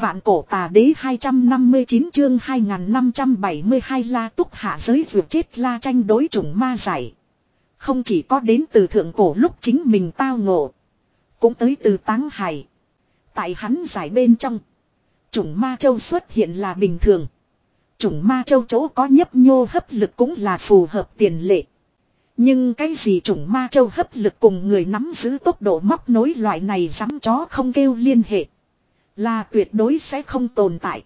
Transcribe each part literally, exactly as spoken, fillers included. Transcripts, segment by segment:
Vạn cổ tà đế hai trăm năm mươi chín chương hai nghìn năm trăm bảy mươi hai La Túc hạ giới vượt chết La Tranh đối chủng ma giải. Không chỉ có đến từ thượng cổ lúc chính mình tao ngộ. Cũng tới từ Táng Hải. Tại hắn giải bên trong. Chủng ma châu xuất hiện là bình thường. Chủng ma châu chỗ có nhấp nhô hấp lực cũng là phù hợp tiền lệ. Nhưng cái gì chủng ma châu hấp lực cùng người nắm giữ tốc độ móc nối loại này dám chó không kêu liên hệ. Là tuyệt đối sẽ không tồn tại.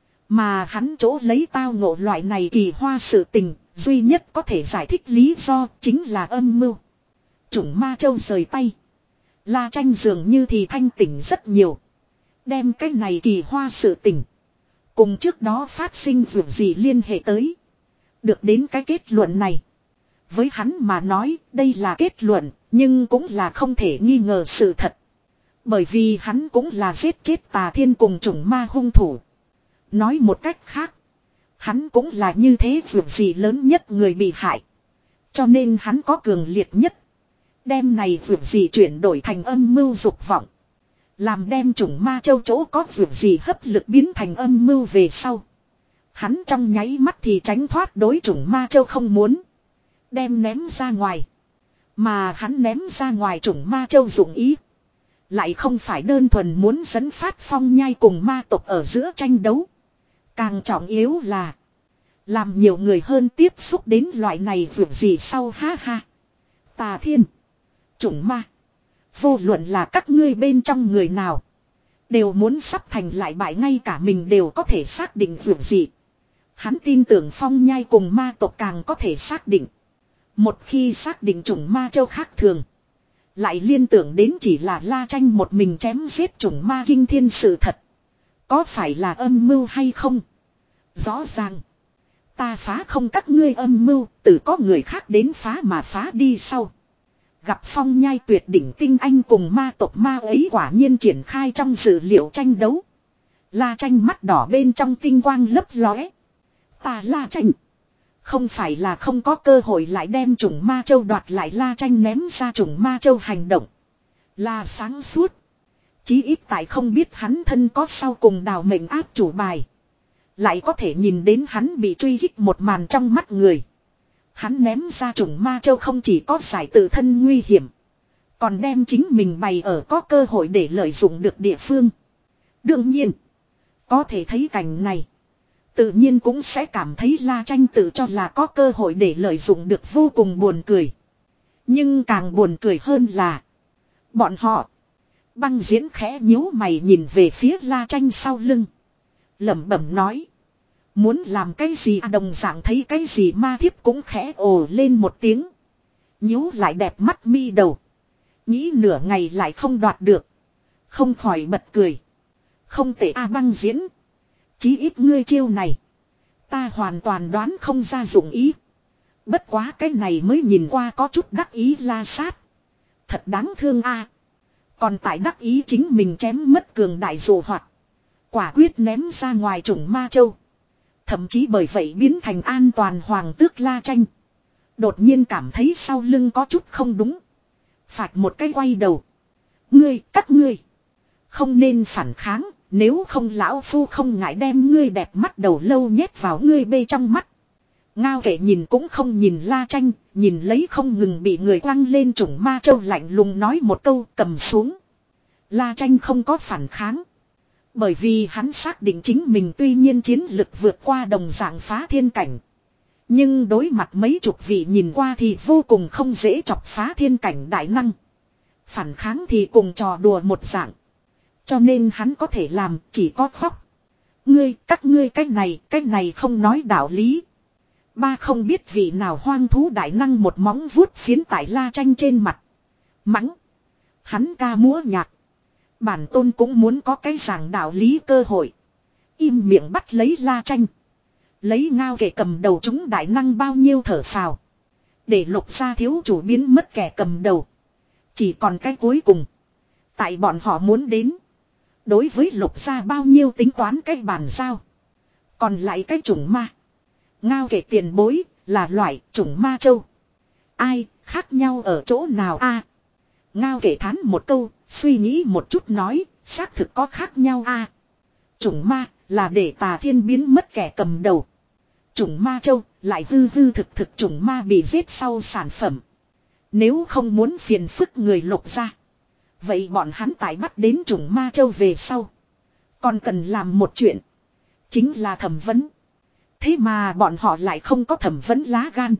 Mà hắn chỗ lấy tao ngộ loại này kỳ hoa sự tình, duy nhất có thể giải thích lý do chính là âm mưu. Chủng ma châu rời tay. La Tranh dường như thì thanh tỉnh rất nhiều. Đem cái này kỳ hoa sự tình. Cùng trước đó phát sinh việc gì liên hệ tới. Được đến cái kết luận này. Với hắn mà nói đây là kết luận, nhưng cũng là không thể nghi ngờ sự thật. Bởi vì hắn cũng là giết chết Tà Thiên cùng chủng ma hung thủ. Nói một cách khác, hắn cũng là như thế việc gì lớn nhất người bị hại. Cho nên hắn có cường liệt nhất. Đem này việc gì chuyển đổi thành âm mưu dục vọng. Làm đem chủng ma châu chỗ có việc gì hấp lực biến thành âm mưu về sau. Hắn trong nháy mắt thì tránh thoát đối chủng ma châu không muốn. Đem ném ra ngoài. Mà hắn ném ra ngoài chủng ma châu dụng ý. Lại không phải đơn thuần muốn dẫn phát Phong Nhai cùng ma tộc ở giữa tranh đấu. Càng trọng yếu là. Làm nhiều người hơn tiếp xúc đến loại này việc gì sau ha ha. Tà Thiên. Chủng ma. Vô luận là các ngươi bên trong người nào. Đều muốn sắp thành lại bại ngay cả mình đều có thể xác định việc gì. Hắn tin tưởng Phong Nhai cùng ma tộc càng có thể xác định. Một khi xác định chủng ma châu khác thường. Lại liên tưởng đến chỉ là La Tranh một mình chém giết chủng ma kinh thiên sự thật. Có phải là âm mưu hay không? Rõ ràng. Ta phá không các ngươi âm mưu, tự có người khác đến phá mà phá đi sau. Gặp Phong Nhai tuyệt đỉnh tinh anh cùng ma tộc ma ấy quả nhiên triển khai trong dữ liệu tranh đấu. La Tranh mắt đỏ bên trong tinh quang lấp lóe. Ta La Tranh. Không phải là không có cơ hội lại đem chủng ma châu đoạt lại La Tranh ném ra chủng ma châu hành động. Là sáng suốt. Chí ít tại không biết hắn thân có sau cùng đào mệnh áp chủ bài. Lại có thể nhìn đến hắn bị truy hích một màn trong mắt người. Hắn ném ra chủng ma châu không chỉ có giải tự thân nguy hiểm. Còn đem chính mình bày ở có cơ hội để lợi dụng được địa phương. Đương nhiên. Có thể thấy cảnh này. Tự nhiên cũng sẽ cảm thấy La Tranh tự cho là có cơ hội để lợi dụng được vô cùng buồn cười. Nhưng càng buồn cười hơn là. Bọn họ. Băng Diễn khẽ nhíu mày nhìn về phía La Tranh sau lưng. Lẩm bẩm nói. Muốn làm cái gì à, đồng dạng thấy cái gì ma thiếp cũng khẽ ồ lên một tiếng. Nhíu lại đẹp mắt mi đầu. Nghĩ nửa ngày lại không đoạt được. Không khỏi bật cười. Không tệ a à, Băng Diễn. Chí ít ngươi chiêu này. Ta hoàn toàn đoán không ra dụng ý. Bất quá cái này mới nhìn qua có chút đắc ý La Sát. Thật đáng thương a. Còn tại đắc ý chính mình chém mất cường đại dụ hoạt. Quả quyết ném ra ngoài chủng ma châu. Thậm chí bởi vậy biến thành an toàn hoàng tước La Tranh. Đột nhiên cảm thấy sau lưng có chút không đúng. Phạt một cái quay đầu. Ngươi, các ngươi. Không nên phản kháng. Nếu không lão phu không ngại đem ngươi đẹp mắt đầu lâu nhét vào ngươi bê trong mắt. Ngao kệ nhìn cũng không nhìn La Tranh. Nhìn lấy không ngừng bị người quăng lên chủng ma châu lạnh lùng nói một câu cầm xuống. La Tranh không có phản kháng. Bởi vì hắn xác định chính mình tuy nhiên chiến lực vượt qua đồng dạng phá thiên cảnh. Nhưng đối mặt mấy chục vị nhìn qua thì vô cùng không dễ chọc phá thiên cảnh đại năng. Phản kháng thì cùng trò đùa một dạng. Cho nên hắn có thể làm chỉ có khóc. Ngươi, các ngươi cách này, cách này không nói đạo lý. Ba không biết vị nào hoang thú đại năng một móng vuốt phiến tại La Tranh trên mặt. Mắng. Hắn ca múa nhạc. Bản tôn cũng muốn có cái giảng đạo lý cơ hội. Im miệng bắt lấy La Tranh. Lấy Ngao kệ cầm đầu chúng đại năng bao nhiêu thở phào. Để Lục gia thiếu chủ biến mất kẻ cầm đầu. Chỉ còn cái cuối cùng. Tại bọn họ muốn đến. Đối với Lục gia bao nhiêu tính toán cái bàn giao. Còn lại cái chủng ma. Ngao kệ tiền bối là loại chủng ma châu. Ai khác nhau ở chỗ nào a? À, Ngao kệ thán một câu. Suy nghĩ một chút nói. Xác thực có khác nhau a. À, Chủng ma là để Tà Thiên biến mất kẻ cầm đầu. Chủng ma châu lại hư hư thực thực chủng ma bị giết sau sản phẩm. Nếu không muốn phiền phức người Lục gia, vậy bọn hắn tại bắt đến chủng ma châu về sau, còn cần làm một chuyện, chính là thẩm vấn. Thế mà bọn họ lại không có thẩm vấn lá gan.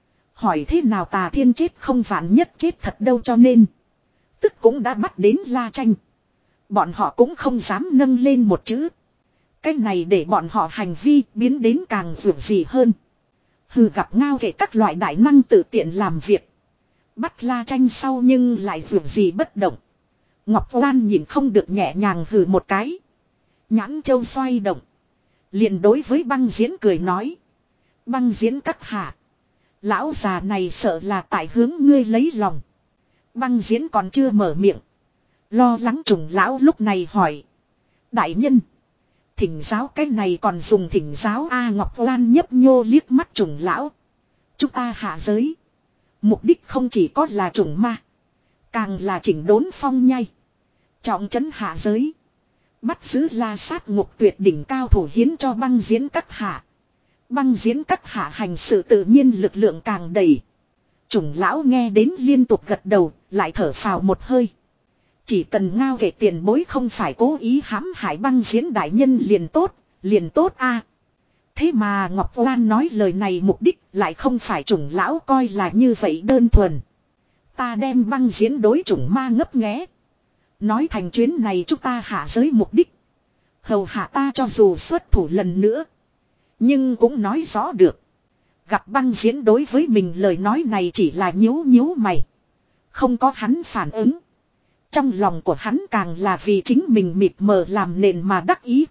Hỏi thế nào Tà Thiên chết không vạn nhất chết thật đâu, cho nên tức cũng đã bắt đến La Tranh. Bọn họ cũng không dám nâng lên một chữ. Cái này để bọn họ hành vi biến đến càng vượt gì hơn. Hừ, gặp ngao kể các loại đại năng tự tiện làm việc. Bắt La Tranh sau nhưng lại vượt gì bất động. Ngọc Lan nhìn không được nhẹ nhàng hừ một cái. Nhãn châu xoay động. Liền đối với Băng Diễn cười nói. Băng Diễn các hạ, lão già này sợ là tại hướng ngươi lấy lòng. Băng Diễn còn chưa mở miệng, lo lắng Trùng lão lúc này hỏi. Đại nhân, thỉnh giáo cái này còn dùng thỉnh giáo A? Ngọc Lan nhấp nhô liếc mắt Trùng lão. Chúng ta hạ giới, mục đích không chỉ có là trùng ma, càng là chỉnh đốn phong nhai, trọng trấn hạ giới, bắt giữ La Sát Ngục tuyệt đỉnh cao thủ hiến cho Băng Diễn các hạ. Băng Diễn các hạ hành sự tự nhiên lực lượng càng đầy. Chủng lão nghe đến liên tục gật đầu, lại thở phào một hơi. Chỉ cần ngao kể tiền bối không phải cố ý hãm hại Băng Diễn đại nhân liền tốt, liền tốt a. Thế mà Ngọc Lan nói lời này mục đích lại không phải chủng lão coi là như vậy đơn thuần. Ta đem Băng Diễn đối chủng ma ngấp nghé, nói thành chuyến này chúng ta hạ giới mục đích. Hầu hạ ta cho dù xuất thủ lần nữa, nhưng cũng nói rõ được. Gặp Băng Diễn đối với mình lời nói này chỉ là nhíu nhíu mày, không có hắn phản ứng. Trong lòng của hắn càng là vì chính mình mịt mờ làm nền mà đắc ý.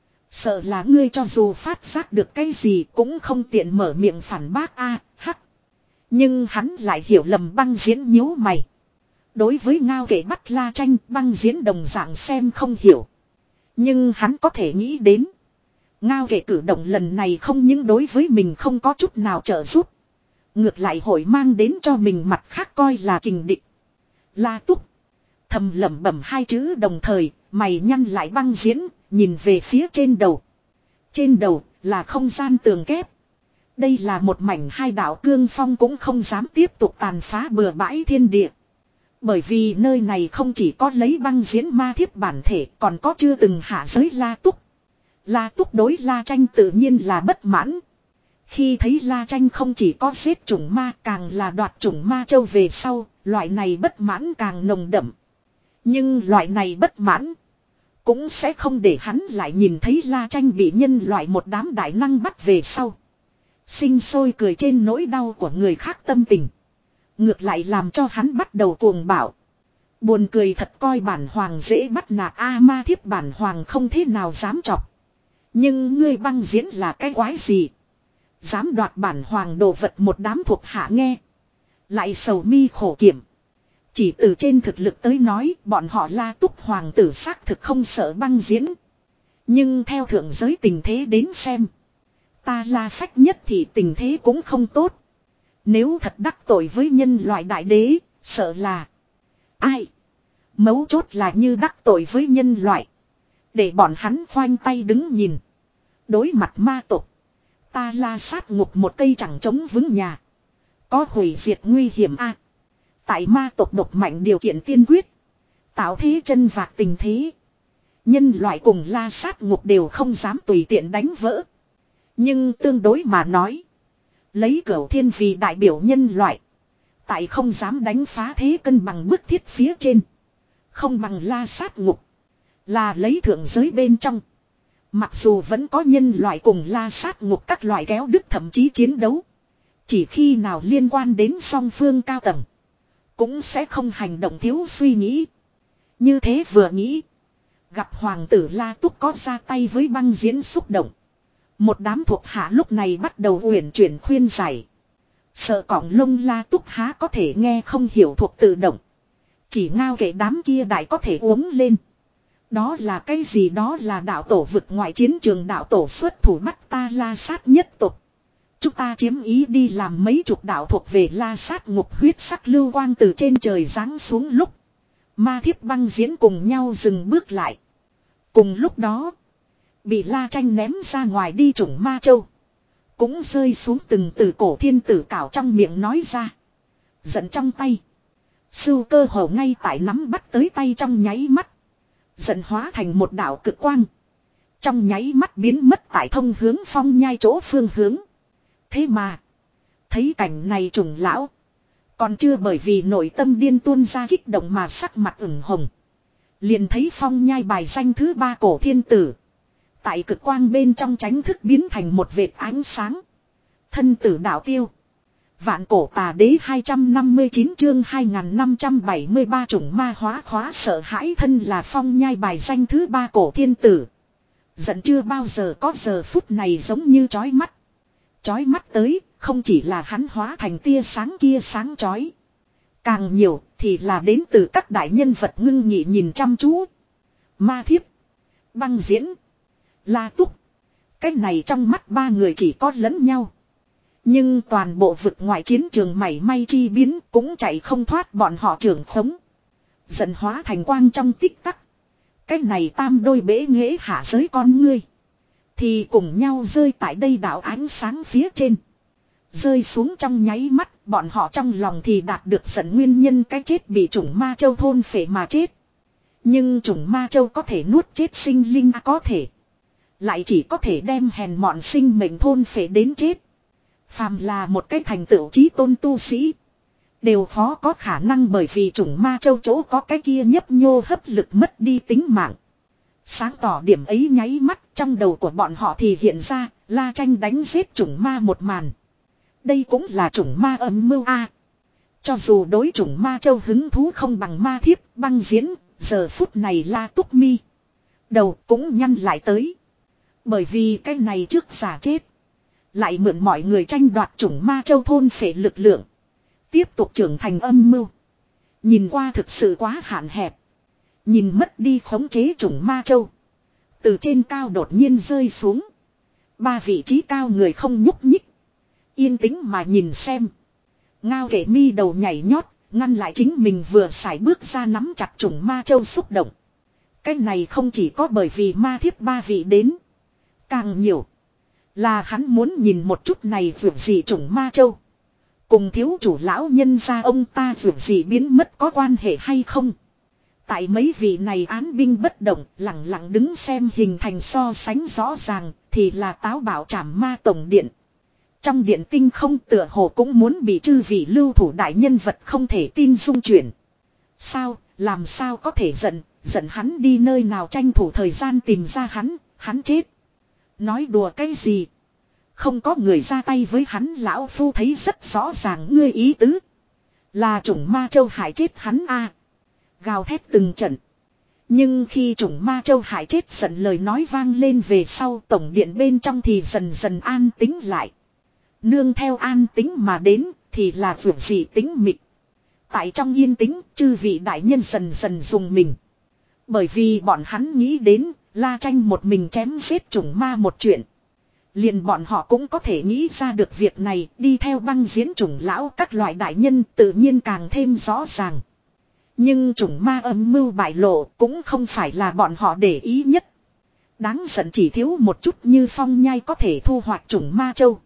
Sợ là ngươi cho dù phát giác được cái gì cũng không tiện mở miệng phản bác a. Hắc. Nhưng hắn lại hiểu lầm Băng Diễn nhíu mày. Đối với ngao kể bắt La Tranh, Băng Diễn đồng dạng xem không hiểu. Nhưng hắn có thể nghĩ đến, ngao kể cử động lần này không những đối với mình không có chút nào trợ giúp, ngược lại hội mang đến cho mình mặt khác coi là kình địch. La Túc thầm lẩm bẩm hai chữ đồng thời, mày nhăn lại. Băng Diễn nhìn về phía trên đầu. Trên đầu là không gian tường kép. Đây là một mảnh hai đạo cương phong cũng không dám tiếp tục tàn phá bừa bãi thiên địa. Bởi vì nơi này không chỉ có lấy Băng Diễn ma thiếp bản thể, còn có chưa từng hạ giới La Túc. La Túc đối La Tranh tự nhiên là bất mãn. Khi thấy La Tranh không chỉ có giết chủng ma, càng là đoạt chủng ma châu về sau, loại này bất mãn càng nồng đậm. Nhưng loại này bất mãn cũng sẽ không để hắn lại nhìn thấy La Tranh bị nhân loại một đám đại năng bắt về sau, sinh sôi cười trên nỗi đau của người khác tâm tình. Ngược lại làm cho hắn bắt đầu cuồng bạo. Buồn cười thật, coi bản hoàng dễ bắt nạt a, ma thiếp bản hoàng không thế nào dám chọc. Nhưng ngươi Băng Diễn là cái quái gì? Dám đoạt bản hoàng đồ vật, một đám thuộc hạ nghe lại sầu mi khổ kiểm. Chỉ từ trên thực lực tới nói, bọn họ La Túc hoàng tử xác thực không sợ Băng Diễn. Nhưng theo thượng giới tình thế đến xem, ta La Phách nhất thì tình thế cũng không tốt. Nếu thật đắc tội với nhân loại đại đế, sợ là ai? Mấu chốt là như đắc tội với nhân loại, để bọn hắn khoanh tay đứng nhìn. Đối mặt ma tộc, ta La Sát Ngục một cây chẳng chống vững nhà, có hủy diệt nguy hiểm a. Tại ma tộc độc mạnh điều kiện tiên quyết, tạo thế chân vạc tình thế, nhân loại cùng La Sát Ngục đều không dám tùy tiện đánh vỡ. Nhưng tương đối mà nói, lấy Cửu Thiên vì đại biểu nhân loại, tại không dám đánh phá thế cân bằng bức thiết phía trên, không bằng La Sát Ngục. Là lấy thượng giới bên trong, mặc dù vẫn có nhân loại cùng La Sát Ngục các loại kéo đứt thậm chí chiến đấu, chỉ khi nào liên quan đến song phương cao tầng, cũng sẽ không hành động thiếu suy nghĩ. Như thế vừa nghĩ, gặp hoàng tử La Túc có ra tay với Băng Diễn xúc động, một đám thuộc hạ lúc này bắt đầu uyển chuyển khuyên giải. Sợ cỏng lông La Túc há có thể nghe không hiểu thuộc tự động. Chỉ ngao kể đám kia đại có thể uống lên. Đó là cái gì? Đó là đạo tổ vực ngoại chiến trường, đạo tổ xuất thủ bắt ta La Sát nhất tộc. Chúng ta chiếm ý đi làm mấy chục đạo thuộc về La Sát Ngục. Huyết sắc lưu quang từ trên trời giáng xuống lúc, ma thiếp Băng Diễn cùng nhau dừng bước lại. Cùng lúc đó, Bị La Tranh ném ra ngoài đi chủng ma châu. Cũng rơi xuống từng từ cổ thiên tử cảo trong miệng nói ra. Giận trong tay. Sưu cơ hồ ngay tại nắm bắt tới tay trong nháy mắt. Giận hóa thành một đạo cực quang. Trong nháy mắt biến mất tại thông hướng phong nhai chỗ phương hướng. Thế mà. Thấy cảnh này trùng lão. Còn chưa bởi vì nội tâm điên tuôn ra kích động mà sắc mặt ửng hồng. Liền thấy phong nhai bài danh thứ ba cổ thiên tử. Tại cực quang bên trong tránh thức biến thành một vệt ánh sáng. Thân tử đạo tiêu. Vạn cổ tà đế hai trăm năm mươi chín chương hai nghìn năm trăm bảy mươi ba chủng ma hóa khóa sợ hãi thân là phong nhai bài danh thứ ba cổ thiên tử. Giận chưa bao giờ có giờ phút này giống như chói mắt. Chói mắt tới, không chỉ là hắn hóa thành tia sáng kia sáng chói. Càng nhiều thì là đến từ các đại nhân vật ngưng nhị nhìn chăm chú. Ma Thiếp, Băng Diễn, La Túc. Cái này trong mắt ba người chỉ có lẫn nhau. Nhưng toàn bộ vực ngoại chiến trường mảy may chi biến cũng chạy không thoát bọn họ trưởng khống. Giận hóa thành quang trong tích tắc. Cái này tam đôi bể nghễ hạ giới con ngươi. Thì cùng nhau rơi tại đây đảo ánh sáng phía trên. Rơi xuống trong nháy mắt, bọn họ trong lòng thì đạt được giận nguyên nhân cái chết bị chủng ma châu thôn phệ mà chết. Nhưng chủng ma châu có thể nuốt chết sinh linh à, có thể. Lại chỉ có thể đem hèn mọn sinh mệnh thôn phệ đến chết. Phàm là một cái thành tựu chí tôn tu sĩ. Đều khó có khả năng bởi vì chủng ma châu chỗ có cái kia nhấp nhô hấp lực mất đi tính mạng. Sáng tỏ điểm ấy nháy mắt trong đầu của bọn họ thì hiện ra La Tranh đánh giết chủng ma một màn. Đây cũng là chủng ma âm mưu a. Cho dù đối chủng ma châu hứng thú không bằng Ma Thiếp, Băng Diễn, giờ phút này La Túc Mi đầu cũng nhăn lại tới. Bởi vì cái này trước giả chết. Lại mượn mọi người tranh đoạt chủng ma châu thôn phệ lực lượng. Tiếp tục trưởng thành âm mưu. Nhìn qua thực sự quá hạn hẹp. Nhìn mất đi khống chế chủng ma châu. Từ trên cao đột nhiên rơi xuống. Ba vị trí cao người không nhúc nhích. Yên tĩnh mà nhìn xem. Ngao Kệ Mi đầu nhảy nhót. Ngăn lại chính mình vừa xài bước ra nắm chặt chủng ma châu xúc động. Cái này không chỉ có bởi vì Ma Thiếp ba vị đến. Càng nhiều. Là hắn muốn nhìn một chút này vượt gì chủng ma châu. Cùng thiếu chủ lão nhân gia ông ta vượt gì biến mất có quan hệ hay không. Tại mấy vị này án binh bất động lặng lặng đứng xem hình thành so sánh rõ ràng thì là táo bảo trảm ma tổng điện. Trong điện tinh không tựa hồ cũng muốn bị chư vị lưu thủ đại nhân vật không thể tin dung chuyển. Sao, làm sao có thể giận, giận hắn đi nơi nào tranh thủ thời gian tìm ra hắn, hắn chết. Nói đùa cái gì? Không có người ra tay với hắn lão phu thấy rất rõ ràng ngươi ý tứ. Là chủng ma châu hại chết hắn a à. Gào thét từng trận. Nhưng khi chủng ma châu hại chết giận lời nói vang lên về sau tổng điện bên trong thì dần dần an tĩnh lại. Nương theo an tĩnh mà đến thì là vượt gì tĩnh mịch. Tại trong yên tĩnh chư vị đại nhân dần dần dùng mình. Bởi vì bọn hắn nghĩ đến La Tranh một mình chém giết chủng ma một chuyện. Liền bọn họ cũng có thể nghĩ ra được việc này đi theo Băng Diễn chủng lão các loại đại nhân tự nhiên càng thêm rõ ràng. Nhưng chủng ma âm mưu bại lộ cũng không phải là bọn họ để ý nhất. Đáng giận chỉ thiếu một chút như phong nhai có thể thu hoạch chủng ma châu.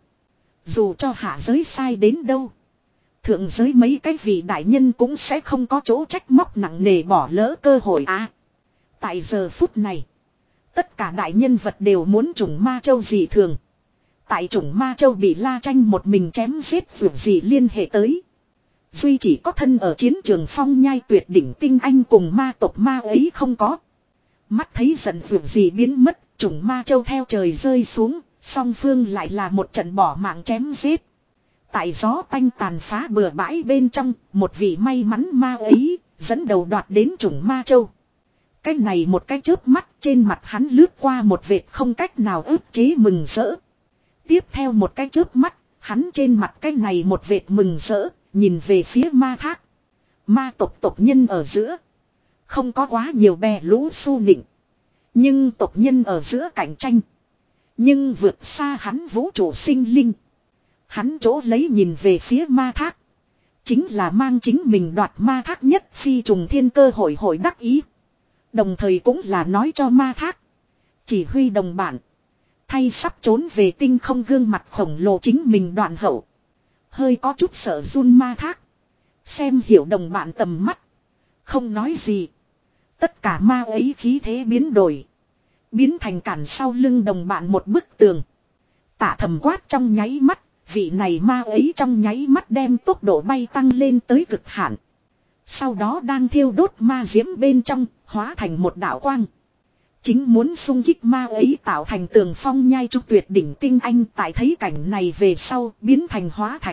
Dù cho hạ giới sai đến đâu. Thượng giới mấy cái vị đại nhân cũng sẽ không có chỗ trách móc nặng nề bỏ lỡ cơ hội à. Tại giờ phút này. Tất cả đại nhân vật đều muốn chủng ma châu dị thường. Tại chủng ma châu bị La Tranh một mình chém giết vượt gì liên hệ tới. Duy chỉ có thân ở chiến trường phong nhai tuyệt đỉnh tinh anh cùng ma tộc ma ấy không có. Mắt thấy giận vượt gì biến mất, chủng ma châu theo trời rơi xuống, song phương lại là một trận bỏ mạng chém giết. Tại gió tanh tàn phá bừa bãi bên trong, một vị may mắn ma ấy, dẫn đầu đoạt đến chủng ma châu. Cái này một cái chớp mắt trên mặt hắn lướt qua một vệt không cách nào ức chế mừng rỡ. Tiếp theo một cái chớp mắt, hắn trên mặt cái này một vệt mừng rỡ, nhìn về phía ma thác. Ma tộc tộc nhân ở giữa. Không có quá nhiều bè lũ su nịnh. Nhưng tộc nhân ở giữa cạnh tranh. Nhưng vượt xa hắn vũ trụ sinh linh. Hắn chỗ lấy nhìn về phía ma thác. Chính là mang chính mình đoạt ma thác nhất phi trùng thiên cơ hội hội đắc ý. Đồng thời cũng là nói cho ma thác. Chỉ huy đồng bạn. Thay sắp trốn về tinh không gương mặt khổng lồ chính mình đoạn hậu. Hơi có chút sợ run ma thác. Xem hiểu đồng bạn tầm mắt. Không nói gì. Tất cả ma ấy khí thế biến đổi. Biến thành cản sau lưng đồng bạn một bức tường. Tả thầm quát trong nháy mắt. Vị này ma ấy trong nháy mắt đem tốc độ bay tăng lên tới cực hạn. Sau đó đang thiêu đốt ma diễm bên trong, hóa thành một đạo quang. Chính muốn xung kích ma ấy tạo thành tường phong nhai trúc tuyệt đỉnh tinh anh tại thấy cảnh này về sau biến thành hóa thạch.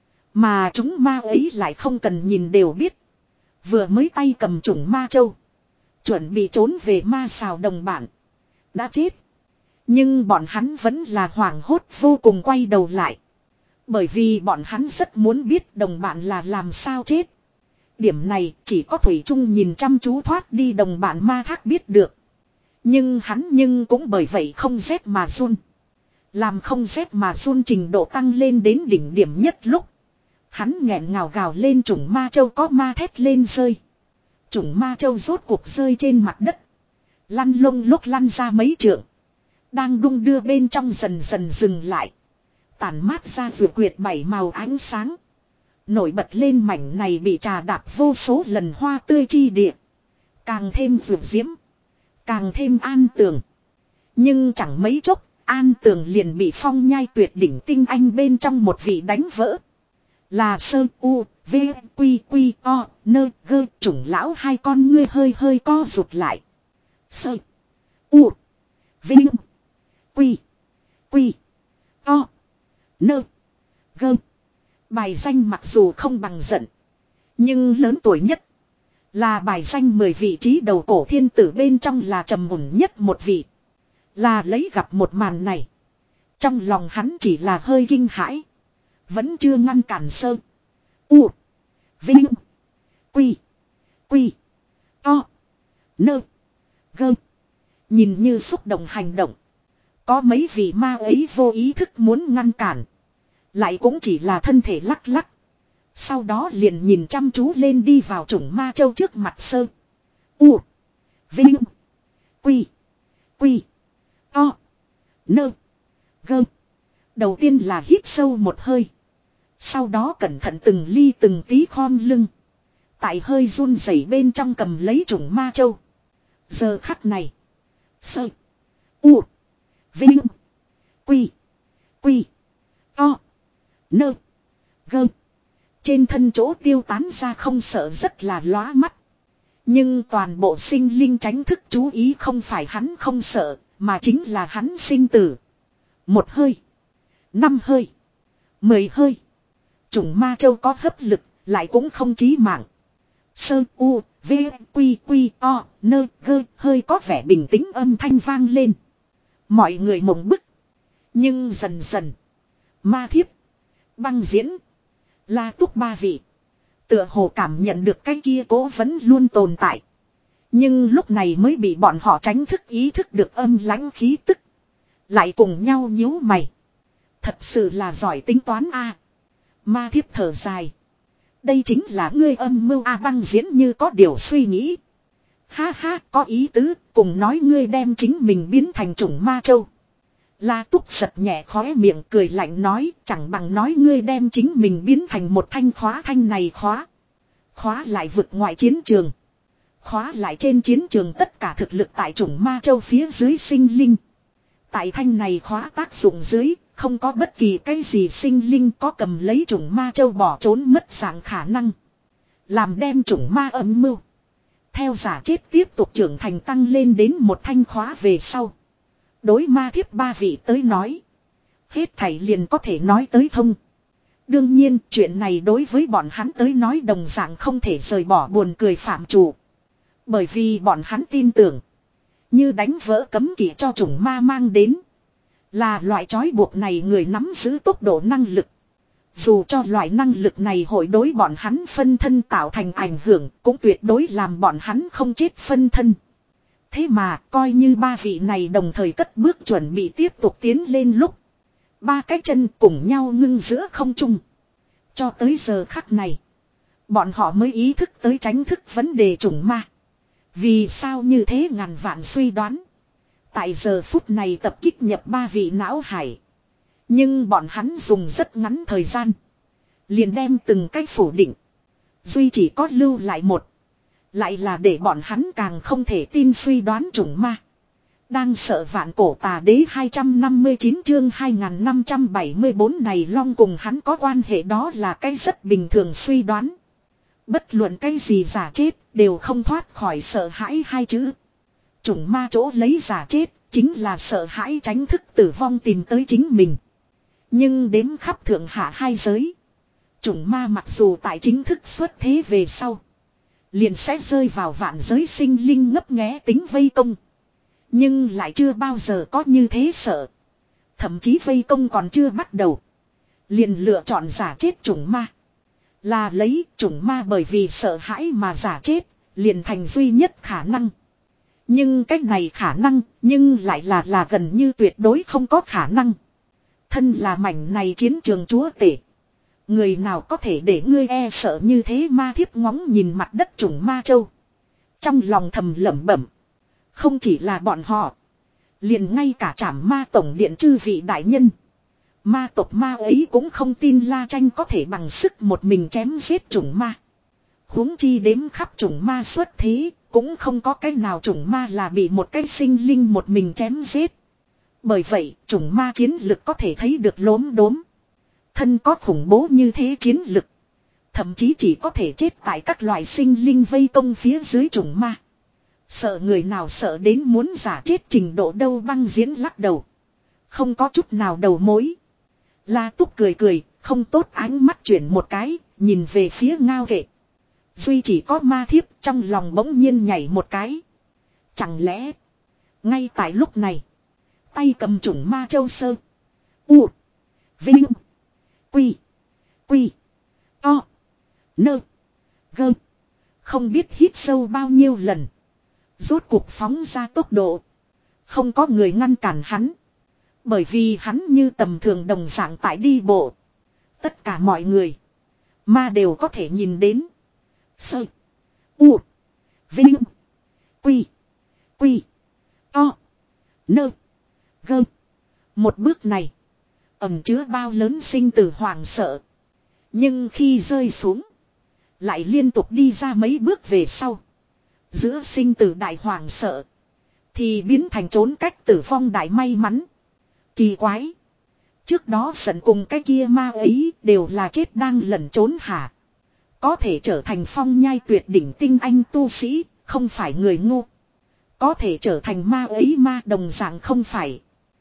Mà chúng ma ấy lại không cần nhìn đều biết. Vừa mới tay cầm chủng ma châu. Chuẩn bị trốn về ma xào đồng bản. Đã chết. Nhưng bọn hắn vẫn là hoảng hốt vô cùng quay đầu lại. Bởi vì bọn hắn rất muốn biết đồng bạn là làm sao chết. Điểm này chỉ có Thủy Trung nhìn chăm chú thoát đi đồng bạn ma thác biết được. Nhưng hắn nhưng cũng bởi vậy không rét mà run. Làm không rét mà run trình độ tăng lên đến đỉnh điểm nhất lúc. Hắn nghẹn ngào gào lên chủng ma châu có ma thét lên rơi. Chủng ma châu rốt cuộc rơi trên mặt đất. Lăn lông lúc lăn ra mấy trượng. Đang đung đưa bên trong dần dần dừng lại. Tản mát ra vừa quyệt bảy màu ánh sáng. Nổi bật lên mảnh này bị trà đạp vô số lần hoa tươi chi địa. Càng thêm vượt diễm. Càng thêm an tường. Nhưng chẳng mấy chốc, an tường liền bị phong nhai tuyệt đỉnh tinh anh bên trong một vị đánh vỡ. Là sơ u, v, quy, quy, o, nơ, gơ, chủng lão hai con ngươi hơi hơi co rụt lại. Sơ, u, vinh, quy, quy, o, nơ, gơ. Bài danh mặc dù không bằng giận. Nhưng lớn tuổi nhất. Là bài danh mười vị trí đầu cổ thiên tử bên trong là trầm mùn nhất một vị. Là lấy gặp một màn này. Trong lòng hắn chỉ là hơi kinh hãi. Vẫn chưa ngăn cản sơ. U. Vinh. Quy. Quy. To. Nơ. Gơ. Nhìn như xúc động hành động. Có mấy vị ma ấy vô ý thức muốn ngăn cản. Lại cũng chỉ là thân thể lắc lắc. Sau đó liền nhìn chăm chú lên đi vào chủng ma châu trước mặt sơ. U. Vinh. Quy. Quy. To. Nơ. Gơ. Đầu tiên là hít sâu một hơi. Sau đó cẩn thận từng ly từng tí khom lưng. Tại hơi run rẩy bên trong cầm lấy chủng ma châu. Giờ khắc này. Sơ. U. Vinh. Quy. Quy. To. Nơ. Gơ. Trên thân chỗ tiêu tán ra không sợ rất là lóa mắt. Nhưng toàn bộ sinh linh tránh thức chú ý không phải hắn không sợ, mà chính là hắn sinh tử. Một hơi. Năm hơi. Mười hơi. Chủng ma châu có hấp lực, lại cũng không chí mạng. Sơ u, v, quy quy, o, nơ, gơ, hơi có vẻ bình tĩnh âm thanh vang lên. Mọi người mộng bức. Nhưng dần dần. Ma thiếp. Băng diễn. La Túc ba vị. Tựa hồ cảm nhận được cái kia cố vẫn luôn tồn tại. Nhưng lúc này mới bị bọn họ tránh thức ý thức được âm lãnh khí tức. Lại cùng nhau nhíu mày. Thật sự là giỏi tính toán a. Ma thiếp thở dài. Đây chính là ngươi âm mưu a. Băng diễn như có điều suy nghĩ. Ha ha, có ý tứ, cùng nói ngươi đem chính mình biến thành chủng ma châu. La Túc giật nhẹ khóe miệng cười lạnh nói, chẳng bằng nói ngươi đem chính mình biến thành một thanh khóa. Thanh này khóa. Khóa lại vực ngoại chiến trường. Khóa lại trên chiến trường tất cả thực lực tại chủng ma châu phía dưới sinh linh. Tại thanh này khóa tác dụng dưới, không có bất kỳ cái gì sinh linh có cầm lấy chủng ma châu bỏ trốn mất dạng khả năng. Làm đem chủng ma âm mưu. Theo giả chết tiếp tục trưởng thành tăng lên đến một thanh khóa về sau. Đối ma thiếp ba vị tới nói. Hết thảy liền có thể nói tới thông. Đương nhiên chuyện này đối với bọn hắn tới nói đồng dạng không thể rời bỏ buồn cười phạm chủ. Bởi vì bọn hắn tin tưởng. Như đánh vỡ cấm kỵ cho chủng ma mang đến. Là loại trói buộc này người nắm giữ tốc độ năng lực. Dù cho loại năng lực này hội đối bọn hắn phân thân tạo thành ảnh hưởng. Cũng tuyệt đối làm bọn hắn không chết phân thân. Thế mà coi như ba vị này đồng thời cất bước chuẩn bị tiếp tục tiến lên lúc. Ba cái chân cùng nhau ngưng giữa không trung. Cho tới giờ khắc này. Bọn họ mới ý thức tới tránh thức vấn đề chủng ma. Vì sao như thế ngàn vạn suy đoán. Tại giờ phút này tập kích nhập ba vị não hải. Nhưng bọn hắn dùng rất ngắn thời gian. Liền đem từng cách phủ định. Duy chỉ có lưu lại một. Lại là để bọn hắn càng không thể tin suy đoán chủng ma. Đang sợ vạn cổ tà đế hai trăm năm mươi chín chương hai nghìn năm trăm bảy mươi bốn này long cùng hắn có quan hệ đó là cái rất bình thường suy đoán. Bất luận cái gì giả chết đều không thoát khỏi sợ hãi hai chữ. Chủng ma chỗ lấy giả chết chính là sợ hãi tránh thức tử vong tìm tới chính mình. Nhưng đếm khắp thượng hạ hai giới. Chủng ma mặc dù tại chính thức xuất thế về sau. Liền sẽ rơi vào vạn giới sinh linh ngấp nghé tính vây công. Nhưng lại chưa bao giờ có như thế sợ. Thậm chí vây công còn chưa bắt đầu. Liền lựa chọn giả chết chủng ma. Là lấy chủng ma bởi vì sợ hãi mà giả chết. Liền thành duy nhất khả năng. Nhưng cách này khả năng. Nhưng lại là là gần như tuyệt đối không có khả năng. Thân là mảnh này chiến trường chúa tể. Người nào có thể để ngươi e sợ như thế ma thiếp ngóng nhìn mặt đất chủng ma châu. Trong lòng thầm lẩm bẩm. Không chỉ là bọn họ. Liền ngay cả trảm ma tổng điện chư vị đại nhân. Ma tộc ma ấy cũng không tin La Tranh có thể bằng sức một mình chém giết chủng ma. Huống chi đếm khắp chủng ma xuất thế. Cũng không có cái nào chủng ma là bị một cái sinh linh một mình chém giết. Bởi vậy chủng ma chiến lực có thể thấy được lốm đốm. Thân có khủng bố như thế chiến lực. Thậm chí chỉ có thể chết tại các loại sinh linh vây công phía dưới chủng ma. Sợ người nào sợ đến muốn giả chết trình độ đâu băng diễn lắc đầu. Không có chút nào đầu mối. La Túc cười cười, không tốt ánh mắt chuyển một cái, nhìn về phía Ngao Kệ. Duy chỉ có ma thiếp trong lòng bỗng nhiên nhảy một cái. Chẳng lẽ, ngay tại lúc này, tay cầm chủng ma châu sơ. U. Vinh. Quy. Quy. To. Nơ. Gơ. Không biết hít sâu bao nhiêu lần. Rốt cuộc phóng ra tốc độ. Không có người ngăn cản hắn. Bởi vì hắn như tầm thường đồng dạng tại đi bộ. Tất cả mọi người. Ma đều có thể nhìn đến. Sơ. U. Vinh. Quy. Quy. To. Nơ. Gơ. Một bước này. Ẩm chứa bao lớn sinh tử hoàng sợ. Nhưng khi rơi xuống. Lại liên tục đi ra mấy bước về sau. Giữa sinh tử đại hoàng sợ. Thì biến thành trốn cách tử vong đại may mắn. Kỳ quái. Trước đó giận cùng cái kia ma ấy đều là chết đang lẩn trốn hả. Có thể trở thành phong nhai tuyệt đỉnh tinh anh tu sĩ. Không phải người ngu. Có thể trở thành ma ấy ma đồng dạng không phải.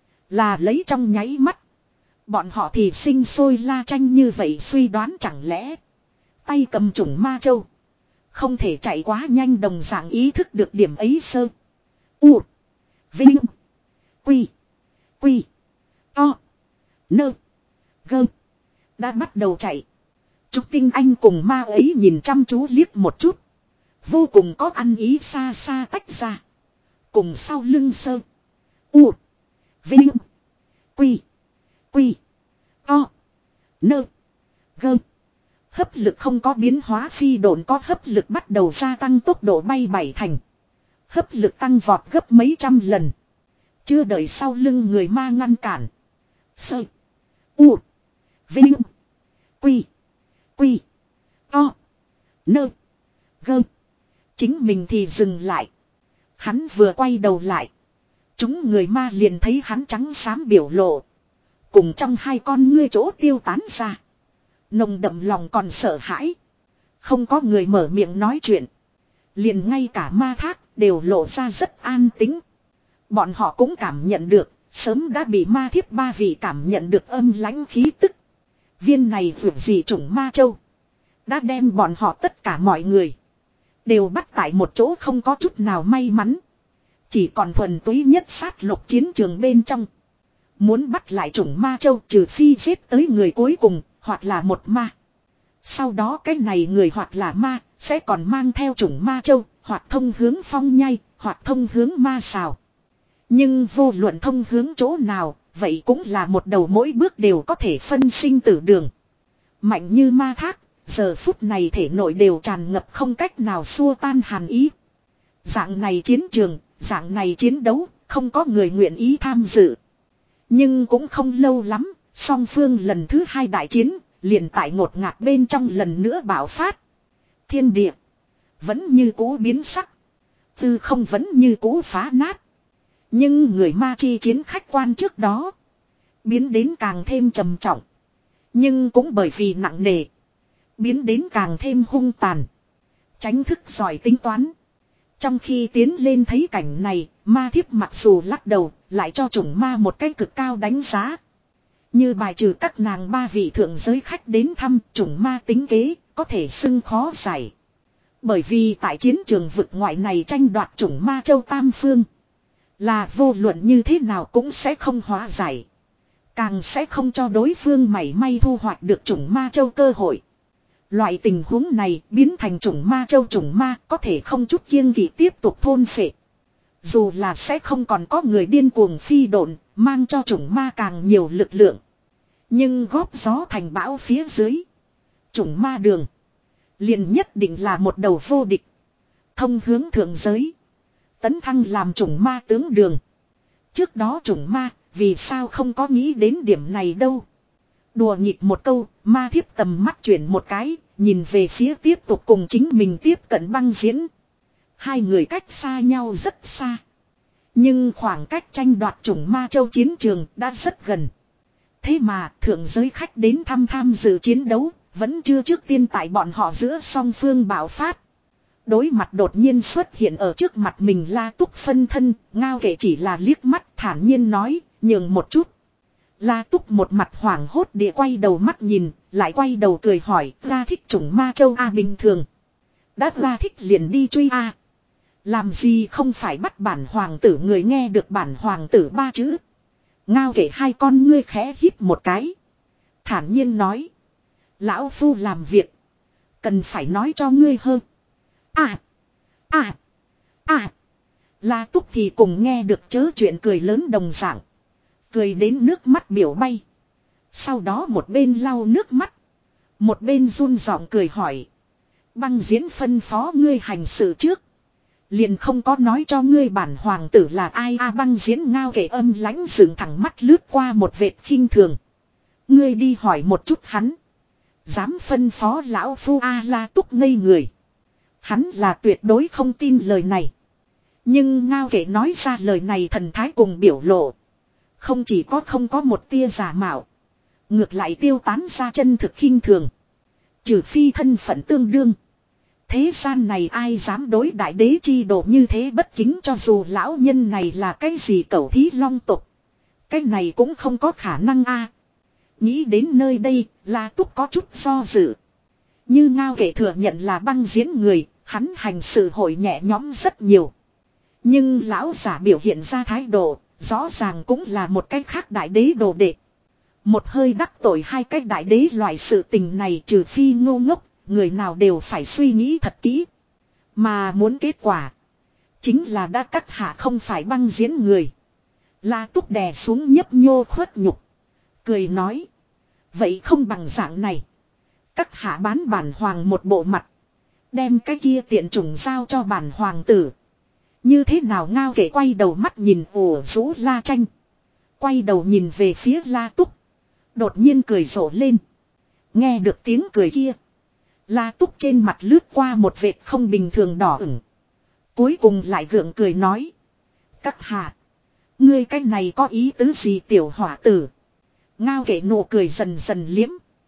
Là lấy trong nháy mắt. Bọn họ thì sinh sôi La Tranh như vậy suy đoán chẳng lẽ. Tay cầm chủng ma châu. Không thể chạy quá nhanh đồng dạng ý thức được điểm ấy sơ. U. Vinh. Quy. Quy. To. Nơ. Gơ. Đã bắt đầu chạy. Trúc Tinh Anh cùng ma ấy nhìn chăm chú liếc một chút. Vô cùng có ăn ý xa xa tách ra. Cùng sau lưng sơ. U. Vinh. Quy. Quy. To. Nơ. Gơ. Hấp lực không có biến hóa phi độn có hấp lực bắt đầu gia tăng tốc độ bay bảy thành. Hấp lực tăng vọt gấp mấy trăm lần. Chưa đợi sau lưng người ma ngăn cản. Sơ. U. Vinh. Quy. Quy. To. Nơ. Gơ. Chính mình thì dừng lại. Hắn vừa quay đầu lại. Chúng người ma liền thấy hắn trắng xám biểu lộ. Cùng trong hai con ngươi chỗ tiêu tán ra. Nồng đậm lòng còn sợ hãi. Không có người mở miệng nói chuyện. Liền ngay cả ma thác đều lộ ra rất an tĩnh. Bọn họ cũng cảm nhận được. Sớm đã bị ma thiếp ba vị cảm nhận được âm lãnh khí tức. Viên này vượt gì chủng ma châu. Đã đem bọn họ tất cả mọi người. Đều bắt tại một chỗ không có chút nào may mắn. Chỉ còn thuần túy nhất sát lục chiến trường bên trong. Muốn bắt lại chủng ma châu trừ phi giết tới người cuối cùng. Hoặc là một ma. Sau đó cái này người hoặc là ma. Sẽ còn mang theo chủng ma châu. Hoặc thông hướng phong nhai. Hoặc thông hướng ma xào. Nhưng vô luận thông hướng chỗ nào. Vậy cũng là một đầu mỗi bước đều có thể phân sinh tử đường. Mạnh như ma thác. Giờ phút này thể nội đều tràn ngập không cách nào xua tan hàn ý. Dạng này chiến trường. Dạng này chiến đấu. không có người nguyện ý tham dự. Nhưng cũng không lâu lắm, song phương lần thứ hai đại chiến, liền tại ngột ngạt bên trong lần nữa bạo phát. Thiên địa vẫn như cũ biến sắc, tư không vẫn như cũ phá nát. Nhưng người ma chi chiến khách quan trước đó biến đến càng thêm trầm trọng. Nhưng cũng bởi vì nặng nề, biến đến càng thêm hung tàn. Tránh thức giỏi tính toán. Trong khi tiến lên thấy cảnh này, ma thiếp mặc dù lắc đầu, lại cho chủng ma một cái cực cao đánh giá. Như bài trừ các nàng ba vị thượng giới khách đến thăm, chủng ma tính kế, có thể xưng khó giải. Bởi vì tại chiến trường vực ngoại này tranh đoạt chủng ma châu Tam Phương, là vô luận như thế nào cũng sẽ không hóa giải. Càng sẽ không cho đối phương mảy may thu hoạch được chủng ma châu cơ hội. Loại tình huống này biến thành chủng ma châu chủng ma có thể không chút kiêng kỵ tiếp tục thôn phệ. Dù là sẽ không còn có người điên cuồng phi độn, mang cho chủng ma càng nhiều lực lượng. Nhưng góp gió thành bão phía dưới, chủng ma đường liền nhất định là một đầu vô địch. Thông hướng thượng giới, tấn thăng làm chủng ma tướng đường. Trước đó chủng ma vì sao không có nghĩ đến điểm này đâu. Đùa nghịch một câu, ma thiếp tầm mắt chuyển một cái, nhìn về phía tiếp tục cùng chính mình tiếp cận băng diễn. Hai người cách xa nhau rất xa. Nhưng khoảng cách tranh đoạt chủng ma châu chiến trường đã rất gần. Thế mà thượng giới khách đến thăm tham dự chiến đấu, vẫn chưa trước tiên tại bọn họ giữa song phương bạo phát. Đối mặt đột nhiên xuất hiện ở trước mặt mình La Túc phân thân, Ngao Kệ chỉ là liếc mắt thản nhiên nói, nhường một chút. La Túc một mặt hoảng hốt địa quay đầu mắt nhìn, lại quay đầu cười hỏi, ra thích chủng ma châu A bình thường. Đã ra thích liền đi truy A. Làm gì không phải bắt bản hoàng tử, người nghe được bản hoàng tử ba chữ. Ngao Kệ hai con ngươi khẽ hít một cái. Thản nhiên nói. Lão phu làm việc, cần phải nói cho ngươi hơn. À, à, à. La Túc thì cùng nghe được chớ chuyện cười lớn đồng dạng. Cười đến nước mắt biểu bay. Sau đó một bên lau nước mắt, một bên run giọng cười hỏi. Băng diễn phân phó ngươi hành sự trước, liền không có nói cho ngươi bản hoàng tử là ai a. À, băng diễn Ngao Kệ âm lãnh dựng thẳng mắt lướt qua một vệt khinh thường. Ngươi đi hỏi một chút hắn, dám phân phó lão phu a. À, La Túc ngây người. Hắn là tuyệt đối không tin lời này. Nhưng Ngao Kệ nói ra lời này thần thái cùng biểu lộ, không chỉ có không có một tia giả mạo, ngược lại tiêu tán ra chân thực khinh thường. Trừ phi thân phận tương đương, thế gian này ai dám đối đại đế chi độ như thế bất kính, cho dù lão nhân này là cái gì cẩu thí long tục, cái này cũng không có khả năng a. Nghĩ đến nơi đây, La Túc có chút do dự. Như Ngao Kệ thừa nhận là băng diễn người, hắn hành sự hội nhẹ nhõm rất nhiều. Nhưng lão giả biểu hiện ra thái độ, rõ ràng cũng là một cách khác đại đế đồ đệ. Một hơi đắc tội hai cách đại đế, loại sự tình này trừ phi ngu ngốc, người nào đều phải suy nghĩ thật kỹ. Mà muốn kết quả, chính là đã các hạ không phải băng diễn người. La Túc đè xuống nhấp nhô khuất nhục, cười nói. Vậy không bằng dạng này, các hạ bán bản hoàng một bộ mặt, đem cái kia tiện chủng giao cho bản hoàng tử, như thế nào? Ngao Kệ quay đầu mắt nhìn ủ rũ La Tranh, quay đầu nhìn về phía La Túc, đột nhiên cười rộ lên. Nghe được tiếng cười kia, La Túc trên mặt lướt qua một vệt không bình thường đỏ ửng, cuối cùng lại gượng cười nói. Các hạ, ngươi cái này có ý tứ gì tiểu hỏa tử? Ngao Kệ nụ cười dần dần liếm,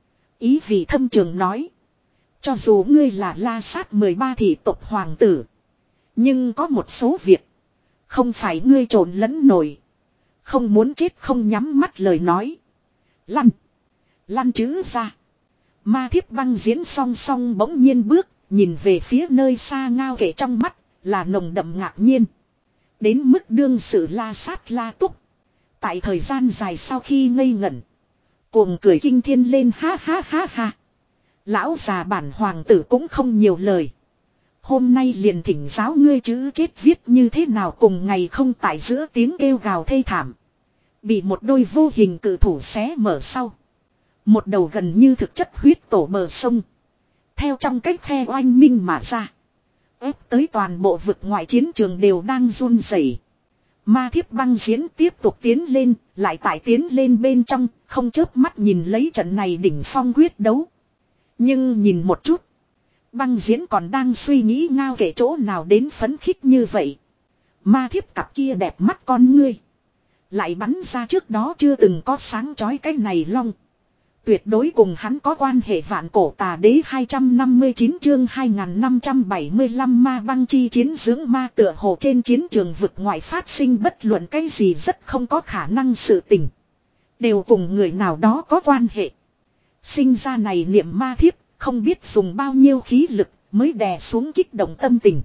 ý vị thâm trường nói. Cho dù ngươi là La Sát mười ba thị tộc hoàng tử, nhưng có một số việc không phải ngươi trộn lẫn nổi. Không muốn chết không nhắm mắt lời nói, lăn, lăn chữ ra. Ma thiếp băng diễn song song bỗng nhiên bước, nhìn về phía nơi xa Ngao Kệ, trong mắt là nồng đậm ngạc nhiên. Đến mức đương sự La Sát La Túc, tại thời gian dài sau khi ngây ngẩn, cuồng cười kinh thiên lên, ha ha ha ha. Lão già bản hoàng tử cũng không nhiều lời, hôm nay liền thỉnh giáo ngươi chữ chết viết như thế nào. Cùng ngày không tại giữa tiếng kêu gào thê thảm, bị một đôi vô hình cự thủ xé mở sau, một đầu gần như thực chất huyết tổ bờ sông, theo trong cách khe oanh minh mà ra, ép tới toàn bộ vực ngoại chiến trường đều đang run rẩy. Ma thiếp băng diễn tiếp tục tiến lên, lại tại tiến lên bên trong, không chớp mắt nhìn lấy trận này đỉnh phong quyết đấu. Nhưng nhìn một chút, băng diễn còn đang suy nghĩ Ngao Kể chỗ nào đến phấn khích như vậy. Ma thiếp cặp kia đẹp mắt con ngươi, lại bắn ra trước đó chưa từng có sáng chói cái này long. Tuyệt đối cùng hắn có quan hệ. Vạn Cổ Tà Đế hai trăm năm mươi chín chương hai nghìn năm trăm bảy mươi lăm ma băng chi chiến dưỡng ma. Tựa hồ trên chiến trường vực ngoại phát sinh bất luận cái gì rất không có khả năng sự tình, đều cùng người nào đó có quan hệ. Sinh ra này niệm ma thiếp, không biết dùng bao nhiêu khí lực mới đè xuống kích động tâm tình.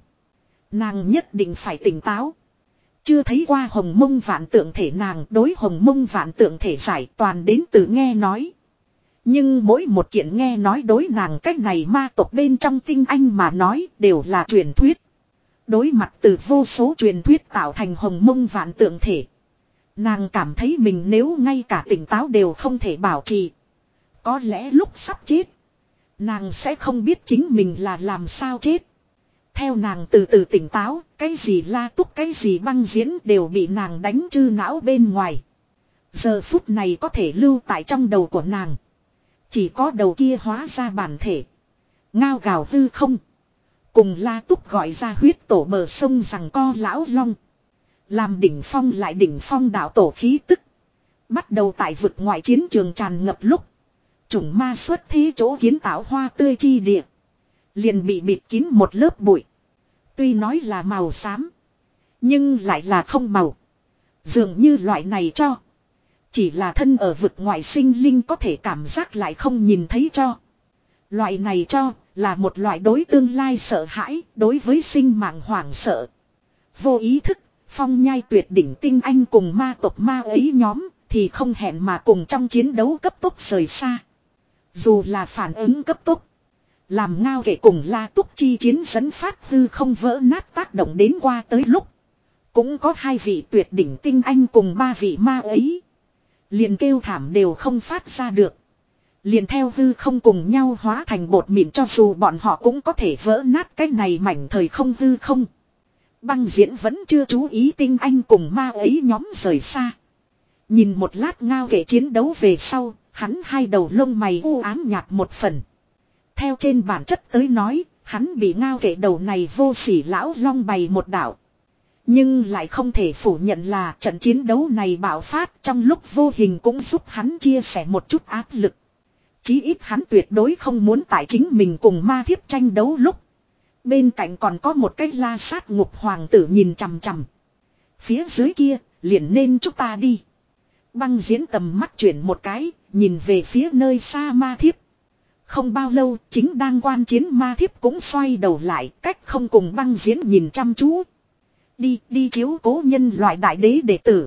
Nàng nhất định phải tỉnh táo. Chưa thấy qua hồng mông vạn tượng thể, nàng đối hồng mông vạn tượng thể giải toàn đến từ nghe nói. Nhưng mỗi một kiện nghe nói đối nàng cách này ma tộc bên trong tinh anh mà nói đều là truyền thuyết. Đối mặt từ vô số truyền thuyết tạo thành hồng mông vạn tượng thể, nàng cảm thấy mình nếu ngay cả tỉnh táo đều không thể bảo trì, có lẽ lúc sắp chết, nàng sẽ không biết chính mình là làm sao chết. Theo nàng từ từ tỉnh táo, cái gì La Túc cái gì băng diễn đều bị nàng đánh chư não bên ngoài. Giờ phút này có thể lưu tại trong đầu của nàng, chỉ có đầu kia hóa ra bản thể, ngao gào hư không, cùng La Túc gọi ra huyết tổ bờ sông rằng co lão long. Làm đỉnh phong lại đỉnh phong đạo tổ khí tức, bắt đầu tại vực ngoại chiến trường tràn ngập lúc, chủng ma xuất thế chỗ kiến tạo hoa tươi chi địa, liền bị bịt kín một lớp bụi. Tuy nói là màu xám, nhưng lại là không màu. Dường như loại này cho, chỉ là thân ở vực ngoại sinh linh có thể cảm giác lại không nhìn thấy cho. Loại này cho, là một loại đối tương lai sợ hãi, đối với sinh mạng hoảng sợ. Vô ý thức, phong nhai tuyệt đỉnh tinh anh cùng ma tộc ma ấy nhóm, thì không hẹn mà cùng trong chiến đấu cấp tốc rời xa. Dù là phản ứng cấp tốc, làm Ngao Kể cùng La Túc chi chiến dẫn phát hư không vỡ nát tác động đến qua tới lúc, cũng có hai vị tuyệt đỉnh tinh anh cùng ba vị ma ấy, liền kêu thảm đều không phát ra được, liền theo hư không cùng nhau hóa thành bột mịn. Cho dù bọn họ cũng có thể vỡ nát cái này mảnh thời không hư không. Băng diễn vẫn chưa chú ý tinh anh cùng ma ấy nhóm rời xa. Nhìn một lát Ngao Kể chiến đấu về sau, hắn hai đầu lông mày u ám nhạt một phần. Theo trên bản chất tới nói, hắn bị Ngao Kể đầu này vô sỉ lão long bày một đạo. Nhưng lại không thể phủ nhận là trận chiến đấu này bạo phát trong lúc vô hình cũng giúp hắn chia sẻ một chút áp lực. Chí ít hắn tuyệt đối không muốn tại chính mình cùng ma thiếp tranh đấu lúc, bên cạnh còn có một cái la sát ngục hoàng tử nhìn chằm chằm. Phía dưới kia, liền nên chúng ta đi. Băng diễn tầm mắt chuyển một cái, nhìn về phía nơi xa ma thiếp. Không bao lâu, chính đang quan chiến ma thiếp cũng xoay đầu lại, cách không cùng băng diễn nhìn chăm chú. Đi, đi chiếu cố nhân loại đại đế đệ tử.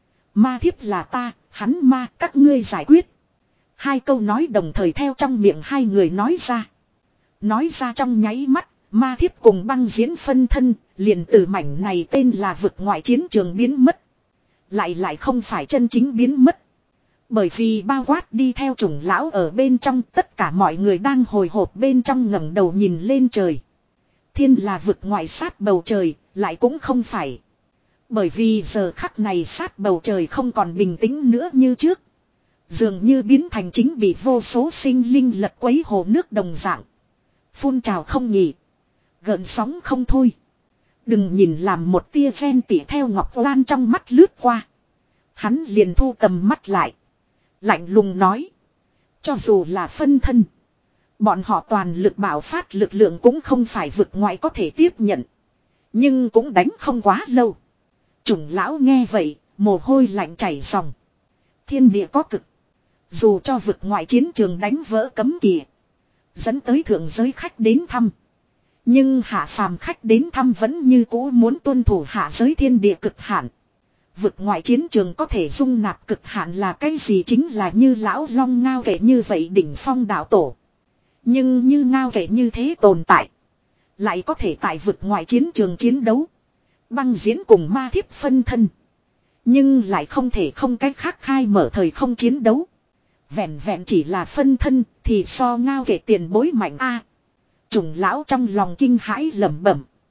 Ma thiếp là ta, hắn ma, các ngươi giải quyết. Hai câu nói đồng thời theo trong miệng hai người nói ra. Nói ra trong nháy mắt, ma thiếp cùng băng diễn phân thân, liền từ mảnh này tên là vực ngoại chiến trường biến mất. Lại lại không phải chân chính biến mất. Bởi vì bao quát đi theo chủng lão ở bên trong, tất cả mọi người đang hồi hộp bên trong ngẩng đầu nhìn lên trời. Thiên là vực ngoại sát bầu trời, lại cũng không phải. Bởi vì giờ khắc này sát bầu trời không còn bình tĩnh nữa như trước. Dường như biến thành chính bị vô số sinh linh lật quấy hồ nước đồng dạng. Phun trào không nghỉ. Gợn sóng không thôi. Đừng nhìn làm một tia ven tỉ theo Ngọc Lan trong mắt lướt qua. Hắn liền thu tầm mắt lại. Lạnh lùng nói. Cho dù là phân thân, bọn họ toàn lực bảo phát lực lượng cũng không phải vực ngoại có thể tiếp nhận. Nhưng cũng đánh không quá lâu. Chủng lão nghe vậy, mồ hôi lạnh chảy ròng. Thiên địa có cực. Dù cho vực ngoại chiến trường đánh vỡ cấm kỵ, dẫn tới thượng giới khách đến thăm, nhưng hạ phàm khách đến thăm vẫn như cũ muốn tuân thủ hạ giới thiên địa cực hạn. Vực ngoại chiến trường có thể dung nạp cực hạn là cái gì, chính là như lão long Ngao Kể như vậy đỉnh phong đạo tổ. Nhưng như Ngao Kể như thế tồn tại, lại có thể tại vực ngoại chiến trường chiến đấu. Băng diễn cùng ma thiếp phân thân, nhưng lại không thể không cách khác khai mở thời không chiến đấu. Vẹn vẹn chỉ là phân thân thì so Ngao Kể tiền bối mạnh a. Chủng lão trong lòng kinh hãi lẩm bẩm.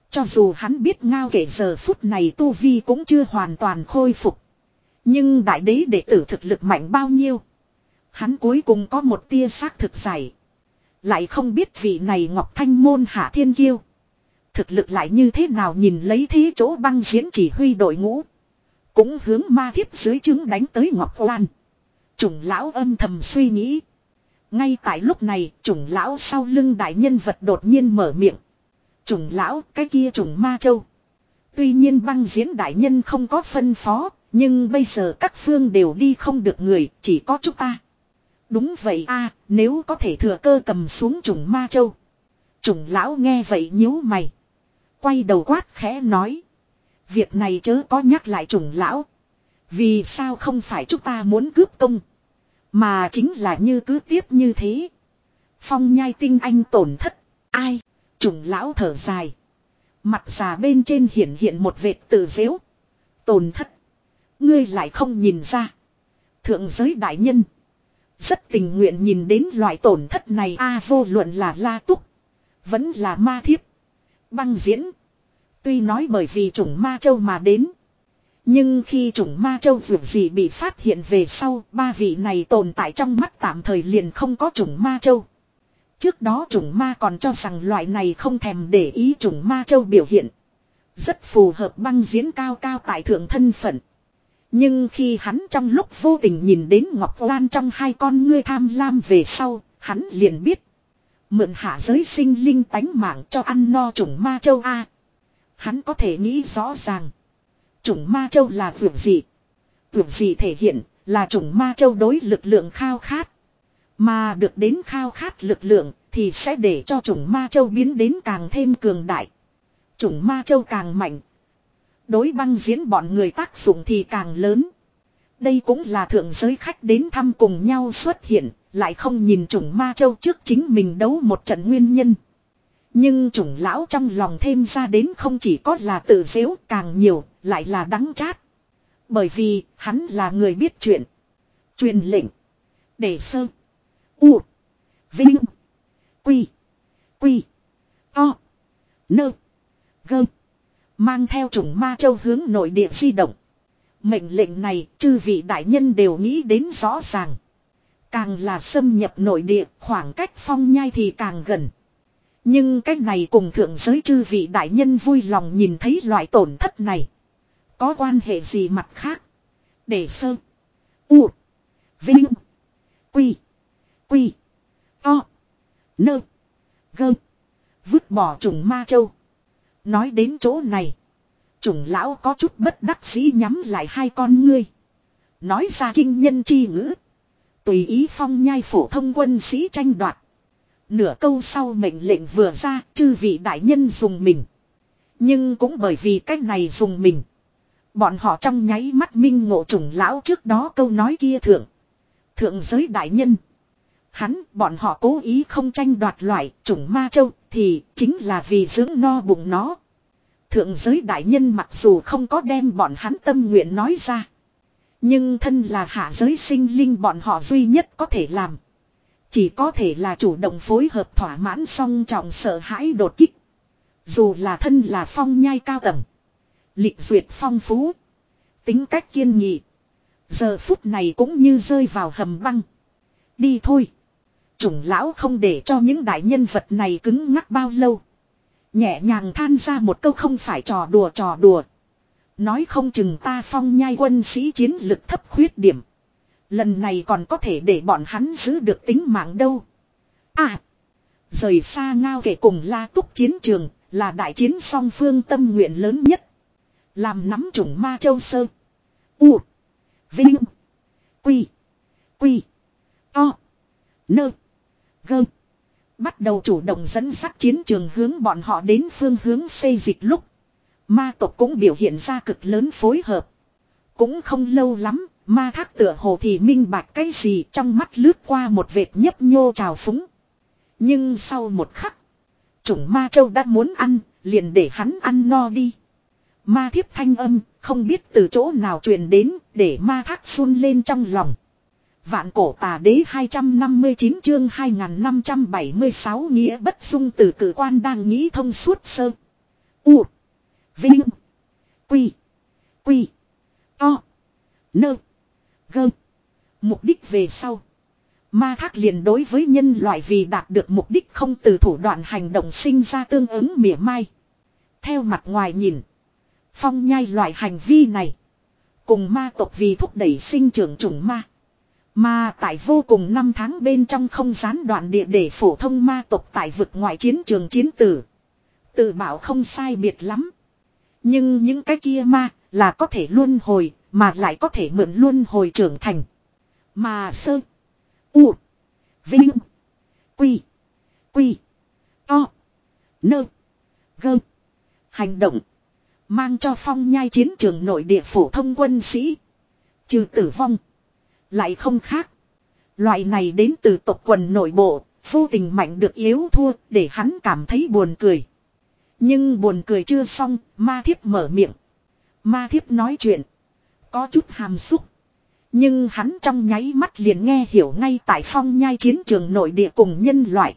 Cho dù hắn biết Ngao Kể giờ phút này tu vi cũng chưa hoàn toàn khôi phục. Nhưng đại đế đệ tử thực lực mạnh bao nhiêu. Hắn cuối cùng có một tia xác thực giải. Lại không biết vị này Ngọc Thanh môn hạ thiên kiêu. Thực lực lại như thế nào, nhìn lấy thế chỗ băng diễn chỉ huy đội ngũ. Cũng hướng ma thiếp dưới trướng đánh tới Ngọc Oan. Chủng lão âm thầm suy nghĩ. Ngay tại lúc này, chủng lão sau lưng đại nhân vật đột nhiên mở miệng. Chủng lão, cái kia chủng ma châu. Tuy nhiên băng diễn đại nhân không có phân phó, nhưng bây giờ các phương đều đi không được người, chỉ có chúng ta. Đúng vậy a, nếu có thể thừa cơ cầm xuống chủng ma châu. Chủng lão nghe vậy nhíu mày. Quay đầu quát khẽ nói. Việc này chớ có nhắc lại chủng lão. Vì sao không phải chúng ta muốn cướp công. Mà chính là như cứ tiếp như thế. Phong nhai tinh anh tổn thất. Ai? Chủng lão thở dài. Mặt già bên trên hiện hiện một vệt tự dễu. Tổn thất. Ngươi lại không nhìn ra. Thượng giới đại nhân. Rất tình nguyện nhìn đến loại tổn thất này. A vô luận là La Túc. Vẫn là ma thiếp. Băng diễn. Tuy nói bởi vì chủng ma châu mà đến. Nhưng khi chủng ma châu vượt gì bị phát hiện về sau, ba vị này tồn tại trong mắt tạm thời liền không có chủng ma châu. Trước đó chủng ma còn cho rằng loại này không thèm để ý chủng ma châu biểu hiện. Rất phù hợp băng diễn cao cao tại thượng thân phận. Nhưng khi hắn trong lúc vô tình nhìn đến Ngọc Lan trong hai con ngươi tham lam về sau, hắn liền biết. Mượn hạ giới sinh linh tánh mạng cho ăn no chủng ma châu A. Hắn có thể nghĩ rõ ràng. Chủng ma châu là vượt gì? Vượt gì thể hiện là chủng ma châu đối lực lượng khao khát. Mà được đến khao khát lực lượng thì sẽ để cho chủng ma châu biến đến càng thêm cường đại. Chủng ma châu càng mạnh. Đối băng diễn bọn người tác dụng thì càng lớn. Đây cũng là thượng giới khách đến thăm cùng nhau xuất hiện. Lại không nhìn chủng ma châu trước chính mình đấu một trận nguyên nhân. Nhưng chủng lão trong lòng thêm ra đến không chỉ có là tự dễu, càng nhiều lại là đắng chát. Bởi vì hắn là người biết chuyện. Truyền lệnh. Để sơ. U. Vinh. Quy. Quy. To. Nơ. Gơ. Mang theo chủng ma châu hướng nội địa di động. Mệnh lệnh này chư vị đại nhân đều nghĩ đến rõ ràng. Càng là xâm nhập nội địa, khoảng cách phong nhai thì càng gần. Nhưng cách này cùng thượng giới chư vị đại nhân vui lòng nhìn thấy loại tổn thất này. Có quan hệ gì mặt khác? Để sơ. U. Vinh. Quy. Quy. To. Nơ. Gơ. Vứt bỏ chủng ma châu. Nói đến chỗ này. Chủng lão có chút bất đắc dĩ nhắm lại hai con ngươi. Nói ra kinh nhân chi ngữ. Tùy ý phong nhai phổ thông quân sĩ tranh đoạt. Nửa câu sau mệnh lệnh vừa ra, chư vị đại nhân dùng mình. Nhưng cũng bởi vì cách này dùng mình. Bọn họ trong nháy mắt minh ngộ chủng lão trước đó câu nói kia thượng. Thượng giới đại nhân. Hắn, bọn họ cố ý không tranh đoạt loại chủng ma châu thì chính là vì dưỡng no bụng nó. Thượng giới đại nhân mặc dù không có đem bọn hắn tâm nguyện nói ra. Nhưng thân là hạ giới sinh linh bọn họ duy nhất có thể làm. Chỉ có thể là chủ động phối hợp thỏa mãn song trọng sợ hãi đột kích. Dù là thân là phong nhai cao tầng. Lịch duyệt phong phú. Tính cách kiên nghị. Giờ phút này cũng như rơi vào hầm băng. Đi thôi. Chủng lão không để cho những đại nhân vật này cứng ngắc bao lâu. Nhẹ nhàng than ra một câu không phải trò đùa trò đùa. Nói không chừng ta phong nhai quân sĩ chiến lực thấp khuyết điểm. Lần này còn có thể để bọn hắn giữ được tính mạng đâu. À. Rời xa Ngao Kể cùng La Túc chiến trường là đại chiến song phương tâm nguyện lớn nhất. Làm nắm chủng ma châu sơ. U. Vinh. Quy. Quy. To. Nơ. Gơ. Bắt đầu chủ động dẫn dắt chiến trường hướng bọn họ đến phương hướng xây dịch lúc. Ma tộc cũng biểu hiện ra cực lớn phối hợp. Cũng không lâu lắm, ma thác tựa hồ thì minh bạch cái gì trong mắt lướt qua một vệt nhấp nhô trào phúng. Nhưng sau một khắc, chủng ma châu đã muốn ăn, liền để hắn ăn no đi. Ma thiếp thanh âm, không biết từ chỗ nào truyền đến, để ma thác run lên trong lòng. Vạn cổ tà đế hai trăm năm mươi chín chương hai nghìn năm trăm bảy mươi sáu nghĩa bất dung từ cử quan đang nghĩ thông suốt sơ. U. Vinh. Quy. Quy. To. Nơ. Gơ. Mục đích về sau. Ma thác liền đối với nhân loại vì đạt được mục đích không từ thủ đoạn hành động sinh ra tương ứng mỉa mai. Theo mặt ngoài nhìn. Phong nhai loại hành vi này. Cùng ma tộc vì thúc đẩy sinh trưởng chủng ma. Mà tại vô cùng năm tháng bên trong không gián đoạn địa để phổ thông ma tộc tại vực ngoại chiến trường chiến tử. Tự bảo không sai biệt lắm. Nhưng những cái kia ma là có thể luân hồi mà lại có thể mượn luân hồi trưởng thành. Mà sơ. U. Vinh. Quy. Quy. To. Nơ. Gơ. Hành động. Mang cho phong nhai chiến trường nội địa phổ thông quân sĩ. Trừ tử vong. Lại không khác. Loại này đến từ tộc quần nội bộ. Vô tình mạnh được yếu thua. Để hắn cảm thấy buồn cười. Nhưng buồn cười chưa xong. Ma thiếp mở miệng. Ma thiếp nói chuyện. Có chút hàm xúc. Nhưng hắn trong nháy mắt liền nghe hiểu ngay tại phong nhai chiến trường nội địa cùng nhân loại.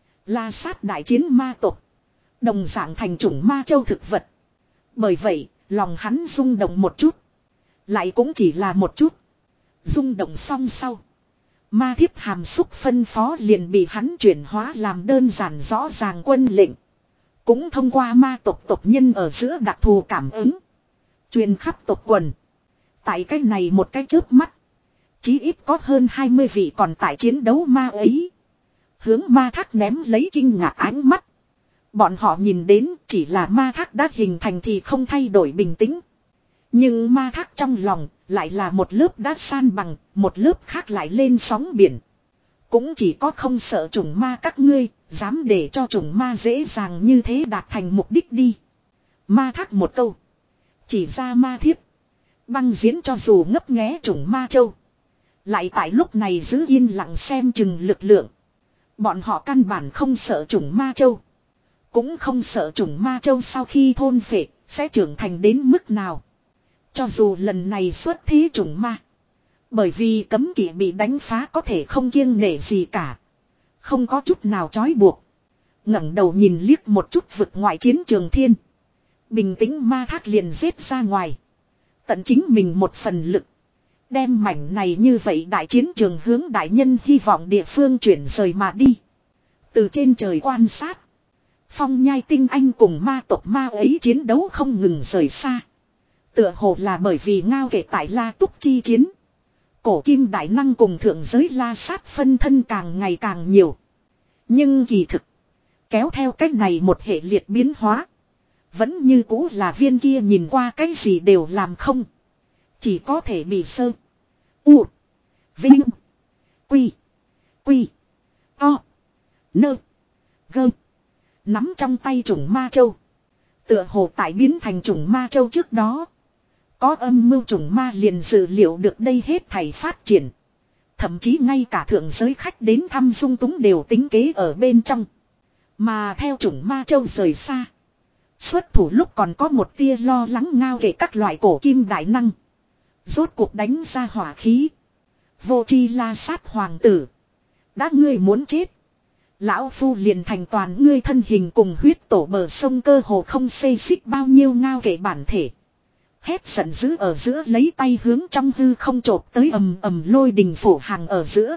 La sát đại chiến ma tộc. Đồng dạng thành chủng ma châu thực vật. Bởi vậy, lòng hắn rung động một chút. Lại cũng chỉ là một chút. Rung động xong sau. Ma thiếp hàm xúc phân phó liền bị hắn chuyển hóa làm đơn giản rõ ràng quân lệnh. Cũng thông qua ma tộc tộc nhân ở giữa đặc thù cảm ứng. Truyền khắp tộc quần. Tại cái này một cái chớp mắt. Chí ít có hơn hai mươi vị còn tại chiến đấu ma ấy. Hướng ma thác ném lấy kinh ngạc ánh mắt. Bọn họ nhìn đến chỉ là ma thác đã hình thành thì không thay đổi bình tĩnh. Nhưng ma thác trong lòng lại là một lớp đá san bằng, một lớp khác lại lên sóng biển. Cũng chỉ có không sợ chủng ma các ngươi, dám để cho chủng ma dễ dàng như thế đạt thành mục đích đi. Ma thác một câu. Chỉ ra ma thiếp. Băng diễn cho dù ngấp nghé chủng ma châu. Lại tại lúc này giữ yên lặng xem chừng lực lượng. Bọn họ căn bản không sợ chủng ma châu. Cũng không sợ chủng ma châu sau khi thôn phệ sẽ trưởng thành đến mức nào. Cho dù lần này xuất thí chủng ma. Bởi vì cấm kỵ bị đánh phá có thể không kiêng nể gì cả. Không có chút nào trói buộc. ngẩng đầu nhìn liếc một chút vực ngoại chiến trường thiên. Bình tĩnh ma thác liền giết ra ngoài. Tận chính mình một phần lực. Đem mảnh này như vậy đại chiến trường hướng đại nhân hy vọng địa phương chuyển rời mà đi. Từ trên trời quan sát. Phong nhai tinh anh cùng ma tộc ma ấy chiến đấu không ngừng rời xa. Tựa hồ là bởi vì ngao kể tại La Túc chi chiến. Cổ kim đại năng cùng thượng giới la sát phân thân càng ngày càng nhiều. Nhưng kỳ thực. Kéo theo cách này một hệ liệt biến hóa. Vẫn như cũ là viên kia nhìn qua cái gì đều làm không. Chỉ có thể bị sơ. U. Vinh. Quy. Quy. To. Nơ. Gơ. Nắm trong tay chủng ma châu. Tựa hồ tại biến thành chủng ma châu trước đó. Có âm mưu chủng ma liền dự liệu được đây hết thảy phát triển. Thậm chí ngay cả thượng giới khách đến thăm dung túng đều tính kế ở bên trong. Mà theo chủng ma châu rời xa. Xuất thủ lúc còn có một tia lo lắng ngao kể các loại cổ kim đại năng. Rốt cuộc đánh ra hỏa khí. Vô chi la sát hoàng tử. Đã ngươi muốn chết. Lão phu liền thành toàn ngươi thân hình cùng huyết tổ bờ sông cơ hồ không xê xích bao nhiêu ngao kể bản thể. Hét giận dữ ở giữa lấy tay hướng trong hư không chộp tới ầm ầm lôi đình phủ hàng ở giữa.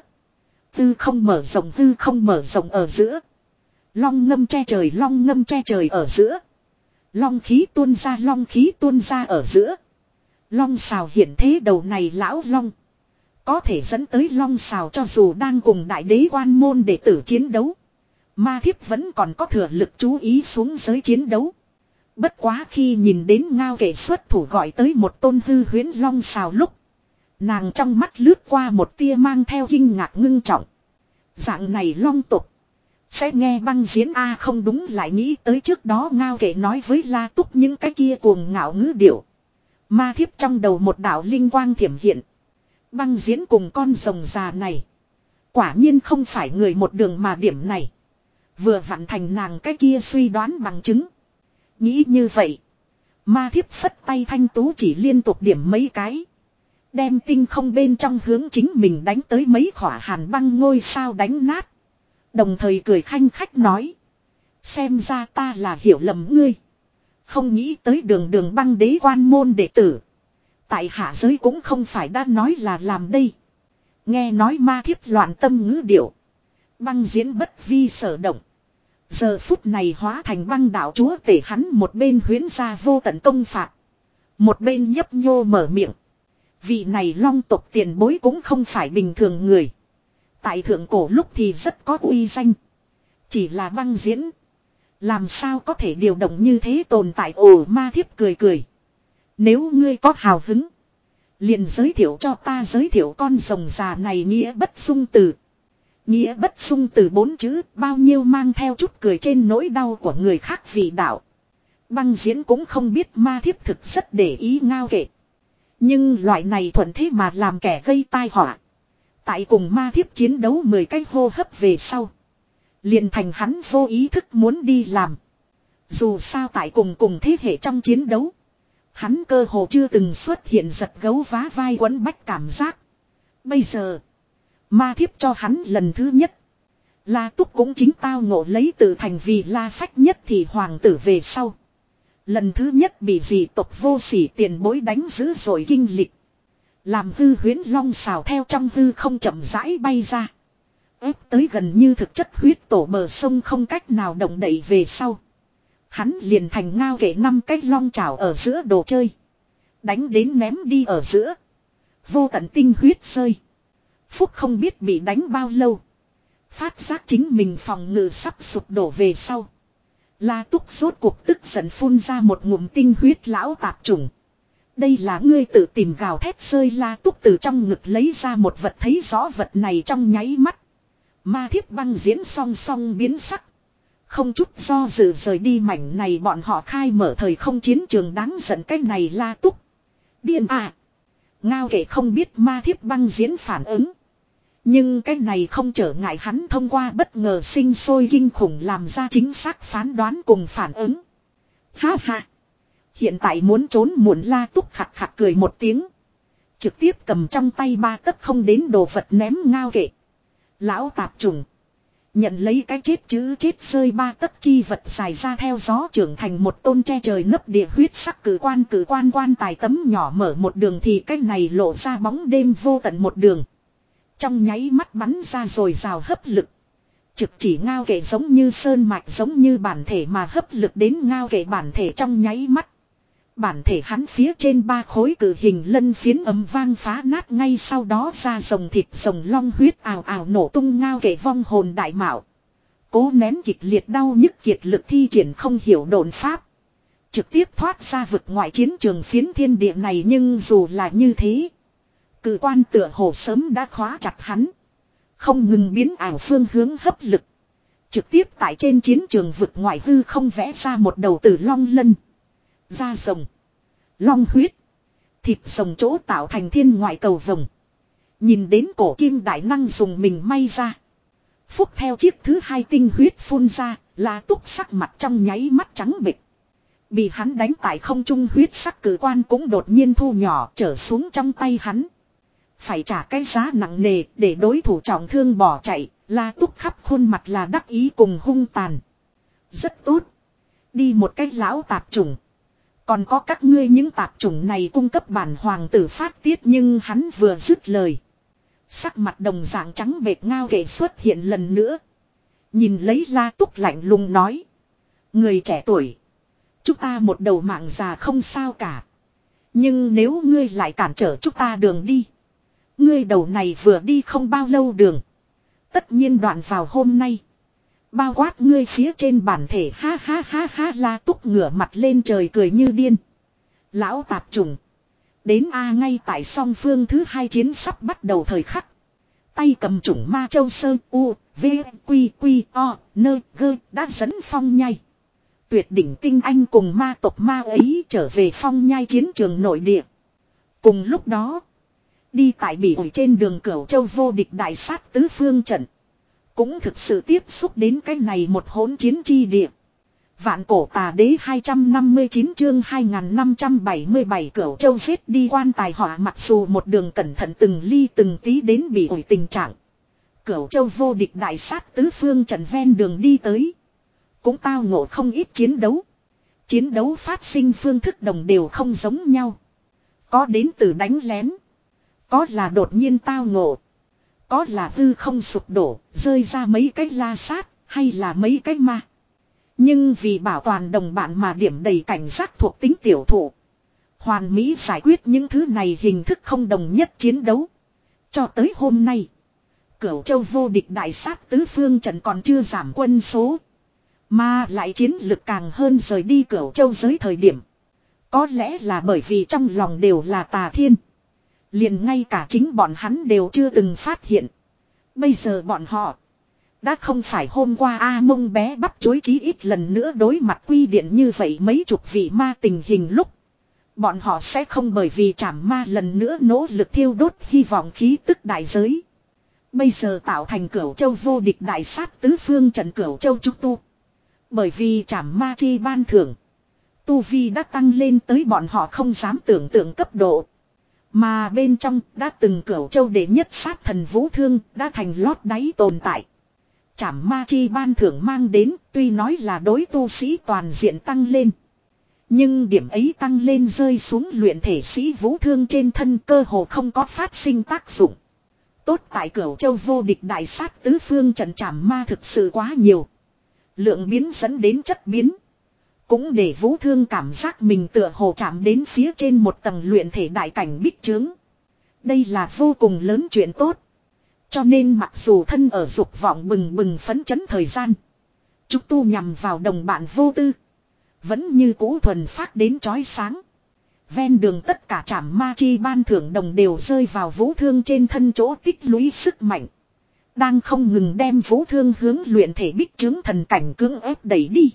Hư không mở rộng hư không mở rộng ở giữa. Long ngâm che trời long ngâm che trời ở giữa. Long khí tuôn ra long khí tuôn ra ở giữa. Long xào hiện thế đầu này lão long. Có thể dẫn tới long xào cho dù đang cùng đại đế quan môn đệ tử chiến đấu. Ma thiếp vẫn còn có thừa lực chú ý xuống giới chiến đấu. Bất quá khi nhìn đến ngao kể xuất thủ gọi tới một tôn hư huyễn long xào lúc. Nàng trong mắt lướt qua một tia mang theo kinh ngạc ngưng trọng. Dạng này long tục. Sẽ nghe băng diễn A không đúng lại nghĩ tới trước đó ngao kể nói với La Túc những cái kia cuồng ngạo ngữ điệu. Ma thiếp trong đầu một đạo linh quang thiểm hiện. Băng diễn cùng con rồng già này. Quả nhiên không phải người một đường mà điểm này. Vừa vặn thành nàng cái kia suy đoán bằng chứng. Nghĩ như vậy. Ma thiếp phất tay thanh tú chỉ liên tục điểm mấy cái. Đem tinh không bên trong hướng chính mình đánh tới mấy khỏa hàn băng ngôi sao đánh nát. Đồng thời cười khanh khách nói. Xem ra ta là hiểu lầm ngươi. Không nghĩ tới đường đường băng đế quan môn đệ tử. Tại hạ giới cũng không phải đã nói là làm đây. Nghe nói ma thiếp loạn tâm ngữ điệu. Băng diễn bất vi sở động. Giờ phút này hóa thành băng đạo chúa tể hắn một bên huyễn ra vô tận công phạt. Một bên nhấp nhô mở miệng. Vị này long tộc tiền bối cũng không phải bình thường người. Tại thượng cổ lúc thì rất có uy danh. Chỉ là băng diễn. Làm sao có thể điều động như thế tồn tại. Ồ, ma thiếp cười cười. Nếu ngươi có hào hứng. Liền giới thiệu cho ta giới thiệu con rồng già này nghĩa bất dung từ. Nghĩa bất dung từ bốn chữ bao nhiêu mang theo chút cười trên nỗi đau của người khác vì đạo. Băng diễn cũng không biết ma thiếp thực rất để ý ngao kệ. Nhưng loại này thuận thế mà làm kẻ gây tai họa. Tại cùng ma thiếp chiến đấu mười cái hô hấp về sau. Liền thành hắn vô ý thức muốn đi làm. Dù sao tại cùng cùng thế hệ trong chiến đấu. Hắn cơ hồ chưa từng xuất hiện giật gấu vá vai quấn bách cảm giác. Bây giờ. Ma thiếp cho hắn lần thứ nhất. La Túc cũng chính tao ngộ lấy tự thành vì La Phách nhất thì hoàng tử về sau. Lần thứ nhất bị dị tộc vô sỉ tiền bối đánh dữ rồi kinh lịch. Làm hư huyến long xào theo trong hư không chậm rãi bay ra. Ép tới gần như thực chất huyết tổ bờ sông không cách nào động đậy về sau. Hắn liền thành ngao kể năm cái long trào ở giữa đồ chơi. Đánh đến ném đi ở giữa. Vô tận tinh huyết rơi. Phúc không biết bị đánh bao lâu. Phát giác chính mình phòng ngự sắp sụp đổ về sau. La Túc rốt cuộc tức giận phun ra một ngụm tinh huyết lão tạp trùng. Đây là ngươi tự tìm gào thét rơi. La Túc từ trong ngực lấy ra một vật thấy rõ vật này trong nháy mắt. Ma thiếp băng diễn song song biến sắc. Không chút do dự rời đi mảnh này bọn họ khai mở thời không chiến trường đáng giận cái này La Túc. Điên à. Ngao kể không biết ma thiếp băng diễn phản ứng. Nhưng cái này không trở ngại hắn thông qua bất ngờ sinh sôi kinh khủng làm ra chính xác phán đoán cùng phản ứng. Ha ha. Hiện tại muốn trốn muộn. La Túc khặt khặt cười một tiếng. Trực tiếp cầm trong tay ba tấc không đến đồ vật ném ngao kệ. Lão tạp trùng. Nhận lấy cái chết chữ chết rơi ba tấc chi vật dài ra theo gió trưởng thành một tôn che trời nấp địa huyết sắc cử quan cử quan quan tài tấm nhỏ mở một đường thì cái này lộ ra bóng đêm vô tận một đường. Trong nháy mắt bắn ra rồi rào hấp lực. Trực chỉ ngao kệ giống như sơn mạch giống như bản thể mà hấp lực đến ngao kệ bản thể trong nháy mắt. Bản thể hắn phía trên ba khối cử hình lân phiến ấm vang phá nát ngay sau đó ra rồng thịt rồng long huyết ào ào nổ tung ngao kệ vong hồn đại mạo. Cố nén kịch liệt đau nhức kiệt lực thi triển không hiểu độn pháp. Trực tiếp thoát ra vực ngoại chiến trường phiến thiên địa này nhưng dù là như thế. Cử quan tựa hồ sớm đã khóa chặt hắn. Không ngừng biến ảo phương hướng hấp lực. Trực tiếp tại trên chiến trường vực ngoại hư không vẽ ra một đầu tử long lân. Da rồng. Long huyết. Thịt rồng chỗ tạo thành thiên ngoại cầu vồng. Nhìn đến cổ kim đại năng dùng mình may ra. Phúc theo chiếc thứ hai tinh huyết phun ra. La Túc sắc mặt trong nháy mắt trắng bệch. Bị hắn đánh tại không trung huyết sắc cử quan cũng đột nhiên thu nhỏ trở xuống trong tay hắn. Phải trả cái giá nặng nề để đối thủ trọng thương bỏ chạy. La Túc khắp khuôn mặt là đắc ý cùng hung tàn. Rất tốt. Đi một cách lão tạp chủng. Còn có các ngươi những tạp chủng này cung cấp bản hoàng tử phát tiết nhưng hắn vừa dứt lời. Sắc mặt đồng dạng trắng bệch ngao kệ xuất hiện lần nữa. Nhìn lấy La Túc lạnh lùng nói. Người trẻ tuổi. Chúng ta một đầu mạng già không sao cả. Nhưng nếu ngươi lại cản trở chúng ta đường đi. Ngươi đầu này vừa đi không bao lâu đường. Tất nhiên đoạn vào hôm nay. Bao quát ngươi phía trên bản thể ha ha ha ha. La Túc ngửa mặt lên trời cười như điên. Lão tạp trùng. Đến A ngay tại song phương thứ hai chiến sắp bắt đầu thời khắc. Tay cầm chủng ma châu sơ u, v, quy quy o, nơ gơ đã dẫn phong nhai. Tuyệt đỉnh tinh anh cùng ma tộc ma ấy trở về phong nhai chiến trường nội địa. Cùng lúc đó. Đi tại bỉ ổi trên đường Cửu Châu vô địch đại sát tứ phương trận. Cũng thực sự tiếp xúc đến cái này một hỗn chiến chi địa. Vạn cổ tà đế hai trăm năm mươi chín chương hai nghìn năm trăm bảy mươi bảy Cửu Châu giết đi quan tài họa mặc dù một đường cẩn thận từng ly từng tí đến bỉ ổi tình trạng. Cửu Châu vô địch đại sát tứ phương trận ven đường đi tới. Cũng tao ngộ không ít chiến đấu. Chiến đấu phát sinh phương thức đồng đều không giống nhau. Có đến từ đánh lén. Có là đột nhiên tao ngộ. Có là hư không sụp đổ, rơi ra mấy cái la sát, hay là mấy cái ma. Nhưng vì bảo toàn đồng bạn mà điểm đầy cảnh giác thuộc tính tiểu thủ. Hoàn mỹ giải quyết những thứ này hình thức không đồng nhất chiến đấu. Cho tới hôm nay, Cửu Châu vô địch đại sát tứ phương trận còn chưa giảm quân số. Mà lại chiến lực càng hơn rời đi Cửu Châu giới thời điểm. Có lẽ là bởi vì trong lòng đều là Tà Thiên. Liền ngay cả chính bọn hắn đều chưa từng phát hiện. Bây giờ bọn họ đã không phải hôm qua A Mông bé bắp chối chí ít lần nữa đối mặt quy điện như vậy mấy chục vị ma tình hình lúc. Bọn họ sẽ không bởi vì trảm ma lần nữa nỗ lực thiêu đốt hy vọng khí tức đại giới. Bây giờ tạo thành Cửu Châu vô địch đại sát tứ phương trận Cửu Châu trúc tu. Bởi vì trảm ma chi ban thưởng. Tu vi đã tăng lên tới bọn họ không dám tưởng tượng cấp độ. Mà bên trong đã từng Cửu Châu đệ nhất sát thần Vũ Thương đã thành lót đáy tồn tại. Trảm ma chi ban thưởng mang đến tuy nói là đối tu sĩ toàn diện tăng lên. Nhưng điểm ấy tăng lên rơi xuống luyện thể sĩ Vũ Thương trên thân cơ hồ không có phát sinh tác dụng. Tốt tại Cửu Châu vô địch đại sát tứ phương trận trảm ma thực sự quá nhiều. Lượng biến dẫn đến chất biến. Cũng để Vũ Thương cảm giác mình tựa hồ chạm đến phía trên một tầng luyện thể đại cảnh bích trướng. Đây là vô cùng lớn chuyện tốt. Cho nên mặc dù thân ở dục vọng bừng bừng phấn chấn thời gian. Trúc tu nhằm vào đồng bạn vô tư. Vẫn như cũ thuần phát đến chói sáng. Ven đường tất cả trảm ma chi ban thưởng đồng đều rơi vào Vũ Thương trên thân chỗ tích lũy sức mạnh. Đang không ngừng đem Vũ Thương hướng luyện thể bích trướng thần cảnh cưỡng ép đẩy đi.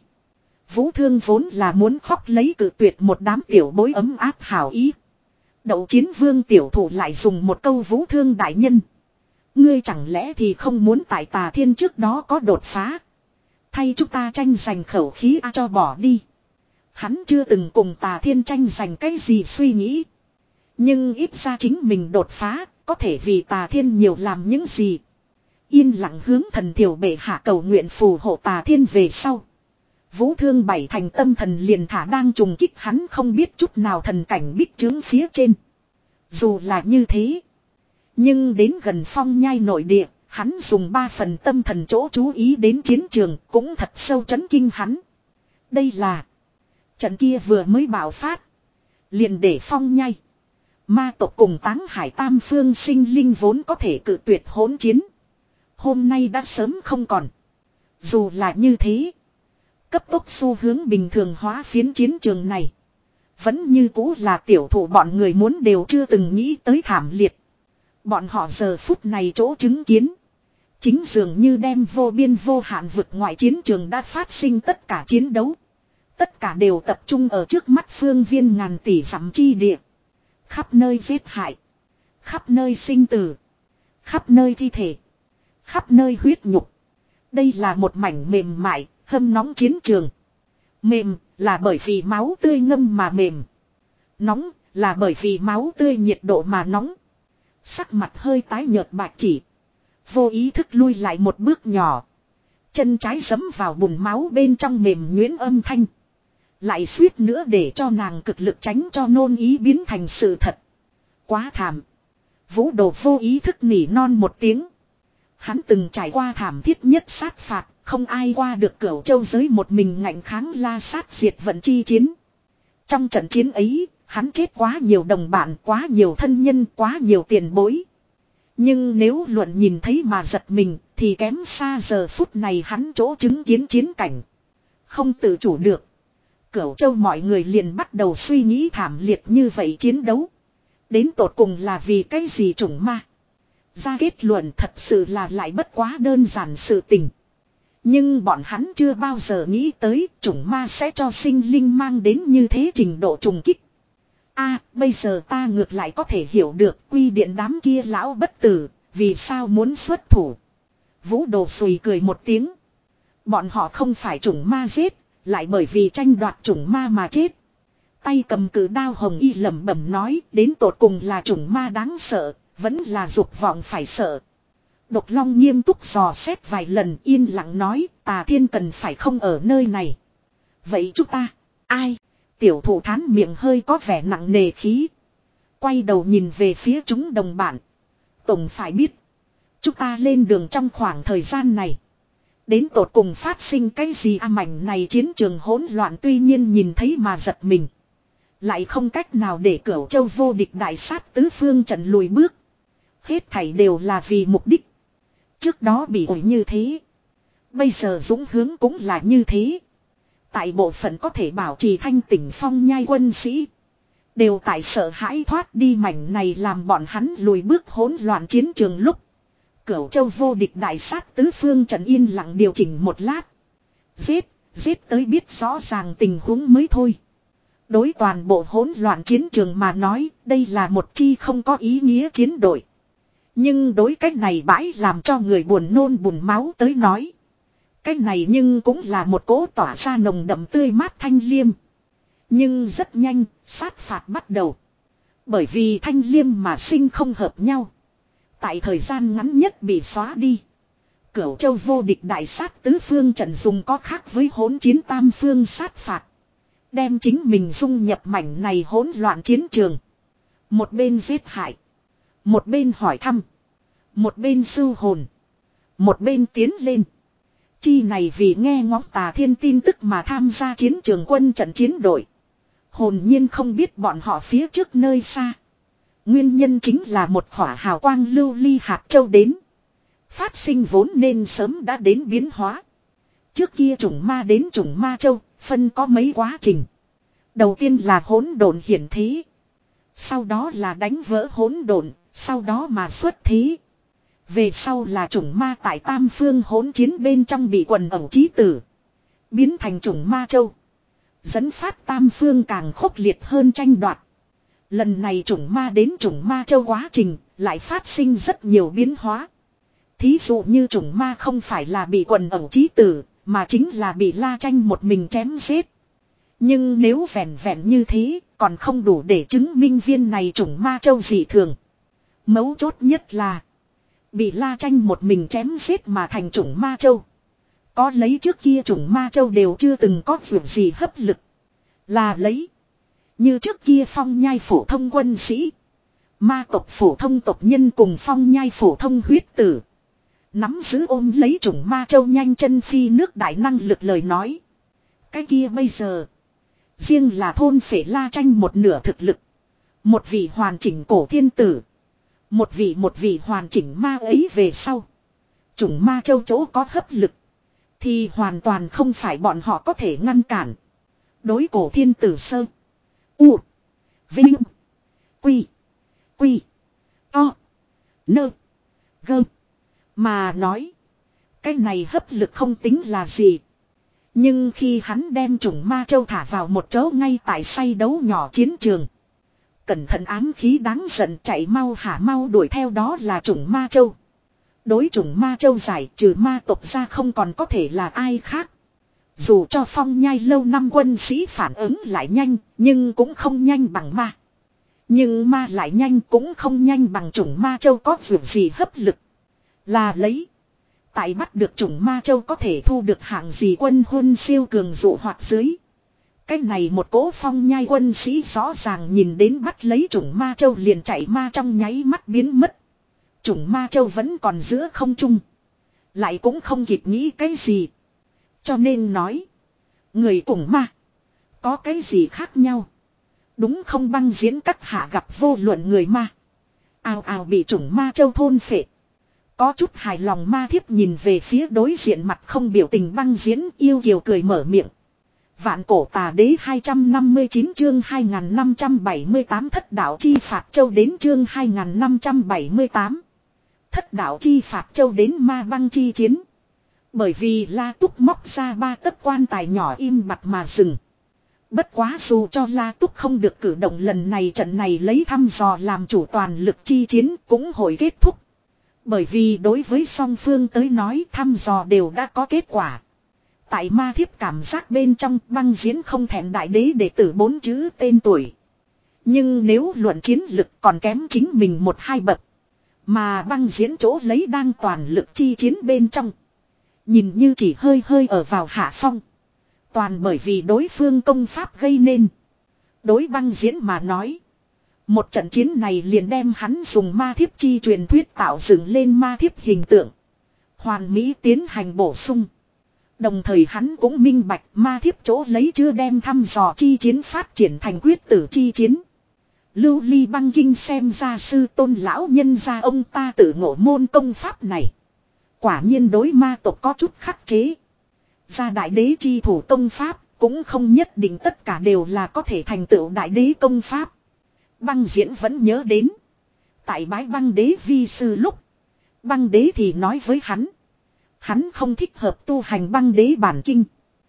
Vũ Thương vốn là muốn khóc lấy cự tuyệt một đám tiểu bối ấm áp hảo ý. Đậu Chiến Vương tiểu thủ lại dùng một câu Vũ Thương đại nhân. Ngươi chẳng lẽ thì không muốn tại Tà Thiên trước đó có đột phá. Thay chúng ta tranh giành khẩu khí a cho bỏ đi. Hắn chưa từng cùng Tà Thiên tranh giành cái gì suy nghĩ. Nhưng ít ra chính mình đột phá, có thể vì Tà Thiên nhiều làm những gì. Yên lặng hướng thần thiểu bệ hạ cầu nguyện phù hộ Tà Thiên về sau. Vũ Thương bảy thành tâm thần liền thả đang trùng kích hắn không biết chút nào thần cảnh bích trướng phía trên. Dù là như thế. Nhưng đến gần phong nhai nội địa, hắn dùng ba phần tâm thần chỗ chú ý đến chiến trường cũng thật sâu chấn kinh hắn. Đây là trận kia vừa mới bạo phát. Liền để phong nhai. Ma tộc cùng Táng Hải Tam Phương sinh linh vốn có thể cự tuyệt hỗn chiến. Hôm nay đã sớm không còn. Dù là như thế. Cấp tốc xu hướng bình thường hóa phiến chiến trường này. Vẫn như cũ là tiểu thủ bọn người muốn đều chưa từng nghĩ tới thảm liệt. Bọn họ giờ phút này chỗ chứng kiến. Chính dường như đem vô biên vô hạn vực ngoại chiến trường đã phát sinh tất cả chiến đấu. Tất cả đều tập trung ở trước mắt phương viên ngàn tỷ dặm chi địa. Khắp nơi giết hại. Khắp nơi sinh tử. Khắp nơi thi thể. Khắp nơi huyết nhục. Đây là một mảnh mềm mại, hâm nóng chiến trường. Mềm là bởi vì máu tươi ngâm mà mềm. Nóng là bởi vì máu tươi nhiệt độ mà nóng. Sắc mặt hơi tái nhợt bạch chỉ. Vô ý thức lui lại một bước nhỏ. Chân trái giẫm vào bùn máu bên trong mềm nhuyễn âm thanh. Lại suýt nữa để cho nàng cực lực tránh cho nôn ý biến thành sự thật. Quá thảm. Vũ Đồ vô ý thức nỉ non một tiếng. Hắn từng trải qua thảm thiết nhất sát phạt. Không ai qua được Cửu Châu giới một mình ngạnh kháng la sát diệt vận chi chiến. Trong trận chiến ấy, hắn chết quá nhiều đồng bạn, quá nhiều thân nhân, quá nhiều tiền bối. Nhưng nếu luận nhìn thấy mà giật mình, thì kém xa giờ phút này hắn chỗ chứng kiến chiến cảnh. Không tự chủ được. Cửu Châu mọi người liền bắt đầu suy nghĩ thảm liệt như vậy chiến đấu. Đến tột cùng là vì cái gì chủng ma. Ra kết luận thật sự là lại bất quá đơn giản sự tình. Nhưng bọn hắn chưa bao giờ nghĩ tới chủng ma sẽ cho sinh linh mang đến như thế trình độ trùng kích. A, à, bây giờ ta ngược lại có thể hiểu được quy điện đám kia lão bất tử, vì sao muốn xuất thủ. Vũ Đồ sùi cười một tiếng. Bọn họ không phải chủng ma giết, lại bởi vì tranh đoạt chủng ma mà chết. Tay cầm cử đao hồng y lẩm bẩm nói, đến tột cùng là chủng ma đáng sợ, vẫn là dục vọng phải sợ. Độc Long nghiêm túc dò xét vài lần yên lặng nói, Tà Thiên cần phải không ở nơi này. Vậy chúng ta Ai? Tiểu thủ thán miệng hơi có vẻ nặng nề khí. Quay đầu nhìn về phía chúng đồng bạn. Tổng phải biết. Chúng ta lên đường trong khoảng thời gian này. Đến tột cùng phát sinh cái gì à, mảnh này chiến trường hỗn loạn tuy nhiên nhìn thấy mà giật mình. Lại không cách nào để Cửu Châu vô địch đại sát tứ phương trận lùi bước. Hết thảy đều là vì mục đích. Trước đó bị ổi như thế. Bây giờ dũng hướng cũng là như thế. Tại bộ phận có thể bảo trì thanh tỉnh phong nhai quân sĩ. Đều tại sợ hãi thoát đi mảnh này làm bọn hắn lùi bước hỗn loạn chiến trường lúc. Cửu Châu vô địch đại sát tứ phương trận yên lặng điều chỉnh một lát. Giết, giết tới biết rõ ràng tình huống mới thôi. Đối toàn bộ hỗn loạn chiến trường mà nói, đây là một chi không có ý nghĩa chiến đội. Nhưng đối cách này bãi làm cho người buồn nôn bùn máu tới nói. Cái này nhưng cũng là một cỗ tỏa ra nồng đậm tươi mát thanh liêm. Nhưng rất nhanh, sát phạt bắt đầu. Bởi vì thanh liêm mà sinh không hợp nhau. Tại thời gian ngắn nhất bị xóa đi. Cửu Châu vô địch đại sát tứ phương trận dùng có khác với hỗn chiến tam phương sát phạt. Đem chính mình dung nhập mảnh này hỗn loạn chiến trường. Một bên giết hại. Một bên hỏi thăm. Một bên sưu hồn. Một bên tiến lên. Chi này vì nghe ngóng Tà Thiên tin tức mà tham gia chiến trường quân trận chiến đội. Hồn nhiên không biết bọn họ phía trước nơi xa. Nguyên nhân chính là một khỏa hào quang lưu ly hạt châu đến. Phát sinh vốn nên sớm đã đến biến hóa. Trước kia chủng ma đến chủng ma châu, phân có mấy quá trình. Đầu tiên là hỗn độn hiển thế. Sau đó là đánh vỡ hỗn độn, sau đó mà xuất thế. Về sau là chủng ma tại tam phương hỗn chiến bên trong bị quần ẩu chí tử. Biến thành chủng ma châu. Dẫn phát tam phương càng khốc liệt hơn tranh đoạt. Lần này chủng ma đến chủng ma châu quá trình lại phát sinh rất nhiều biến hóa. Thí dụ như chủng ma không phải là bị quần ẩu chí tử, mà chính là bị La Tranh một mình chém giết. Nhưng nếu vẹn vẹn như thế, còn không đủ để chứng minh viên này chủng ma châu dị thường. Mấu chốt nhất là bị La Tranh một mình chém giết mà thành chủng ma châu. Có lấy trước kia chủng ma châu đều chưa từng có việc gì hấp lực. Là lấy. Như trước kia phong nhai phổ thông quân sĩ. Ma tộc phổ thông tộc nhân cùng phong nhai phổ thông huyết tử. Nắm giữ ôm lấy chủng ma châu nhanh chân phi nước đại năng lực lời nói. Cái kia bây giờ. Riêng là thôn phể La Tranh một nửa thực lực. Một vị hoàn chỉnh cổ thiên tử. Một vị một vị hoàn chỉnh ma ấy về sau. Chủng ma châu chỗ có hấp lực. Thì hoàn toàn không phải bọn họ có thể ngăn cản. Đối cổ thiên tử sơ. U. Vinh. Quy. Quy. To. Nơ. Gơ. Mà nói. Cái này hấp lực không tính là gì. Nhưng khi hắn đem chủng ma châu thả vào một chỗ ngay tại say đấu nhỏ chiến trường. Cẩn thận ám khí đáng giận chạy mau hả mau đuổi theo đó là chủng ma châu. Đối chủng ma châu giải trừ ma tộc ra không còn có thể là ai khác. Dù cho phong nhai lâu năm quân sĩ phản ứng lại nhanh, nhưng cũng không nhanh bằng ma. Nhưng ma lại nhanh cũng không nhanh bằng chủng ma châu có việc gì hấp lực. Là lấy. Tại bắt được chủng ma châu có thể thu được hạng gì quân huân siêu cường dụ hoặc dưới. Cái này một cỗ phong nhai quân sĩ rõ ràng nhìn đến bắt lấy chủng ma châu liền chạy ma trong nháy mắt biến mất. Chủng ma châu vẫn còn giữa không trung. Lại cũng không kịp nghĩ cái gì. Cho nên nói. Người cùng ma. Có cái gì khác nhau. Đúng không băng diễn các hạ gặp vô luận người ma. Ào ào bị chủng ma châu thôn phệ. Có chút hài lòng ma thiếp nhìn về phía đối diện mặt không biểu tình băng diễn yêu kiều cười mở miệng. Vạn cổ tà đế hai trăm năm mươi chín chương hai nghìn năm trăm bảy mươi tám thất đạo chi phạt châu đến chương hai nghìn năm trăm bảy mươi tám. Thất đạo chi phạt châu đến ma băng chi chiến. Bởi vì La Túc móc ra ba tấc quan tài nhỏ im bặt mà dừng. Bất quá dù cho La Túc không được cử động lần này trận này lấy thăm dò làm chủ toàn lực chi chiến cũng hồi kết thúc. Bởi vì đối với song phương tới nói thăm dò đều đã có kết quả. Tại ma thiếp cảm giác bên trong băng diễn không thèm đại đế đệ tử bốn chữ tên tuổi. Nhưng nếu luận chiến lực còn kém chính mình một hai bậc. Mà băng diễn chỗ lấy đang toàn lực chi chiến bên trong. Nhìn như chỉ hơi hơi ở vào hạ phong. Toàn bởi vì đối phương công pháp gây nên. Đối Băng Diễn mà nói. Một trận chiến này liền đem hắn dùng ma thiếp chi truyền thuyết tạo dựng lên ma thiếp hình tượng. Hoàn mỹ tiến hành bổ sung. Đồng thời hắn cũng minh bạch ma thiếp chỗ lấy chưa đem thăm dò chi chiến phát triển thành quyết tử chi chiến. Lưu Ly Băng Kinh xem ra sư tôn lão nhân gia ông ta tự ngộ môn công pháp này. Quả nhiên đối ma tộc có chút khắc chế. Ra đại đế chi thủ công pháp cũng không nhất định tất cả đều là có thể thành tựu đại đế công pháp. Băng Diễn vẫn nhớ đến. Tại bái băng đế vi sư lúc. Băng đế thì nói với hắn. Hắn không thích hợp tu hành băng đế bản kinh.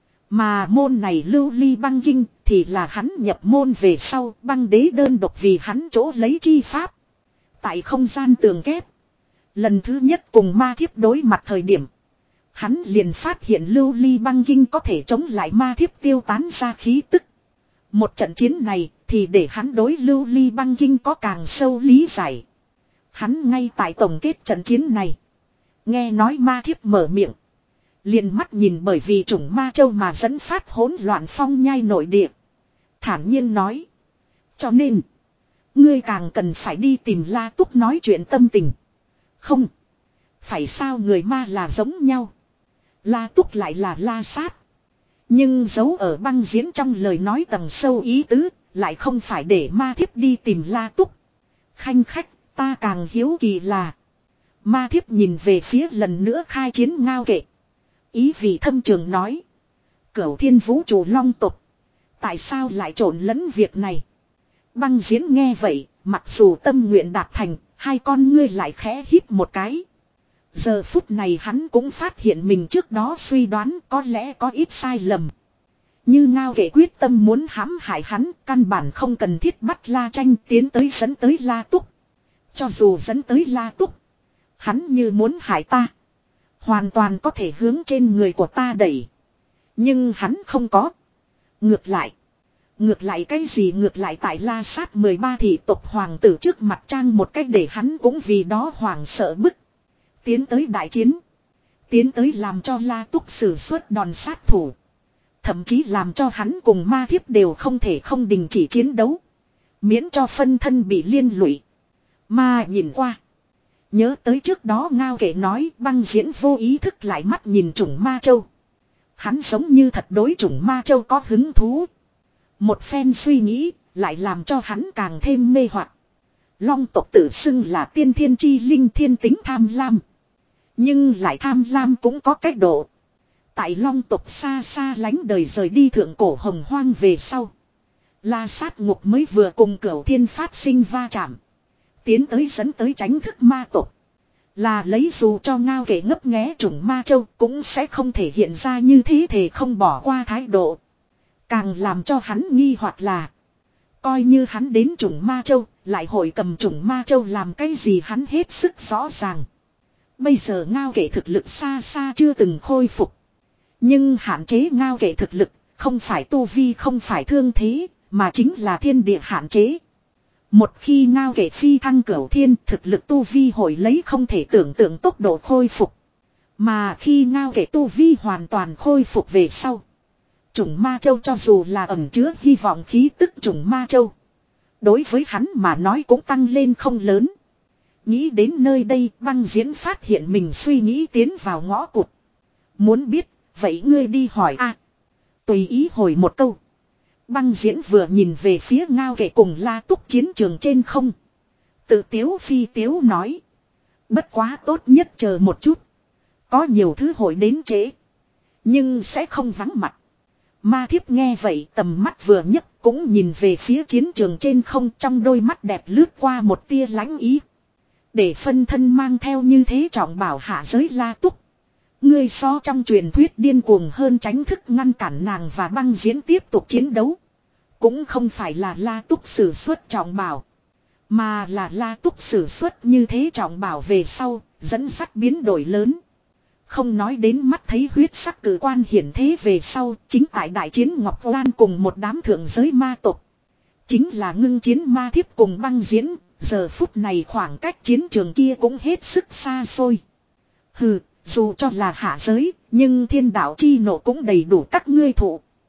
Mà môn này Lưu Ly Băng Kinh thì là hắn nhập môn về sau băng đế đơn độc vì hắn chỗ lấy chi pháp. Tại không gian tường kép. Lần thứ nhất cùng ma thiếp đối mặt thời điểm. Hắn liền phát hiện Lưu Ly Băng Kinh có thể chống lại ma thiếp tiêu tán ra khí tức. Một trận chiến này thì để hắn đối Lưu Ly Băng Kinh có càng sâu lý giải. Hắn ngay tại tổng kết trận chiến này. Nghe nói ma thiếp mở miệng. Liền mắt nhìn bởi vì chủng ma châu mà dẫn phát hỗn loạn phong nhai nội địa. Thản nhiên nói. Cho nên. Ngươi càng cần phải đi tìm La Túc nói chuyện tâm tình. Không. Phải sao người ma là giống nhau. La Túc lại là La Sát. Nhưng giấu ở Băng Diễn trong lời nói tầng sâu ý tứ. Lại không phải để ma thiếp đi tìm La Túc. Khanh khách ta càng hiếu kỳ là. Ma thiếp nhìn về phía lần nữa khai chiến Ngao Kệ. Ý vị thâm trường nói. Cửu thiên vũ trụ long tộc. Tại sao lại trộn lẫn việc này? Băng Diễn nghe vậy. Mặc dù tâm nguyện đạt thành. Hai con ngươi lại khẽ hít một cái. Giờ phút này hắn cũng phát hiện mình trước đó suy đoán có lẽ có ít sai lầm. Như Ngao Kệ quyết tâm muốn hãm hại hắn. Căn bản không cần thiết bắt La Tranh tiến tới dẫn tới La Túc. Cho dù dẫn tới La Túc. Hắn như muốn hại ta. Hoàn toàn có thể hướng trên người của ta đẩy. Nhưng hắn không có. Ngược lại. Ngược lại cái gì ngược lại tại La Sát mười ba thị tộc hoàng tử trước mặt trang một cách để hắn cũng vì đó hoàng sợ bức. Tiến tới đại chiến. Tiến tới làm cho La Túc sử xuất đòn sát thủ. Thậm chí làm cho hắn cùng ma thiếp đều không thể không đình chỉ chiến đấu. Miễn cho phân thân bị liên lụy. Mà nhìn qua. Nhớ tới trước đó Ngao Kệ nói Băng Diễn vô ý thức lại mắt nhìn chủng ma châu. Hắn giống như thật đối chủng ma châu có hứng thú. Một phen suy nghĩ lại làm cho hắn càng thêm mê hoặc. Long tộc tự xưng là tiên thiên chi linh thiên tính tham lam. Nhưng lại tham lam cũng có cách độ. Tại long tộc xa xa lánh đời rời đi thượng cổ hồng hoang về sau. La Sát ngục mới vừa cùng Cửu Thiên phát sinh va chạm. Tiến tới dẫn tới tránh thức ma tộc. Là lấy dù cho Ngao Kệ ngấp nghé chủng ma châu cũng sẽ không thể hiện ra như thế thể không bỏ qua thái độ. Càng làm cho hắn nghi hoặc là. Coi như hắn đến chủng ma châu lại hội cầm chủng ma châu làm cái gì hắn hết sức rõ ràng. Bây giờ Ngao Kệ thực lực xa xa chưa từng khôi phục. Nhưng hạn chế Ngao Kệ thực lực không phải tu vi không phải thương thế mà chính là thiên địa hạn chế. Một khi Ngao Kệ phi thăng cửu thiên thực lực tu vi hồi lấy không thể tưởng tượng tốc độ khôi phục. Mà khi Ngao Kệ tu vi hoàn toàn khôi phục về sau. Chủng ma châu cho dù là ẩn chứa hy vọng khí tức chủng ma châu. Đối với hắn mà nói cũng tăng lên không lớn. Nghĩ đến nơi đây Băng Diễn phát hiện mình suy nghĩ tiến vào ngõ cụt. Muốn biết, vậy ngươi đi hỏi a. Tùy ý hồi một câu. Băng Diễn vừa nhìn về phía Ngao Kệ cùng La Túc chiến trường trên không. Tự tiếu phi tiếu nói. Bất quá tốt nhất chờ một chút. Có nhiều thứ hội đến trễ. Nhưng sẽ không vắng mặt. Ma thiếp nghe vậy tầm mắt vừa nhấc cũng nhìn về phía chiến trường trên không trong đôi mắt đẹp lướt qua một tia lãnh ý. Để phân thân mang theo như thế trọng bảo hạ giới La Túc. Ngươi so trong truyền thuyết điên cuồng hơn tránh thức ngăn cản nàng và Băng Diễn tiếp tục chiến đấu. Cũng không phải là La Túc sử xuất trọng bảo. Mà là La Túc sử xuất như thế trọng bảo về sau, dẫn dắt biến đổi lớn. Không nói đến mắt thấy huyết sắc cử quan hiển thế về sau, chính tại đại chiến Ngọc Lan cùng một đám thượng giới ma tộc. Chính là ngưng chiến ma thiếp cùng Băng Diễn, giờ phút này khoảng cách chiến trường kia cũng hết sức xa xôi. Hừ, dù cho là hạ giới, nhưng thiên đạo chi nộ cũng đầy đủ các ngươi thụ.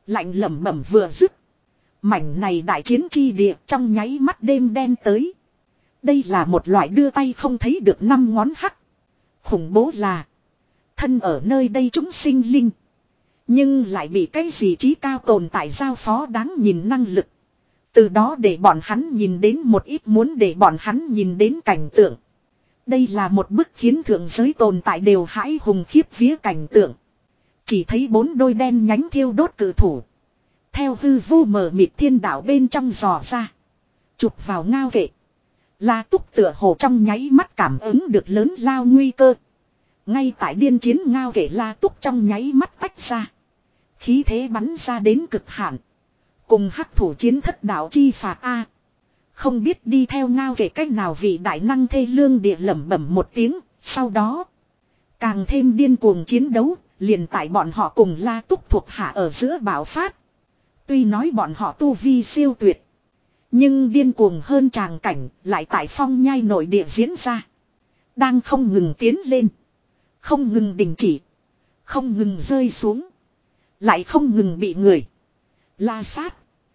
Lạnh lẩm bẩm vừa dứt. Mảnh này đại chiến chi địa trong nháy mắt đêm đen tới. Đây là một loại đưa tay không thấy được năm ngón hắc. Khủng bố là. Thân ở nơi đây chúng sinh linh. Nhưng lại bị cái gì trí cao tồn tại giao phó đáng nhìn năng lực. Từ đó để bọn hắn nhìn đến một ít muốn để bọn hắn nhìn đến cảnh tượng. Đây là một bức khiến thượng giới tồn tại đều hãi hùng khiếp vía cảnh tượng. Chỉ thấy bốn đôi đen nhánh thiêu đốt cử thủ. Theo hư vô mờ mịt thiên đạo bên trong dò ra. Chụp vào ngao kệ. La Túc tựa hồ trong nháy mắt cảm ứng được lớn lao nguy cơ. Ngay tại điên chiến ngao kệ La Túc trong nháy mắt tách ra. Khí thế bắn ra đến cực hạn. Cùng hắc thủ chiến thất đạo chi phạt A. Không biết đi theo ngao kệ cách nào vị đại năng thê lương địa lẩm bẩm một tiếng. Sau đó. Càng thêm điên cuồng chiến đấu. Liền tại bọn họ cùng La Túc thuộc hạ ở giữa bạo phát. Tuy nói bọn họ tu vi siêu tuyệt. Nhưng điên cuồng hơn tràng cảnh lại tại phong nhai nội địa diễn ra. Đang không ngừng tiến lên. Không ngừng đình chỉ. Không ngừng rơi xuống. Lại không ngừng bị người. La sát.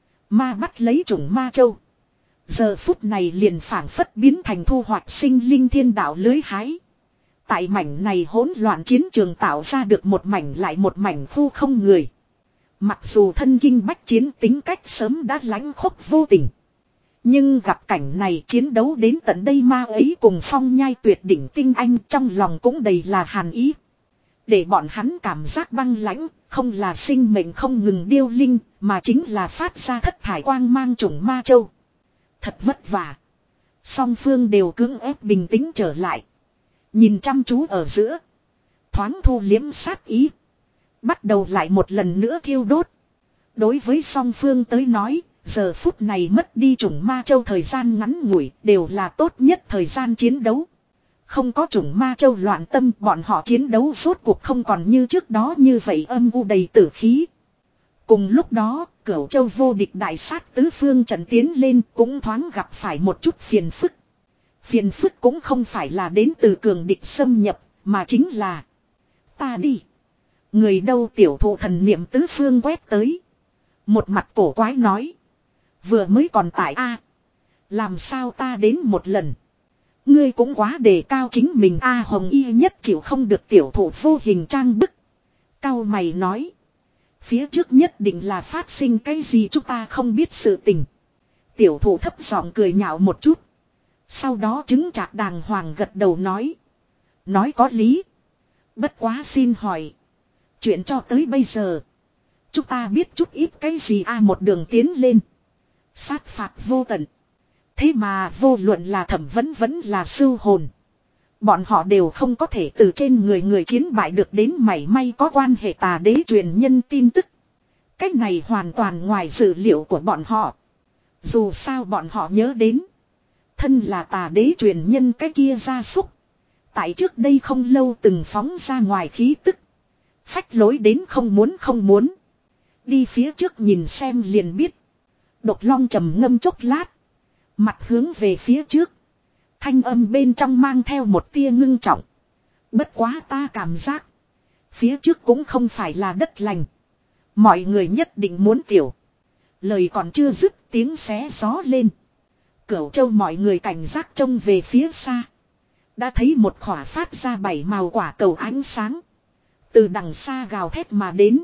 Ma bắt lấy chủng ma châu. Giờ phút này liền phảng phất biến thành thu hoạch sinh linh thiên đạo lưới hái. Tại mảnh này hỗn loạn chiến trường tạo ra được một mảnh lại một mảnh khu không người. Mặc dù thân kinh bách chiến tính cách sớm đã lãnh khốc vô tình. Nhưng gặp cảnh này chiến đấu đến tận đây ma ấy cùng phong nhai tuyệt đỉnh tinh anh trong lòng cũng đầy là hàn ý. Để bọn hắn cảm giác băng lãnh, không là sinh mệnh không ngừng điêu linh, mà chính là phát ra thất thải quang mang chủng ma châu. Thật vất vả. Song phương đều cưỡng ép bình tĩnh trở lại. Nhìn chăm chú ở giữa. Thoáng thu liếm sát ý. Bắt đầu lại một lần nữa thiêu đốt. Đối với song phương tới nói, giờ phút này mất đi chủng ma châu thời gian ngắn ngủi đều là tốt nhất thời gian chiến đấu. Không có chủng ma châu loạn tâm bọn họ chiến đấu rốt cuộc không còn như trước đó như vậy âm u đầy tử khí. Cùng lúc đó, Cửu Châu vô địch đại sát tứ phương trận tiến lên cũng thoáng gặp phải một chút phiền phức. Phiền phức cũng không phải là đến từ cường địch xâm nhập, mà chính là ta đi. Người đâu tiểu thụ thần niệm tứ phương quét tới. Một mặt cổ quái nói. Vừa mới còn tại A. Làm sao ta đến một lần. Ngươi cũng quá đề cao chính mình A Hồng Y nhất chịu không được tiểu thụ vô hình trang bức. Cao mày nói. Phía trước nhất định là phát sinh cái gì chúng ta không biết sự tình. Tiểu thụ thấp giọng cười nhạo một chút. Sau đó chứng trạc đàng hoàng gật đầu nói. Nói có lý. Bất quá xin hỏi. Chuyện cho tới bây giờ. Chúng ta biết chút ít cái gì a một đường tiến lên. Sát phạt vô tận. Thế mà vô luận là thẩm vấn vẫn là sưu hồn. Bọn họ đều không có thể từ trên người người chiến bại được đến mảy may có quan hệ tà đế truyền nhân tin tức. Cách này hoàn toàn ngoài dự liệu của bọn họ. Dù sao bọn họ nhớ đến. Thân là tà đế truyền nhân cái kia gia súc. Tại trước đây không lâu từng phóng ra ngoài khí tức. Phách lối đến không muốn không muốn. Đi phía trước nhìn xem liền biết. Độc long trầm ngâm chốc lát. Mặt hướng về phía trước. Thanh âm bên trong mang theo một tia ngưng trọng. Bất quá ta cảm giác. Phía trước cũng không phải là đất lành. Mọi người nhất định muốn tiểu. Lời còn chưa dứt tiếng xé gió lên. Cửu Châu mọi người cảnh giác trông về phía xa. Đã thấy một khỏa phát ra bảy màu quả cầu ánh sáng. Từ đằng xa gào thét mà đến.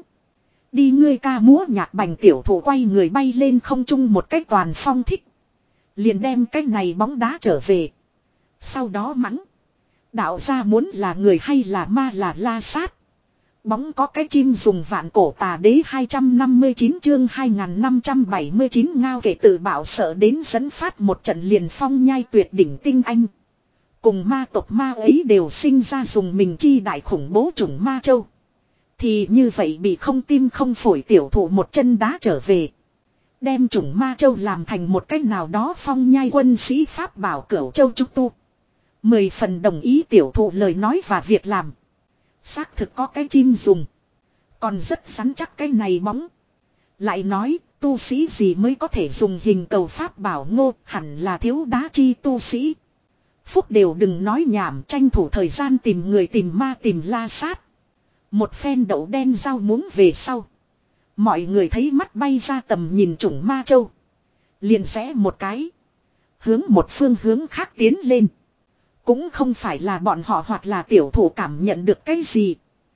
Đi ngươi ca múa nhạc bành tiểu thủ quay người bay lên không trung một cách toàn phong thích. Liền đem cái này bóng đá trở về. Sau đó mắng. Đạo ra muốn là người hay là ma là la sát. Bóng có cái chim dùng vạn cổ tà đế hai trăm năm mươi chín chương hai nghìn năm trăm bảy mươi chín ngao kể tự bảo sợ đến dẫn phát một trận liền phong nhai tuyệt đỉnh tinh anh. Cùng ma tộc ma ấy đều sinh ra dùng mình chi đại khủng bố chủng ma châu. Thì như vậy bị không tim không phổi tiểu thụ một chân đá trở về. Đem chủng ma châu làm thành một cách nào đó phong nhai quân sĩ pháp bảo Cửu Châu trúc tu. Mười phần đồng ý tiểu thụ lời nói và việc làm. Xác thực có cái chim dùng. Còn rất rắn chắc cái này bóng. Lại nói tu sĩ gì mới có thể dùng hình cầu pháp bảo ngô hẳn là thiếu đá chi tu sĩ. Phúc đều đừng nói nhảm tranh thủ thời gian tìm người tìm ma tìm la sát. Một phen đậu đen rau muống về sau. Mọi người thấy mắt bay ra tầm nhìn chủng ma châu. Liền rẽ một cái. Hướng một phương hướng khác tiến lên. Cũng không phải là bọn họ hoặc là tiểu thủ cảm nhận được cái gì.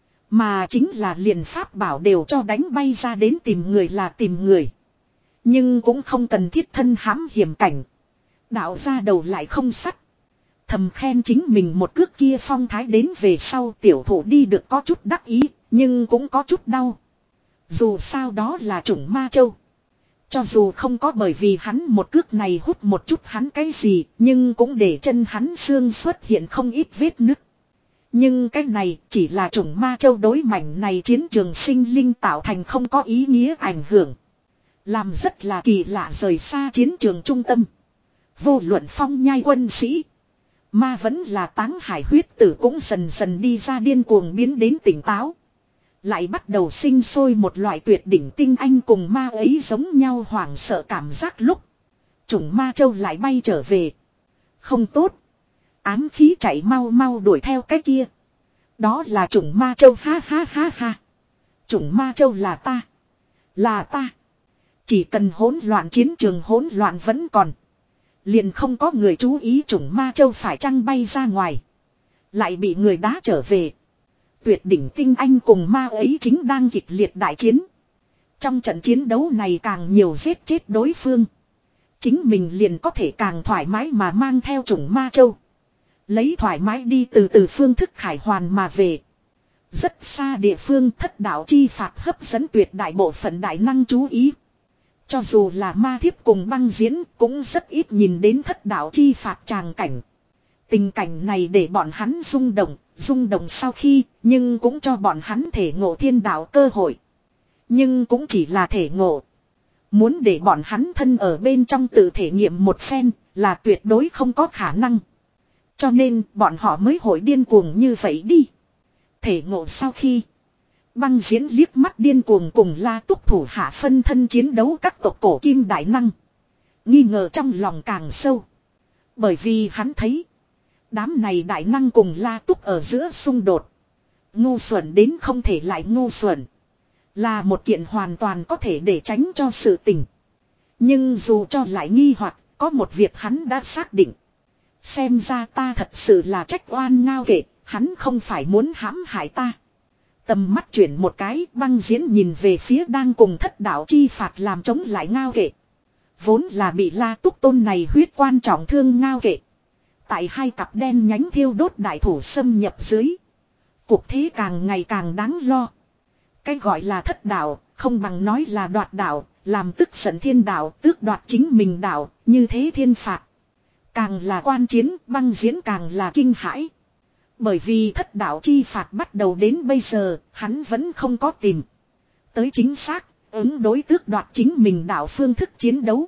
Mà chính là liền pháp bảo đều cho đánh bay ra đến tìm người là tìm người. Nhưng cũng không cần thiết thân hãm hiểm cảnh. Đạo ra đầu lại không sắt. Thầm khen chính mình một cước kia phong thái đến về sau tiểu thủ đi được có chút đắc ý. Nhưng cũng có chút đau. Dù sao đó là chủng ma châu. Cho dù không có bởi vì hắn một cước này hút một chút hắn cái gì. Nhưng cũng để chân hắn xương xuất hiện không ít vết nứt. Nhưng cái này chỉ là chủng ma châu đối mảnh này chiến trường sinh linh tạo thành không có ý nghĩa ảnh hưởng. Làm rất là kỳ lạ rời xa chiến trường trung tâm. Vô luận phong nhai quân sĩ. Ma vẫn là táng hải huyết tử cũng dần dần đi ra điên cuồng biến đến tỉnh táo. Lại bắt đầu sinh sôi một loại tuyệt đỉnh tinh anh cùng ma ấy giống nhau hoảng sợ cảm giác lúc. Chủng ma châu lại bay trở về. Không tốt. Ám khí chạy mau mau đuổi theo cái kia. Đó là chủng ma châu ha ha ha ha. Chủng ma châu là ta. Là ta. Chỉ cần hỗn loạn chiến trường hỗn loạn vẫn còn. Liền không có người chú ý chủng ma châu phải chăng bay ra ngoài. Lại bị người đá trở về. Tuyệt đỉnh tinh anh cùng ma ấy chính đang kịch liệt đại chiến. Trong trận chiến đấu này càng nhiều giết chết đối phương. Chính mình liền có thể càng thoải mái mà mang theo chủng ma châu. Lấy thoải mái đi từ từ phương thức khải hoàn mà về. Rất xa địa phương thất đạo chi phạt hấp dẫn tuyệt đại bộ phận đại năng chú ý. Cho dù là ma thiếp cùng băng diễn cũng rất ít nhìn đến thất đạo chi phạt tràng cảnh. Tình cảnh này để bọn hắn rung động, rung động sau khi, nhưng cũng cho bọn hắn thể ngộ thiên đạo cơ hội. Nhưng cũng chỉ là thể ngộ. Muốn để bọn hắn thân ở bên trong tự thể nghiệm một phen là tuyệt đối không có khả năng. Cho nên bọn họ mới hội điên cuồng như vậy đi. Thể ngộ sau khi băng diễn liếc mắt điên cuồng cùng La Túc thủ hạ phân thân chiến đấu các tộc cổ kim đại năng. Nghi ngờ trong lòng càng sâu. Bởi vì hắn thấy đám này đại năng cùng La Túc ở giữa xung đột. Ngu xuẩn đến không thể lại ngu xuẩn. Là một kiện hoàn toàn có thể để tránh cho sự tình. Nhưng dù cho lại nghi hoặc có một việc hắn đã xác định. Xem ra ta thật sự là trách oan ngao kệ, hắn không phải muốn hãm hại ta. Tầm mắt chuyển một cái, băng diễn nhìn về phía đang cùng thất đạo chi phạt làm chống lại ngao kệ. Vốn là bị La Túc tôn này huyết quan trọng thương ngao kệ. Tại hai cặp đen nhánh thiêu đốt đại thủ xâm nhập dưới. Cuộc thế càng ngày càng đáng lo. Cái gọi là thất đạo, không bằng nói là đoạt đạo, làm tức giận thiên đạo, tước đoạt chính mình đạo, như thế thiên phạt. Càng là quan chiến, băng diễn càng là kinh hãi. Bởi vì thất đạo chi phạt bắt đầu đến bây giờ, hắn vẫn không có tìm. Tới chính xác, ứng đối tước đoạt chính mình đạo phương thức chiến đấu.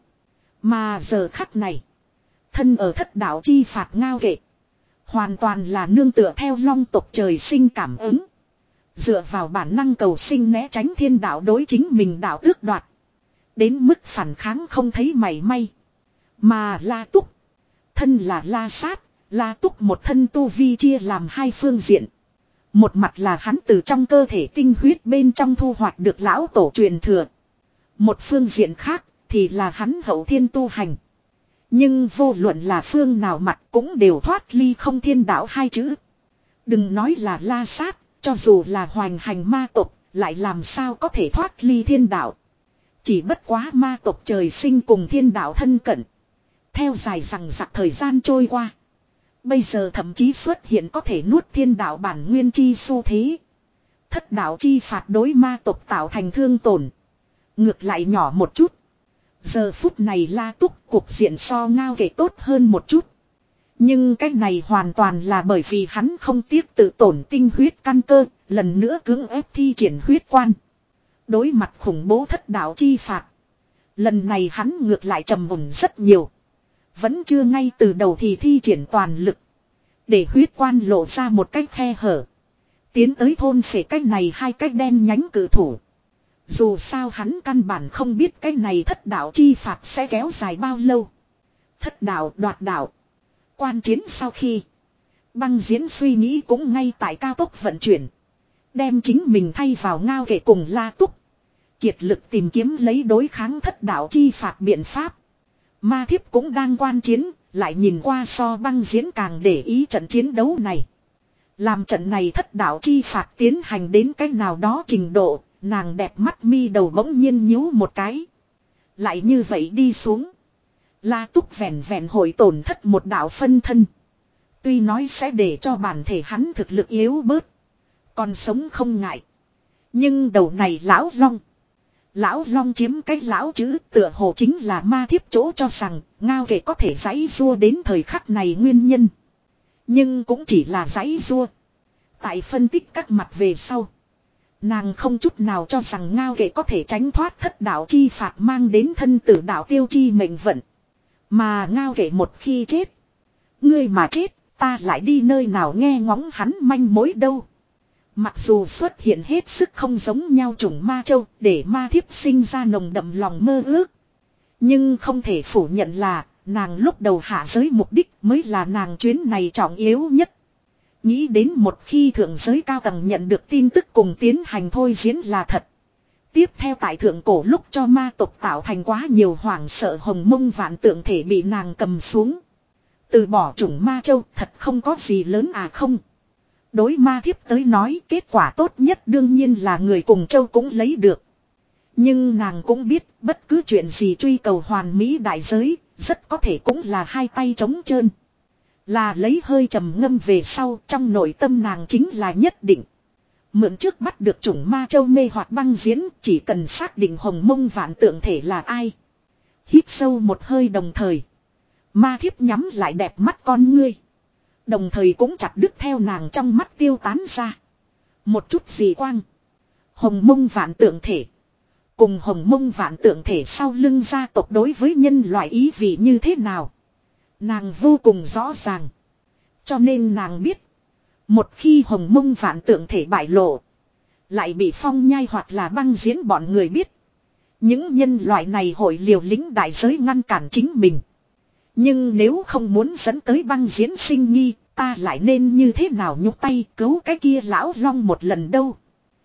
Mà giờ khắc này, thân ở thất đạo chi phạt ngao kệ. Hoàn toàn là nương tựa theo long tộc trời sinh cảm ứng. Dựa vào bản năng cầu sinh né tránh thiên đạo đối chính mình đạo tước đoạt. Đến mức phản kháng không thấy mảy may. Mà La Túc. Thân là La Sát, La Túc một thân tu vi chia làm hai phương diện. Một mặt là hắn từ trong cơ thể tinh huyết bên trong thu hoạch được lão tổ truyền thừa. Một phương diện khác thì là hắn hậu thiên tu hành. Nhưng vô luận là phương nào mặt cũng đều thoát ly không thiên đạo hai chữ. Đừng nói là La Sát, cho dù là hoành hành ma tộc, lại làm sao có thể thoát ly thiên đạo. Chỉ bất quá ma tộc trời sinh cùng thiên đạo thân cận. Theo dài rằng giặc thời gian trôi qua. Bây giờ thậm chí xuất hiện có thể nuốt thiên đạo bản nguyên chi xu thế. Thất đạo chi phạt đối ma tộc tạo thành thương tổn. Ngược lại nhỏ một chút. Giờ phút này La Túc cục diện so ngao kể tốt hơn một chút. Nhưng cái này hoàn toàn là bởi vì hắn không tiếc tự tổn tinh huyết căn cơ, lần nữa cưỡng ép thi triển huyết quan. Đối mặt khủng bố thất đạo chi phạt. Lần này hắn ngược lại trầm ổn rất nhiều. Vẫn chưa ngay từ đầu thì thi triển toàn lực. Để huyết quan lộ ra một cách khe hở. Tiến tới thôn phệ cách này hai cách đen nhánh cử thủ. Dù sao hắn căn bản không biết cái này thất đạo chi phạt sẽ kéo dài bao lâu. Thất đạo đoạt đạo. Quan chiến sau khi. Băng diễn suy nghĩ cũng ngay tại cao tốc vận chuyển. Đem chính mình thay vào ngao kể cùng La Túc. Kiệt lực tìm kiếm lấy đối kháng thất đạo chi phạt biện pháp. Ma thiếp cũng đang quan chiến, lại nhìn qua so băng diễn càng để ý trận chiến đấu này. Làm trận này thất đạo chi phạt tiến hành đến cái nào đó trình độ, nàng đẹp mắt mi đầu bỗng nhiên nhíu một cái. Lại như vậy đi xuống. La Túc vẹn vẹn hội tổn thất một đạo phân thân. Tuy nói sẽ để cho bản thể hắn thực lực yếu bớt. Còn sống không ngại. Nhưng đầu này lão long. Lão long chiếm cái lão chữ tựa hồ chính là ma thiếp chỗ cho rằng ngao kể có thể giãy rua đến thời khắc này nguyên nhân. Nhưng cũng chỉ là giãy rua. Tại phân tích các mặt về sau. Nàng không chút nào cho rằng ngao kể có thể tránh thoát thất đạo chi phạt mang đến thân tử đạo tiêu chi mệnh vận. Mà ngao kể một khi chết. Ngươi mà chết, ta lại đi nơi nào nghe ngóng hắn manh mối đâu. Mặc dù xuất hiện hết sức không giống nhau chủng ma châu để ma thiếp sinh ra nồng đậm lòng mơ ước. Nhưng không thể phủ nhận là nàng lúc đầu hạ giới mục đích mới là nàng chuyến này trọng yếu nhất. Nghĩ đến một khi thượng giới cao tầng nhận được tin tức cùng tiến hành thôi diễn là thật. Tiếp theo tại thượng cổ lúc cho ma tộc tạo thành quá nhiều hoảng sợ hồng mông vạn tượng thể bị nàng cầm xuống. Từ bỏ chủng ma châu thật không có gì lớn à không. Đối ma thiếp tới nói kết quả tốt nhất đương nhiên là người cùng châu cũng lấy được. Nhưng nàng cũng biết bất cứ chuyện gì truy cầu hoàn mỹ đại giới, rất có thể cũng là hai tay trống trơn. Là lấy hơi trầm ngâm về sau trong nội tâm nàng chính là nhất định. Mượn trước bắt được chủng ma châu mê hoặc băng diễn chỉ cần xác định hồng mông vạn tượng thể là ai. Hít sâu một hơi đồng thời. Ma thiếp nhắm lại đẹp mắt con ngươi. Đồng thời cũng chặt đứt theo nàng trong mắt tiêu tán ra. Một chút gì quang. Hồng mông vạn tượng thể. Cùng hồng mông vạn tượng thể sau lưng gia tộc đối với nhân loại ý vị như thế nào. Nàng vô cùng rõ ràng. Cho nên nàng biết. Một khi hồng mông vạn tượng thể bại lộ. Lại bị phong nhai hoặc là băng diễn bọn người biết. Những nhân loại này hội liều lĩnh đại giới ngăn cản chính mình. Nhưng nếu không muốn dẫn tới băng diễn sinh nghi, ta lại nên như thế nào nhúc tay cứu cái kia lão long một lần đâu.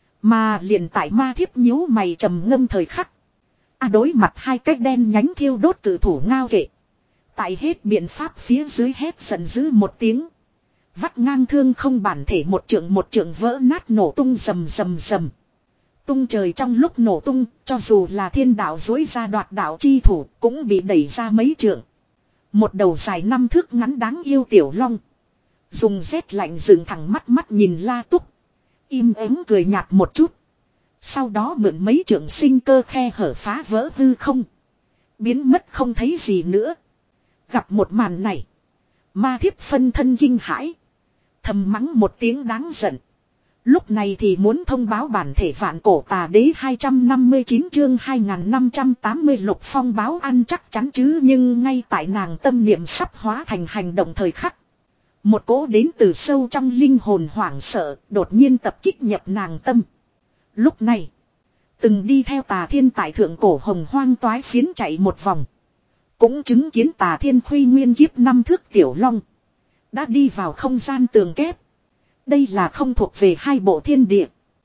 Mà liền tại ma thiếp nhíu mày trầm ngâm thời khắc. À đối mặt hai cái đen nhánh thiêu đốt cử thủ ngao kệ. Tại hết biện pháp phía dưới hét giận dữ một tiếng. Vắt ngang thương không bản thể một trượng một trượng vỡ nát nổ tung rầm rầm rầm. Tung trời trong lúc nổ tung, cho dù là thiên đạo dối ra đoạt đạo chi thủ cũng bị đẩy ra mấy trượng. Một đầu dài năm thước ngắn đáng yêu tiểu long. Dùng rét lạnh dựng thẳng mắt mắt nhìn La Túc. Im ắng cười nhạt một chút. Sau đó mượn mấy trượng sinh cơ khe hở phá vỡ hư không. Biến mất không thấy gì nữa. Gặp một màn này. Ma thiếp phân thân kinh hãi. Thầm mắng một tiếng đáng giận. Lúc này thì muốn thông báo bản thể vạn cổ tà đế hai trăm năm mươi chín chương hai nghìn năm trăm tám mươi lục phong báo ăn chắc chắn chứ. Nhưng ngay tại nàng tâm niệm sắp hóa thành hành động thời khắc. Một cỗ đến từ sâu trong linh hồn hoảng sợ đột nhiên tập kích nhập nàng tâm. Lúc này. Từng đi theo tà thiên tại thượng cổ hồng hoang toái phiến chạy một vòng. Cũng chứng kiến tà thiên khuy nguyên kiếp năm thước tiểu long. Đã đi vào không gian tường kép. Đây là không thuộc về hai bộ thiên địa.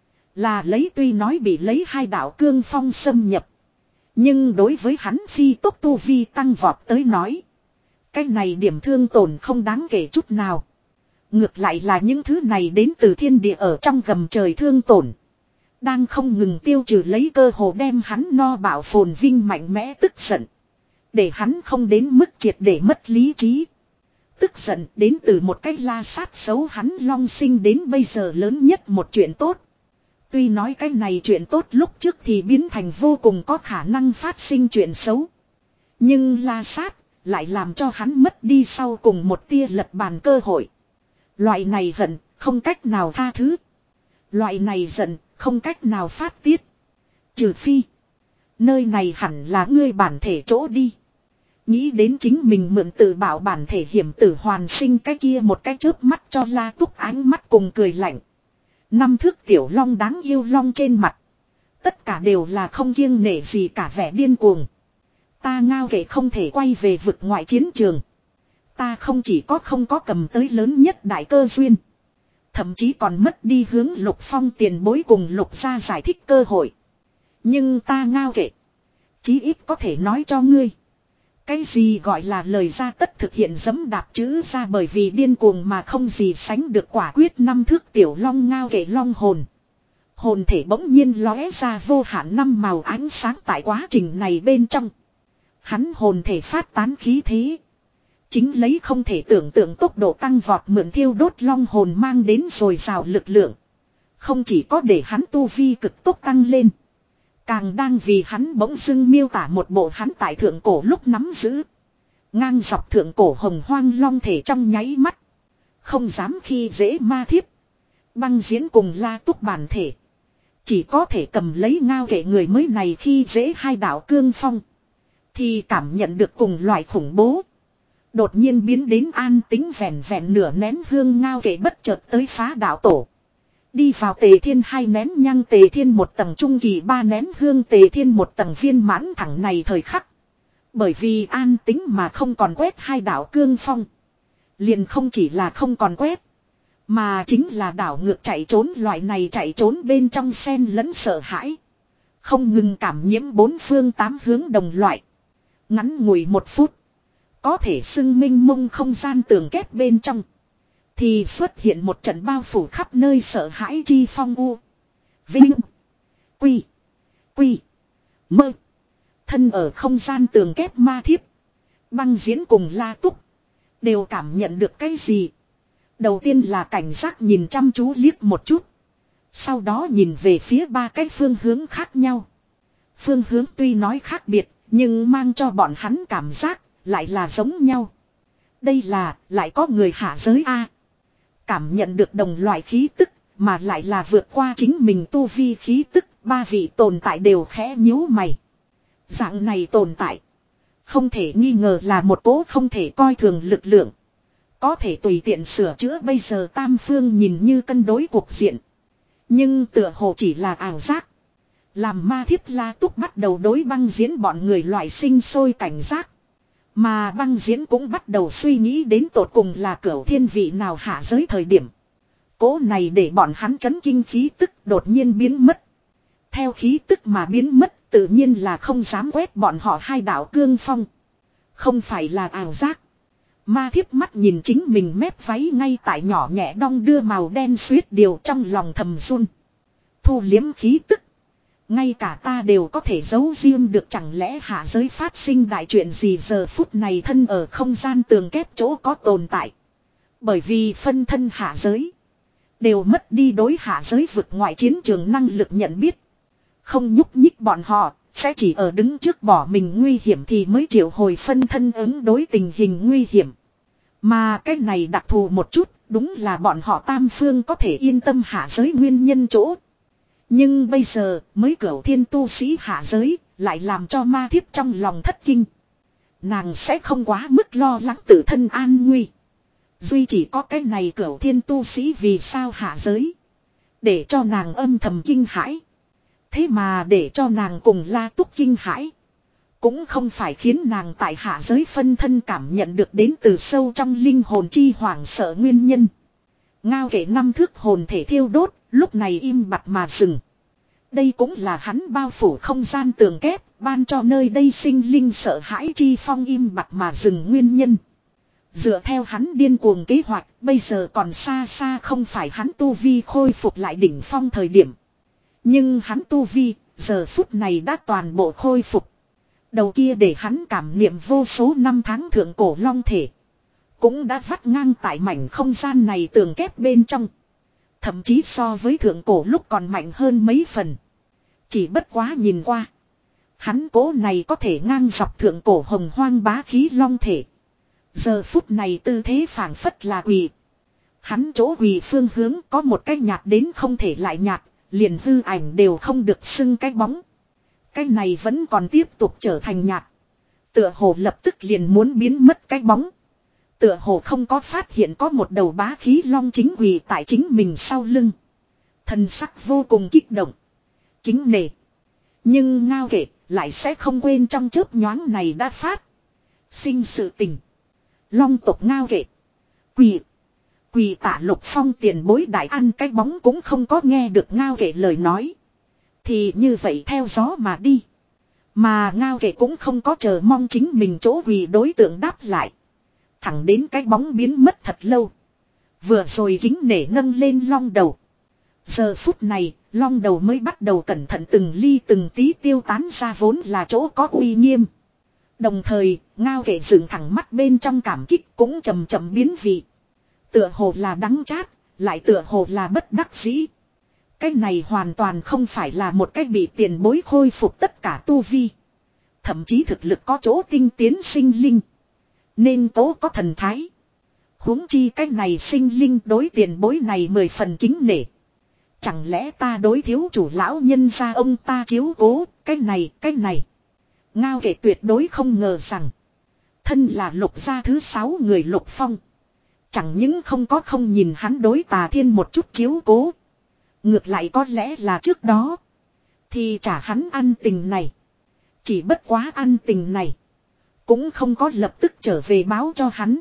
Là lấy tuy nói bị lấy hai đạo cương phong xâm nhập. Nhưng đối với hắn phi tốc tu vi tăng vọt tới nói. Cái này điểm thương tổn không đáng kể chút nào. Ngược lại là những thứ này đến từ thiên địa ở trong gầm trời thương tổn. Đang không ngừng tiêu trừ lấy cơ hồ đem hắn no bạo phồn vinh mạnh mẽ tức giận. Để hắn không đến mức triệt để mất lý trí. Tức giận đến từ một cách la sát xấu hắn long sinh đến bây giờ lớn nhất một chuyện tốt. Tuy nói cái này chuyện tốt lúc trước thì biến thành vô cùng có khả năng phát sinh chuyện xấu. Nhưng la sát lại làm cho hắn mất đi sau cùng một tia lật bàn cơ hội. Loại này hận không cách nào tha thứ. Loại này giận không cách nào phát tiết. Trừ phi. Nơi này hẳn là ngươi bản thể chỗ đi. Nghĩ đến chính mình mượn tự bảo bản thể hiểm tử hoàn sinh cái kia một cái chớp mắt cho La Túc ánh mắt cùng cười lạnh. Năm thước tiểu long đáng yêu long trên mặt. Tất cả đều là không kiêng nể gì cả vẻ điên cuồng. Ta ngao kể không thể quay về vực ngoại chiến trường. Ta không chỉ có không có cầm tới lớn nhất đại cơ duyên. Thậm chí còn mất đi hướng Lục Phong tiền bối cùng Lục gia giải thích cơ hội. Nhưng ta ngao kệ. Chí ít có thể nói cho ngươi. Cái gì gọi là lời ra tất thực hiện dẫm đạp chữ ra bởi vì điên cuồng mà không gì sánh được quả quyết năm thước tiểu long ngao kệ long hồn. Hồn thể bỗng nhiên lóe ra vô hạn năm màu ánh sáng tại quá trình này bên trong. Hắn hồn thể phát tán khí thế. Chính lấy không thể tưởng tượng tốc độ tăng vọt mượn thiêu đốt long hồn mang đến rồi rào lực lượng. Không chỉ có để hắn tu vi cực tốc tăng lên. Càng đang vì hắn bỗng dưng miêu tả một bộ hắn tại thượng cổ lúc nắm giữ. Ngang dọc thượng cổ hồng hoang long thể trong nháy mắt. Không dám khi dễ ma thiếp. Băng diễn cùng la túc bản thể. Chỉ có thể cầm lấy ngao kệ người mới này khi dễ hai đạo cương phong. Thì cảm nhận được cùng loại khủng bố. Đột nhiên biến đến an tính vẹn vẹn nửa nén hương ngao kệ bất chợt tới phá đạo tổ. Đi vào tề thiên hai nén nhang tề thiên một tầng trung kỳ ba nén hương tề thiên một tầng viên mãn thẳng này thời khắc. Bởi vì an tính mà không còn quét hai đạo cương phong. Liền không chỉ là không còn quét. Mà chính là đảo ngược chạy trốn loại này chạy trốn bên trong sen lẫn sợ hãi. Không ngừng cảm nhiễm bốn phương tám hướng đồng loại. Ngắn ngủi một phút. Có thể xưng minh mông không gian tường kép bên trong. Thì xuất hiện một trận bao phủ khắp nơi sợ hãi chi phong u. Vinh. Quy. Quy. Mơ. Thân ở không gian tường kép ma thiếp. Băng diễn cùng la túc. Đều cảm nhận được cái gì. Đầu tiên là cảnh giác nhìn chăm chú liếc một chút. Sau đó nhìn về phía ba cái phương hướng khác nhau. Phương hướng tuy nói khác biệt. Nhưng mang cho bọn hắn cảm giác. Lại là giống nhau. Đây là lại có người hạ giới A. Cảm nhận được đồng loại khí tức. Mà lại là vượt qua chính mình tu vi khí tức. Ba vị tồn tại đều khẽ nhíu mày. Dạng này tồn tại. Không thể nghi ngờ là một cố không thể coi thường lực lượng. Có thể tùy tiện sửa chữa bây giờ tam phương nhìn như cân đối cuộc diện. Nhưng tựa hồ chỉ là ảo giác. Làm ma thiếp la túc bắt đầu đối băng diễn bọn người loại sinh sôi cảnh giác. Mà băng diễn cũng bắt đầu suy nghĩ đến tột cùng là cửu thiên vị nào hạ giới thời điểm. Cố này để bọn hắn chấn kinh khí tức đột nhiên biến mất. Theo khí tức mà biến mất tự nhiên là không dám quét bọn họ hai đạo cương phong. Không phải là ảo giác. Ma thiếp mắt nhìn chính mình mép váy ngay tại nhỏ nhẹ đong đưa màu đen suýt điều trong lòng thầm run. Thu liếm khí tức. Ngay cả ta đều có thể giấu riêng được chẳng lẽ hạ giới phát sinh đại chuyện gì giờ phút này thân ở không gian tường kép chỗ có tồn tại. Bởi vì phân thân hạ giới. Đều mất đi đối hạ giới vực ngoại chiến trường năng lực nhận biết. Không nhúc nhích bọn họ. Sẽ chỉ ở đứng trước bỏ mình nguy hiểm thì mới triệu hồi phân thân ứng đối tình hình nguy hiểm. Mà cái này đặc thù một chút, đúng là bọn họ tam phương có thể yên tâm hạ giới nguyên nhân chỗ. Nhưng bây giờ, mới cửu thiên tu sĩ hạ giới, lại làm cho ma thiếp trong lòng thất kinh. Nàng sẽ không quá mức lo lắng tự thân an nguy. Duy chỉ có cái này cửu thiên tu sĩ vì sao hạ giới. Để cho nàng âm thầm kinh hãi. Thế mà để cho nàng cùng la túc kinh hãi. Cũng không phải khiến nàng tại hạ giới phân thân cảm nhận được đến từ sâu trong linh hồn chi hoảng sợ nguyên nhân. Ngao kệ năm thước hồn thể thiêu đốt, lúc này im bặt mà dừng. Đây cũng là hắn bao phủ không gian tường kép, ban cho nơi đây sinh linh sợ hãi chi phong im bặt mà dừng nguyên nhân. Dựa theo hắn điên cuồng kế hoạch, bây giờ còn xa xa không phải hắn tu vi khôi phục lại đỉnh phong thời điểm. Nhưng hắn tu vi, giờ phút này đã toàn bộ khôi phục. Đầu kia để hắn cảm niệm vô số năm tháng thượng cổ long thể. Cũng đã vắt ngang tại mảnh không gian này tường kép bên trong. Thậm chí so với thượng cổ lúc còn mạnh hơn mấy phần. Chỉ bất quá nhìn qua. Hắn cố này có thể ngang dọc thượng cổ hồng hoang bá khí long thể. Giờ phút này tư thế phảng phất là quỳ. Hắn chỗ quỳ phương hướng có một cái nhạt đến không thể lại nhạt. Liền hư ảnh đều không được xưng cái bóng. Cái này vẫn còn tiếp tục trở thành nhạt. Tựa hồ lập tức liền muốn biến mất cái bóng. Tựa hồ không có phát hiện có một đầu bá khí long chính quỳ tại chính mình sau lưng. Thần sắc vô cùng kích động. Kính nể. Nhưng ngao kệ lại sẽ không quên trong chớp nhoáng này đã phát. Sinh sự tình. Long tộc ngao kệ. Quỳ. Quỳ tạ Lục Phong tiền bối đại ăn cái bóng cũng không có nghe được ngao kệ lời nói. Thì như vậy theo gió mà đi. Mà ngao kệ cũng không có chờ mong chính mình chỗ quỳ đối tượng đáp lại. Thẳng đến cái bóng biến mất thật lâu. Vừa rồi kính nể nâng lên long đầu. Giờ phút này, long đầu mới bắt đầu cẩn thận từng ly từng tí tiêu tán ra vốn là chỗ có uy nghiêm. Đồng thời, ngao kệ dựng thẳng mắt bên trong cảm kích cũng chậm chậm biến vị. Tựa hồ là đắng chát, lại tựa hồ là bất đắc dĩ. Cái này hoàn toàn không phải là một cách bị tiền bối khôi phục tất cả tu vi. Thậm chí thực lực có chỗ tinh tiến sinh linh. Nên tố có thần thái. Huống chi cái này sinh linh đối tiền bối này mười phần kính nể. Chẳng lẽ ta đối thiếu chủ lão nhân gia ông ta chiếu cố, cái này, cái này. Ngao kệ tuyệt đối không ngờ rằng. Thân là lục gia thứ sáu người lục phong. Chẳng những không có không nhìn hắn đối Tà Thiên một chút chiếu cố. Ngược lại có lẽ là trước đó. Thì trả hắn ăn tình này. Chỉ bất quá ăn tình này. Cũng không có lập tức trở về báo cho hắn.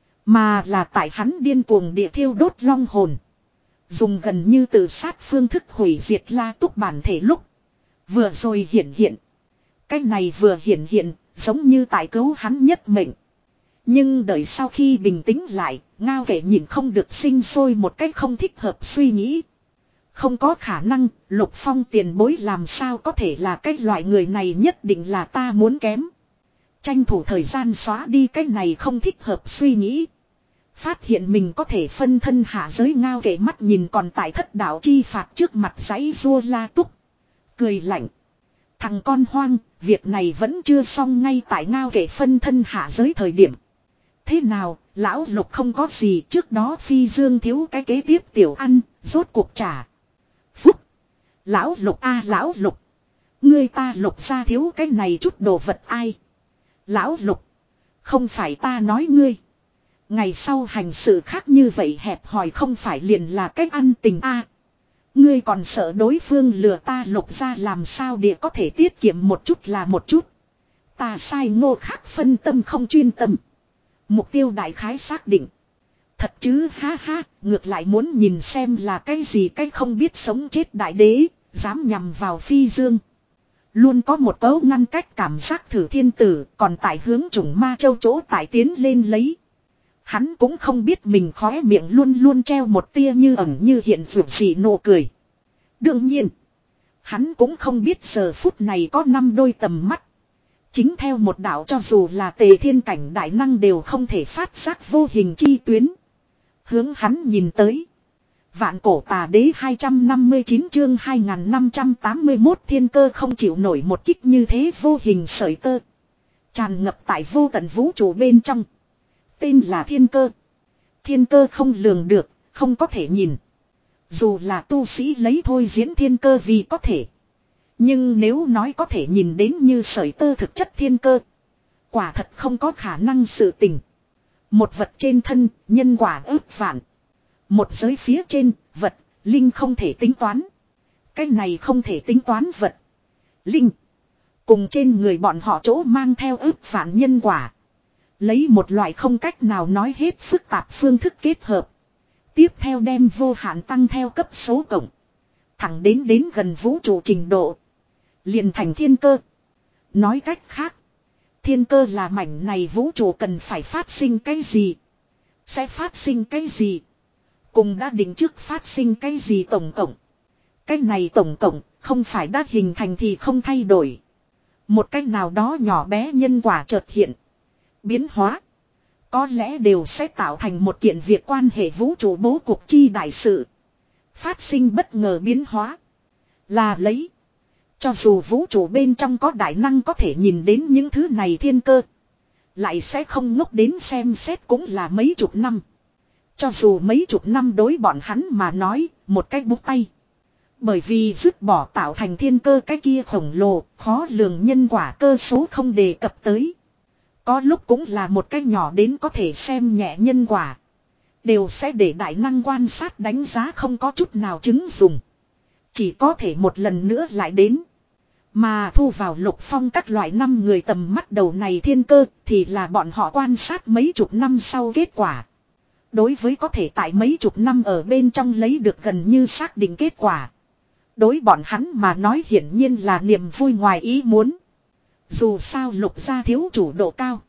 Mà là tại hắn điên cuồng địa thiêu đốt long hồn. Dùng gần như tự sát phương thức hủy diệt La Túc bản thể lúc. Vừa rồi hiện hiện. Cái này vừa hiện hiện, giống như tại cứu hắn nhất mệnh. Nhưng đợi sau khi bình tĩnh lại, ngao kệ nhìn không được sinh sôi một cách không thích hợp suy nghĩ. Không có khả năng, Lục Phong tiền bối làm sao có thể là cái loại người này nhất định là ta muốn kém. Tranh thủ thời gian xóa đi cái này không thích hợp suy nghĩ. Phát hiện mình có thể phân thân hạ giới ngao kệ mắt nhìn còn tại thất đạo chi phạt trước mặt giấy rua La Túc. Cười lạnh. Thằng con hoang, việc này vẫn chưa xong ngay tại ngao kệ phân thân hạ giới thời điểm. Thế nào, lão Lục không có gì trước đó phi dương thiếu cái kế tiếp tiểu ăn, rốt cuộc trả. Phúc! Lão Lục a lão Lục! Ngươi ta Lục ra thiếu cái này chút đồ vật ai? Lão Lục! Không phải ta nói ngươi. Ngày sau hành sự khác như vậy hẹp hòi không phải liền là cách ăn tình a. Ngươi còn sợ đối phương lừa ta Lục ra làm sao địa có thể tiết kiệm một chút là một chút. Ta sai ngô khác phân tâm không chuyên tâm. Mục tiêu đại khái xác định. Thật chứ ha ha, ngược lại muốn nhìn xem là cái gì cái không biết sống chết đại đế, dám nhằm vào phi dương. Luôn có một cấu ngăn cách cảm giác thử thiên tử, còn tại hướng chủng ma châu chỗ tại tiến lên lấy. Hắn cũng không biết mình khóe miệng luôn luôn treo một tia như ẩn như hiện vượt dị nụ cười. Đương nhiên, hắn cũng không biết giờ phút này có năm đôi tầm mắt. Chính theo một đạo cho dù là tề thiên cảnh đại năng đều không thể phát giác vô hình chi tuyến. Hướng hắn nhìn tới. Vạn cổ tà đế hai trăm năm mươi chín chương hai nghìn năm trăm tám mươi mốt thiên cơ không chịu nổi một kích như thế vô hình sợi tơ. Tràn ngập tại vô tận vũ trụ bên trong. Tên là thiên cơ. Thiên cơ không lường được, không có thể nhìn. Dù là tu sĩ lấy thôi diễn thiên cơ vì có thể. Nhưng nếu nói có thể nhìn đến như sợi tơ thực chất thiên cơ. Quả thật không có khả năng sự tình. Một vật trên thân, nhân quả ước vạn. Một giới phía trên, vật, linh không thể tính toán. Cái này không thể tính toán vật. Linh. Cùng trên người bọn họ chỗ mang theo ước vạn nhân quả. Lấy một loại không cách nào nói hết phức tạp phương thức kết hợp. Tiếp theo đem vô hạn tăng theo cấp số cộng. Thẳng đến đến gần vũ trụ trình độ. Liền thành thiên cơ. Nói cách khác. Thiên cơ là mảnh này vũ trụ cần phải phát sinh cái gì. Sẽ phát sinh cái gì. Cùng đã định trước phát sinh cái gì tổng cộng. Cái này tổng cộng không phải đã hình thành thì không thay đổi. Một cách nào đó nhỏ bé nhân quả chợt hiện. Biến hóa. Có lẽ đều sẽ tạo thành một kiện việc quan hệ vũ trụ bố cục chi đại sự. Phát sinh bất ngờ biến hóa. Là lấy. Cho dù vũ trụ bên trong có đại năng có thể nhìn đến những thứ này thiên cơ. Lại sẽ không ngốc đến xem xét cũng là mấy chục năm. Cho dù mấy chục năm đối bọn hắn mà nói một cách búng tay. Bởi vì dứt bỏ tạo thành thiên cơ cái kia khổng lồ, khó lường nhân quả cơ số không đề cập tới. Có lúc cũng là một cái nhỏ đến có thể xem nhẹ nhân quả. Đều sẽ để đại năng quan sát đánh giá không có chút nào chứng dùng. Chỉ có thể một lần nữa lại đến. Mà thu vào Lục Phong các loại năm người tầm mắt đầu này thiên cơ thì là bọn họ quan sát mấy chục năm sau kết quả. Đối với có thể tại mấy chục năm ở bên trong lấy được gần như xác định kết quả. Đối bọn hắn mà nói hiển nhiên là niềm vui ngoài ý muốn. Dù sao Lục gia thiếu chủ độ cao.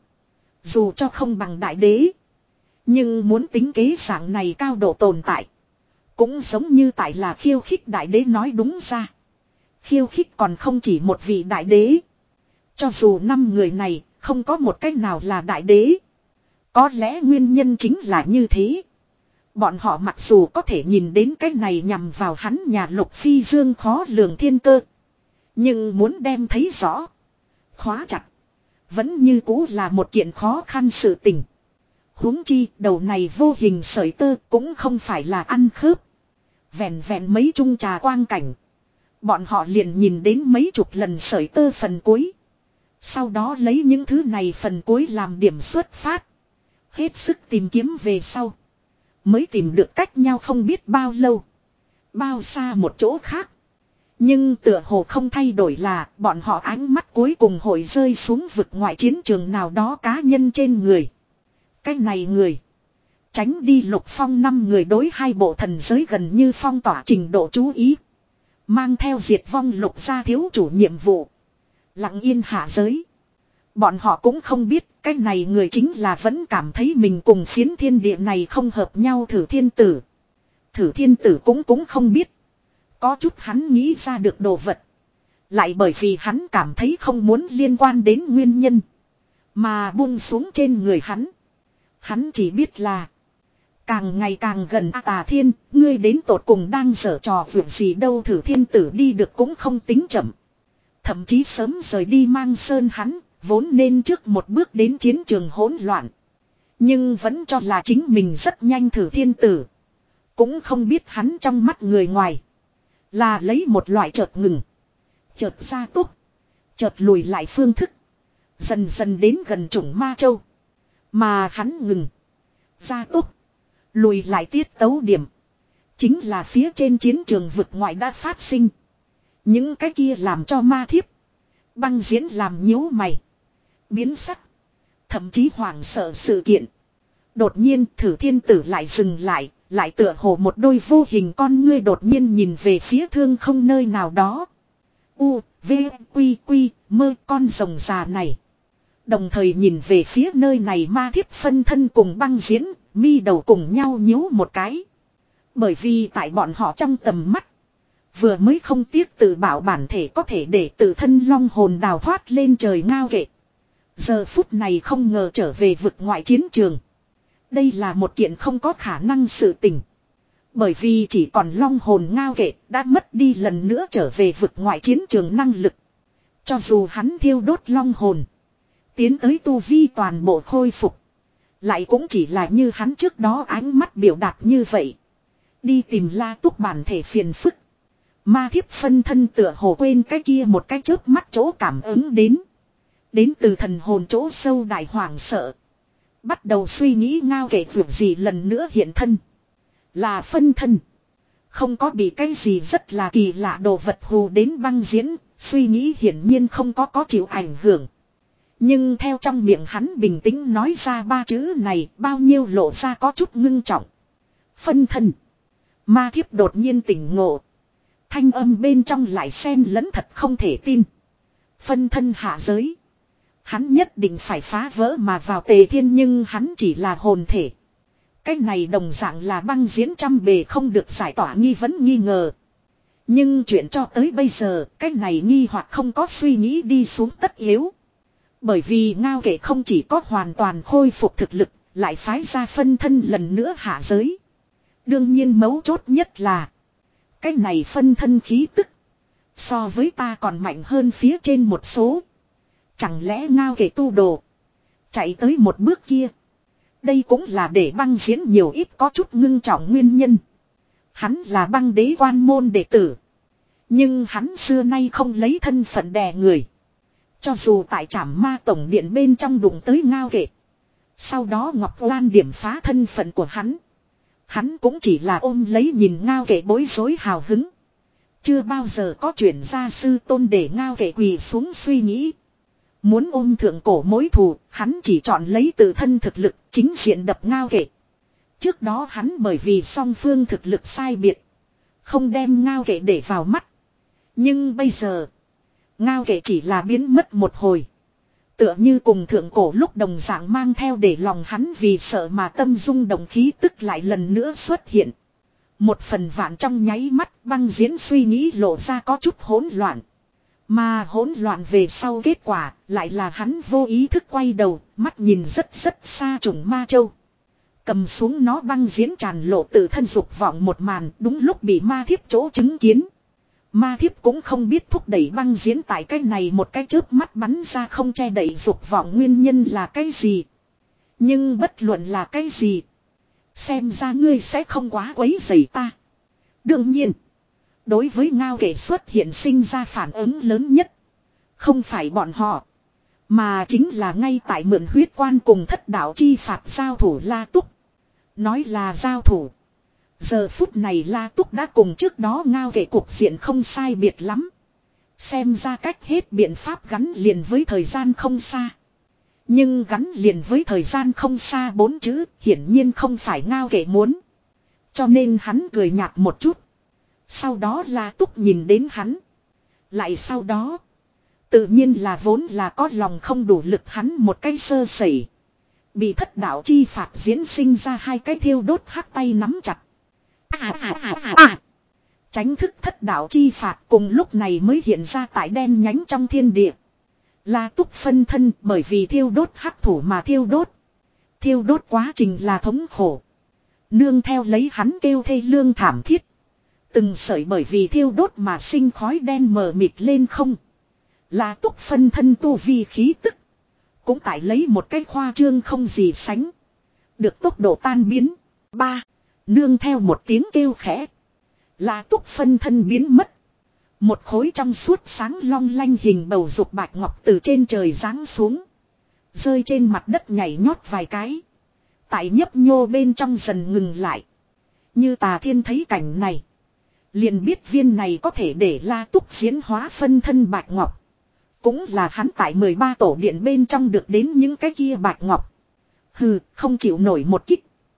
Dù cho không bằng đại đế. Nhưng muốn tính kế dạng này cao độ tồn tại. Cũng giống như tại là khiêu khích đại đế nói đúng ra. Khiêu khích còn không chỉ một vị đại đế. Cho dù năm người này không có một cách nào là đại đế. Có lẽ nguyên nhân chính là như thế. Bọn họ mặc dù có thể nhìn đến cái này nhằm vào hắn nhà Lục Phi Dương khó lường thiên cơ. Nhưng muốn đem thấy rõ. Khóa chặt. Vẫn như cũ là một kiện khó khăn sự tình. Huống chi đầu này vô hình sợi tơ cũng không phải là ăn khớp. Vẹn vẹn mấy chung trà quang cảnh. Bọn họ liền nhìn đến mấy chục lần sợi tơ phần cuối. Sau đó lấy những thứ này phần cuối làm điểm xuất phát. Hết sức tìm kiếm về sau. Mới tìm được cách nhau không biết bao lâu. Bao xa một chỗ khác. Nhưng tựa hồ không thay đổi là bọn họ ánh mắt cuối cùng hội rơi xuống vực ngoại chiến trường nào đó cá nhân trên người. Cái này người. Tránh đi Lục Phong năm người đối hai bộ thần giới gần như phong tỏa trình độ chú ý. Mang theo diệt vong Lục gia thiếu chủ nhiệm vụ. Lặng yên hạ giới. Bọn họ cũng không biết cái này người chính là vẫn cảm thấy mình cùng phiến thiên địa này không hợp nhau Thử Thiên Tử. Thử Thiên Tử cũng cũng không biết. Có chút hắn nghĩ ra được đồ vật. Lại bởi vì hắn cảm thấy không muốn liên quan đến nguyên nhân. Mà buông xuống trên người hắn. Hắn chỉ biết là. Càng ngày càng gần A Tà Thiên. Ngươi đến tột cùng đang giở trò vượt gì đâu. Thử Thiên Tử đi được cũng không tính chậm. Thậm chí sớm rời đi Mang Sơn hắn. Vốn nên trước một bước đến chiến trường hỗn loạn. Nhưng vẫn cho là chính mình rất nhanh Thử Thiên Tử. Cũng không biết hắn trong mắt người ngoài. Là lấy một loại chợt ngừng. Chợt gia tốc. Chợt lùi lại phương thức. Dần dần đến gần Trùng Ma Châu. Mà hắn ngừng. Gia tốc. Lùi lại tiết tấu điểm. Chính là phía trên chiến trường vực ngoại đã phát sinh. Những cái kia làm cho ma thiếp. Băng diễn làm nhíu mày. Biến sắc. Thậm chí hoảng sợ sự kiện. Đột nhiên Thử Thiên Tử lại dừng lại. Lại tựa hồ một đôi vô hình con ngươi đột nhiên nhìn về phía thương không nơi nào đó. U, V, Quy, Quy, mơ con rồng già này. Đồng thời nhìn về phía nơi này ma thiếp phân thân cùng băng diễn, mi đầu cùng nhau nhíu một cái. Bởi vì tại bọn họ trong tầm mắt. Vừa mới không tiếc tự bảo bản thể có thể để tự thân long hồn đào thoát lên trời ngao kệ. Giờ phút này không ngờ trở về vực ngoại chiến trường. Đây là một kiện không có khả năng sự tình. Bởi vì chỉ còn long hồn ngao kệ đã mất đi lần nữa trở về vực ngoại chiến trường năng lực. Cho dù hắn thiêu đốt long hồn. Tiến tới tu vi toàn bộ khôi phục. Lại cũng chỉ là như hắn trước đó ánh mắt biểu đạt như vậy. Đi tìm La Túc bản thể phiền phức. Ma thiếp phân thân tựa hồ quên cái kia một cái chớp mắt chỗ cảm ứng đến. Đến từ thần hồn chỗ sâu đại hoàng sợ. Bắt đầu suy nghĩ ngao kệ việc gì lần nữa hiện thân. Là phân thân. Không có bị cái gì rất là kỳ lạ đồ vật hù đến băng diễn. Suy nghĩ hiển nhiên không có có chịu ảnh hưởng. Nhưng theo trong miệng hắn bình tĩnh nói ra ba chữ này bao nhiêu lộ ra có chút ngưng trọng. Phân thân. Ma thiếp đột nhiên tỉnh ngộ. Thanh âm bên trong lại xen lẫn thật không thể tin. Phân thân hạ giới. Hắn nhất định phải phá vỡ mà vào Tề Thiên nhưng hắn chỉ là hồn thể. Cái này đồng dạng là băng diễn trăm bề không được giải tỏa nghi vấn nghi ngờ. Nhưng chuyện cho tới bây giờ cái này nghi hoặc không có suy nghĩ đi xuống tất yếu. Bởi vì ngao kệ không chỉ có hoàn toàn khôi phục thực lực lại phái ra phân thân lần nữa hạ giới. Đương nhiên mấu chốt nhất là cái này phân thân khí tức. So với ta còn mạnh hơn phía trên một số. Chẳng lẽ ngao kệ tu đồ. Chạy tới một bước kia. Đây cũng là để băng diễn nhiều ít có chút ngưng trọng nguyên nhân. Hắn là băng đế quan môn đệ tử. Nhưng hắn xưa nay không lấy thân phận đè người. Cho dù tại trảm ma tổng điện bên trong đụng tới ngao kệ. Sau đó Ngọc Lan điểm phá thân phận của hắn. Hắn cũng chỉ là ôm lấy nhìn ngao kệ bối rối hào hứng. Chưa bao giờ có chuyển gia sư tôn để ngao kệ quỳ xuống suy nghĩ. Muốn ôm thượng cổ mối thù, hắn chỉ chọn lấy tự thân thực lực chính diện đập ngao kệ. Trước đó hắn bởi vì song phương thực lực sai biệt. Không đem ngao kệ để vào mắt. Nhưng bây giờ, Ngao Kệ chỉ là biến mất một hồi. Tựa như cùng thượng cổ lúc đồng dạng mang theo để lòng hắn vì sợ mà tâm dung đồng khí tức lại lần nữa xuất hiện. Một phần vạn trong nháy mắt Băng Diễn suy nghĩ lộ ra có chút hỗn loạn. Mà hỗn loạn về sau kết quả lại là hắn vô ý thức quay đầu, mắt nhìn rất rất xa trùng ma châu. Cầm xuống nó Băng Diễn tràn lộ tự thân dục vọng một màn đúng lúc bị ma thiếp chỗ chứng kiến. Ma thiếp cũng không biết thúc đẩy Băng Diễn tại cái này một cái chớp mắt bắn ra không che đậy dục vọng nguyên nhân là cái gì. Nhưng bất luận là cái gì. Xem ra ngươi sẽ không quá quấy rầy ta. Đương nhiên. Đối với Ngao Kệ xuất hiện sinh ra phản ứng lớn nhất. Không phải bọn họ. Mà chính là ngay tại mượn huyết quan cùng thất đạo chi phạt giao thủ La Túc. Nói là giao thủ. Giờ phút này La Túc đã cùng trước đó Ngao Kệ cục diện không sai biệt lắm. Xem ra cách hết biện pháp gắn liền với thời gian không xa. Nhưng gắn liền với thời gian không xa bốn chữ hiển nhiên không phải Ngao Kệ muốn. Cho nên hắn cười nhạt một chút. Sau đó La Túc nhìn đến hắn. Lại sau đó. Tự nhiên là vốn là có lòng không đủ lực hắn một cái sơ sẩy. Bị thất đạo chi phạt diễn sinh ra hai cái thiêu đốt hắc tay nắm chặt. À, à, à, à, à. Tránh thức thất đạo chi phạt cùng lúc này mới hiện ra tại đen nhánh trong thiên địa. La Túc phân thân bởi vì thiêu đốt hắc thủ mà thiêu đốt. Thiêu đốt quá trình là thống khổ. Nương theo lấy hắn kêu thê lương thảm thiết. Từng sợi bởi vì thiêu đốt mà sinh khói đen mờ mịt lên không. La Túc phân thân tu vi khí tức. Cũng tại lấy một cái khoa trương không gì sánh. Được tốc độ tan biến. Ba. Nương theo một tiếng kêu khẽ. La Túc phân thân biến mất. Một khối trong suốt sáng long lanh hình bầu dục bạch ngọc từ trên trời giáng xuống. Rơi trên mặt đất nhảy nhót vài cái. Tại nhấp nhô bên trong dần ngừng lại. Như Tà Thiên thấy cảnh này. Liền biết viên này có thể để La Túc diễn hóa phân thân bạch ngọc. Cũng là hắn tại mười ba tổ điện bên trong được đến những cái kia bạch ngọc. Hừ, không chịu nổi một kích.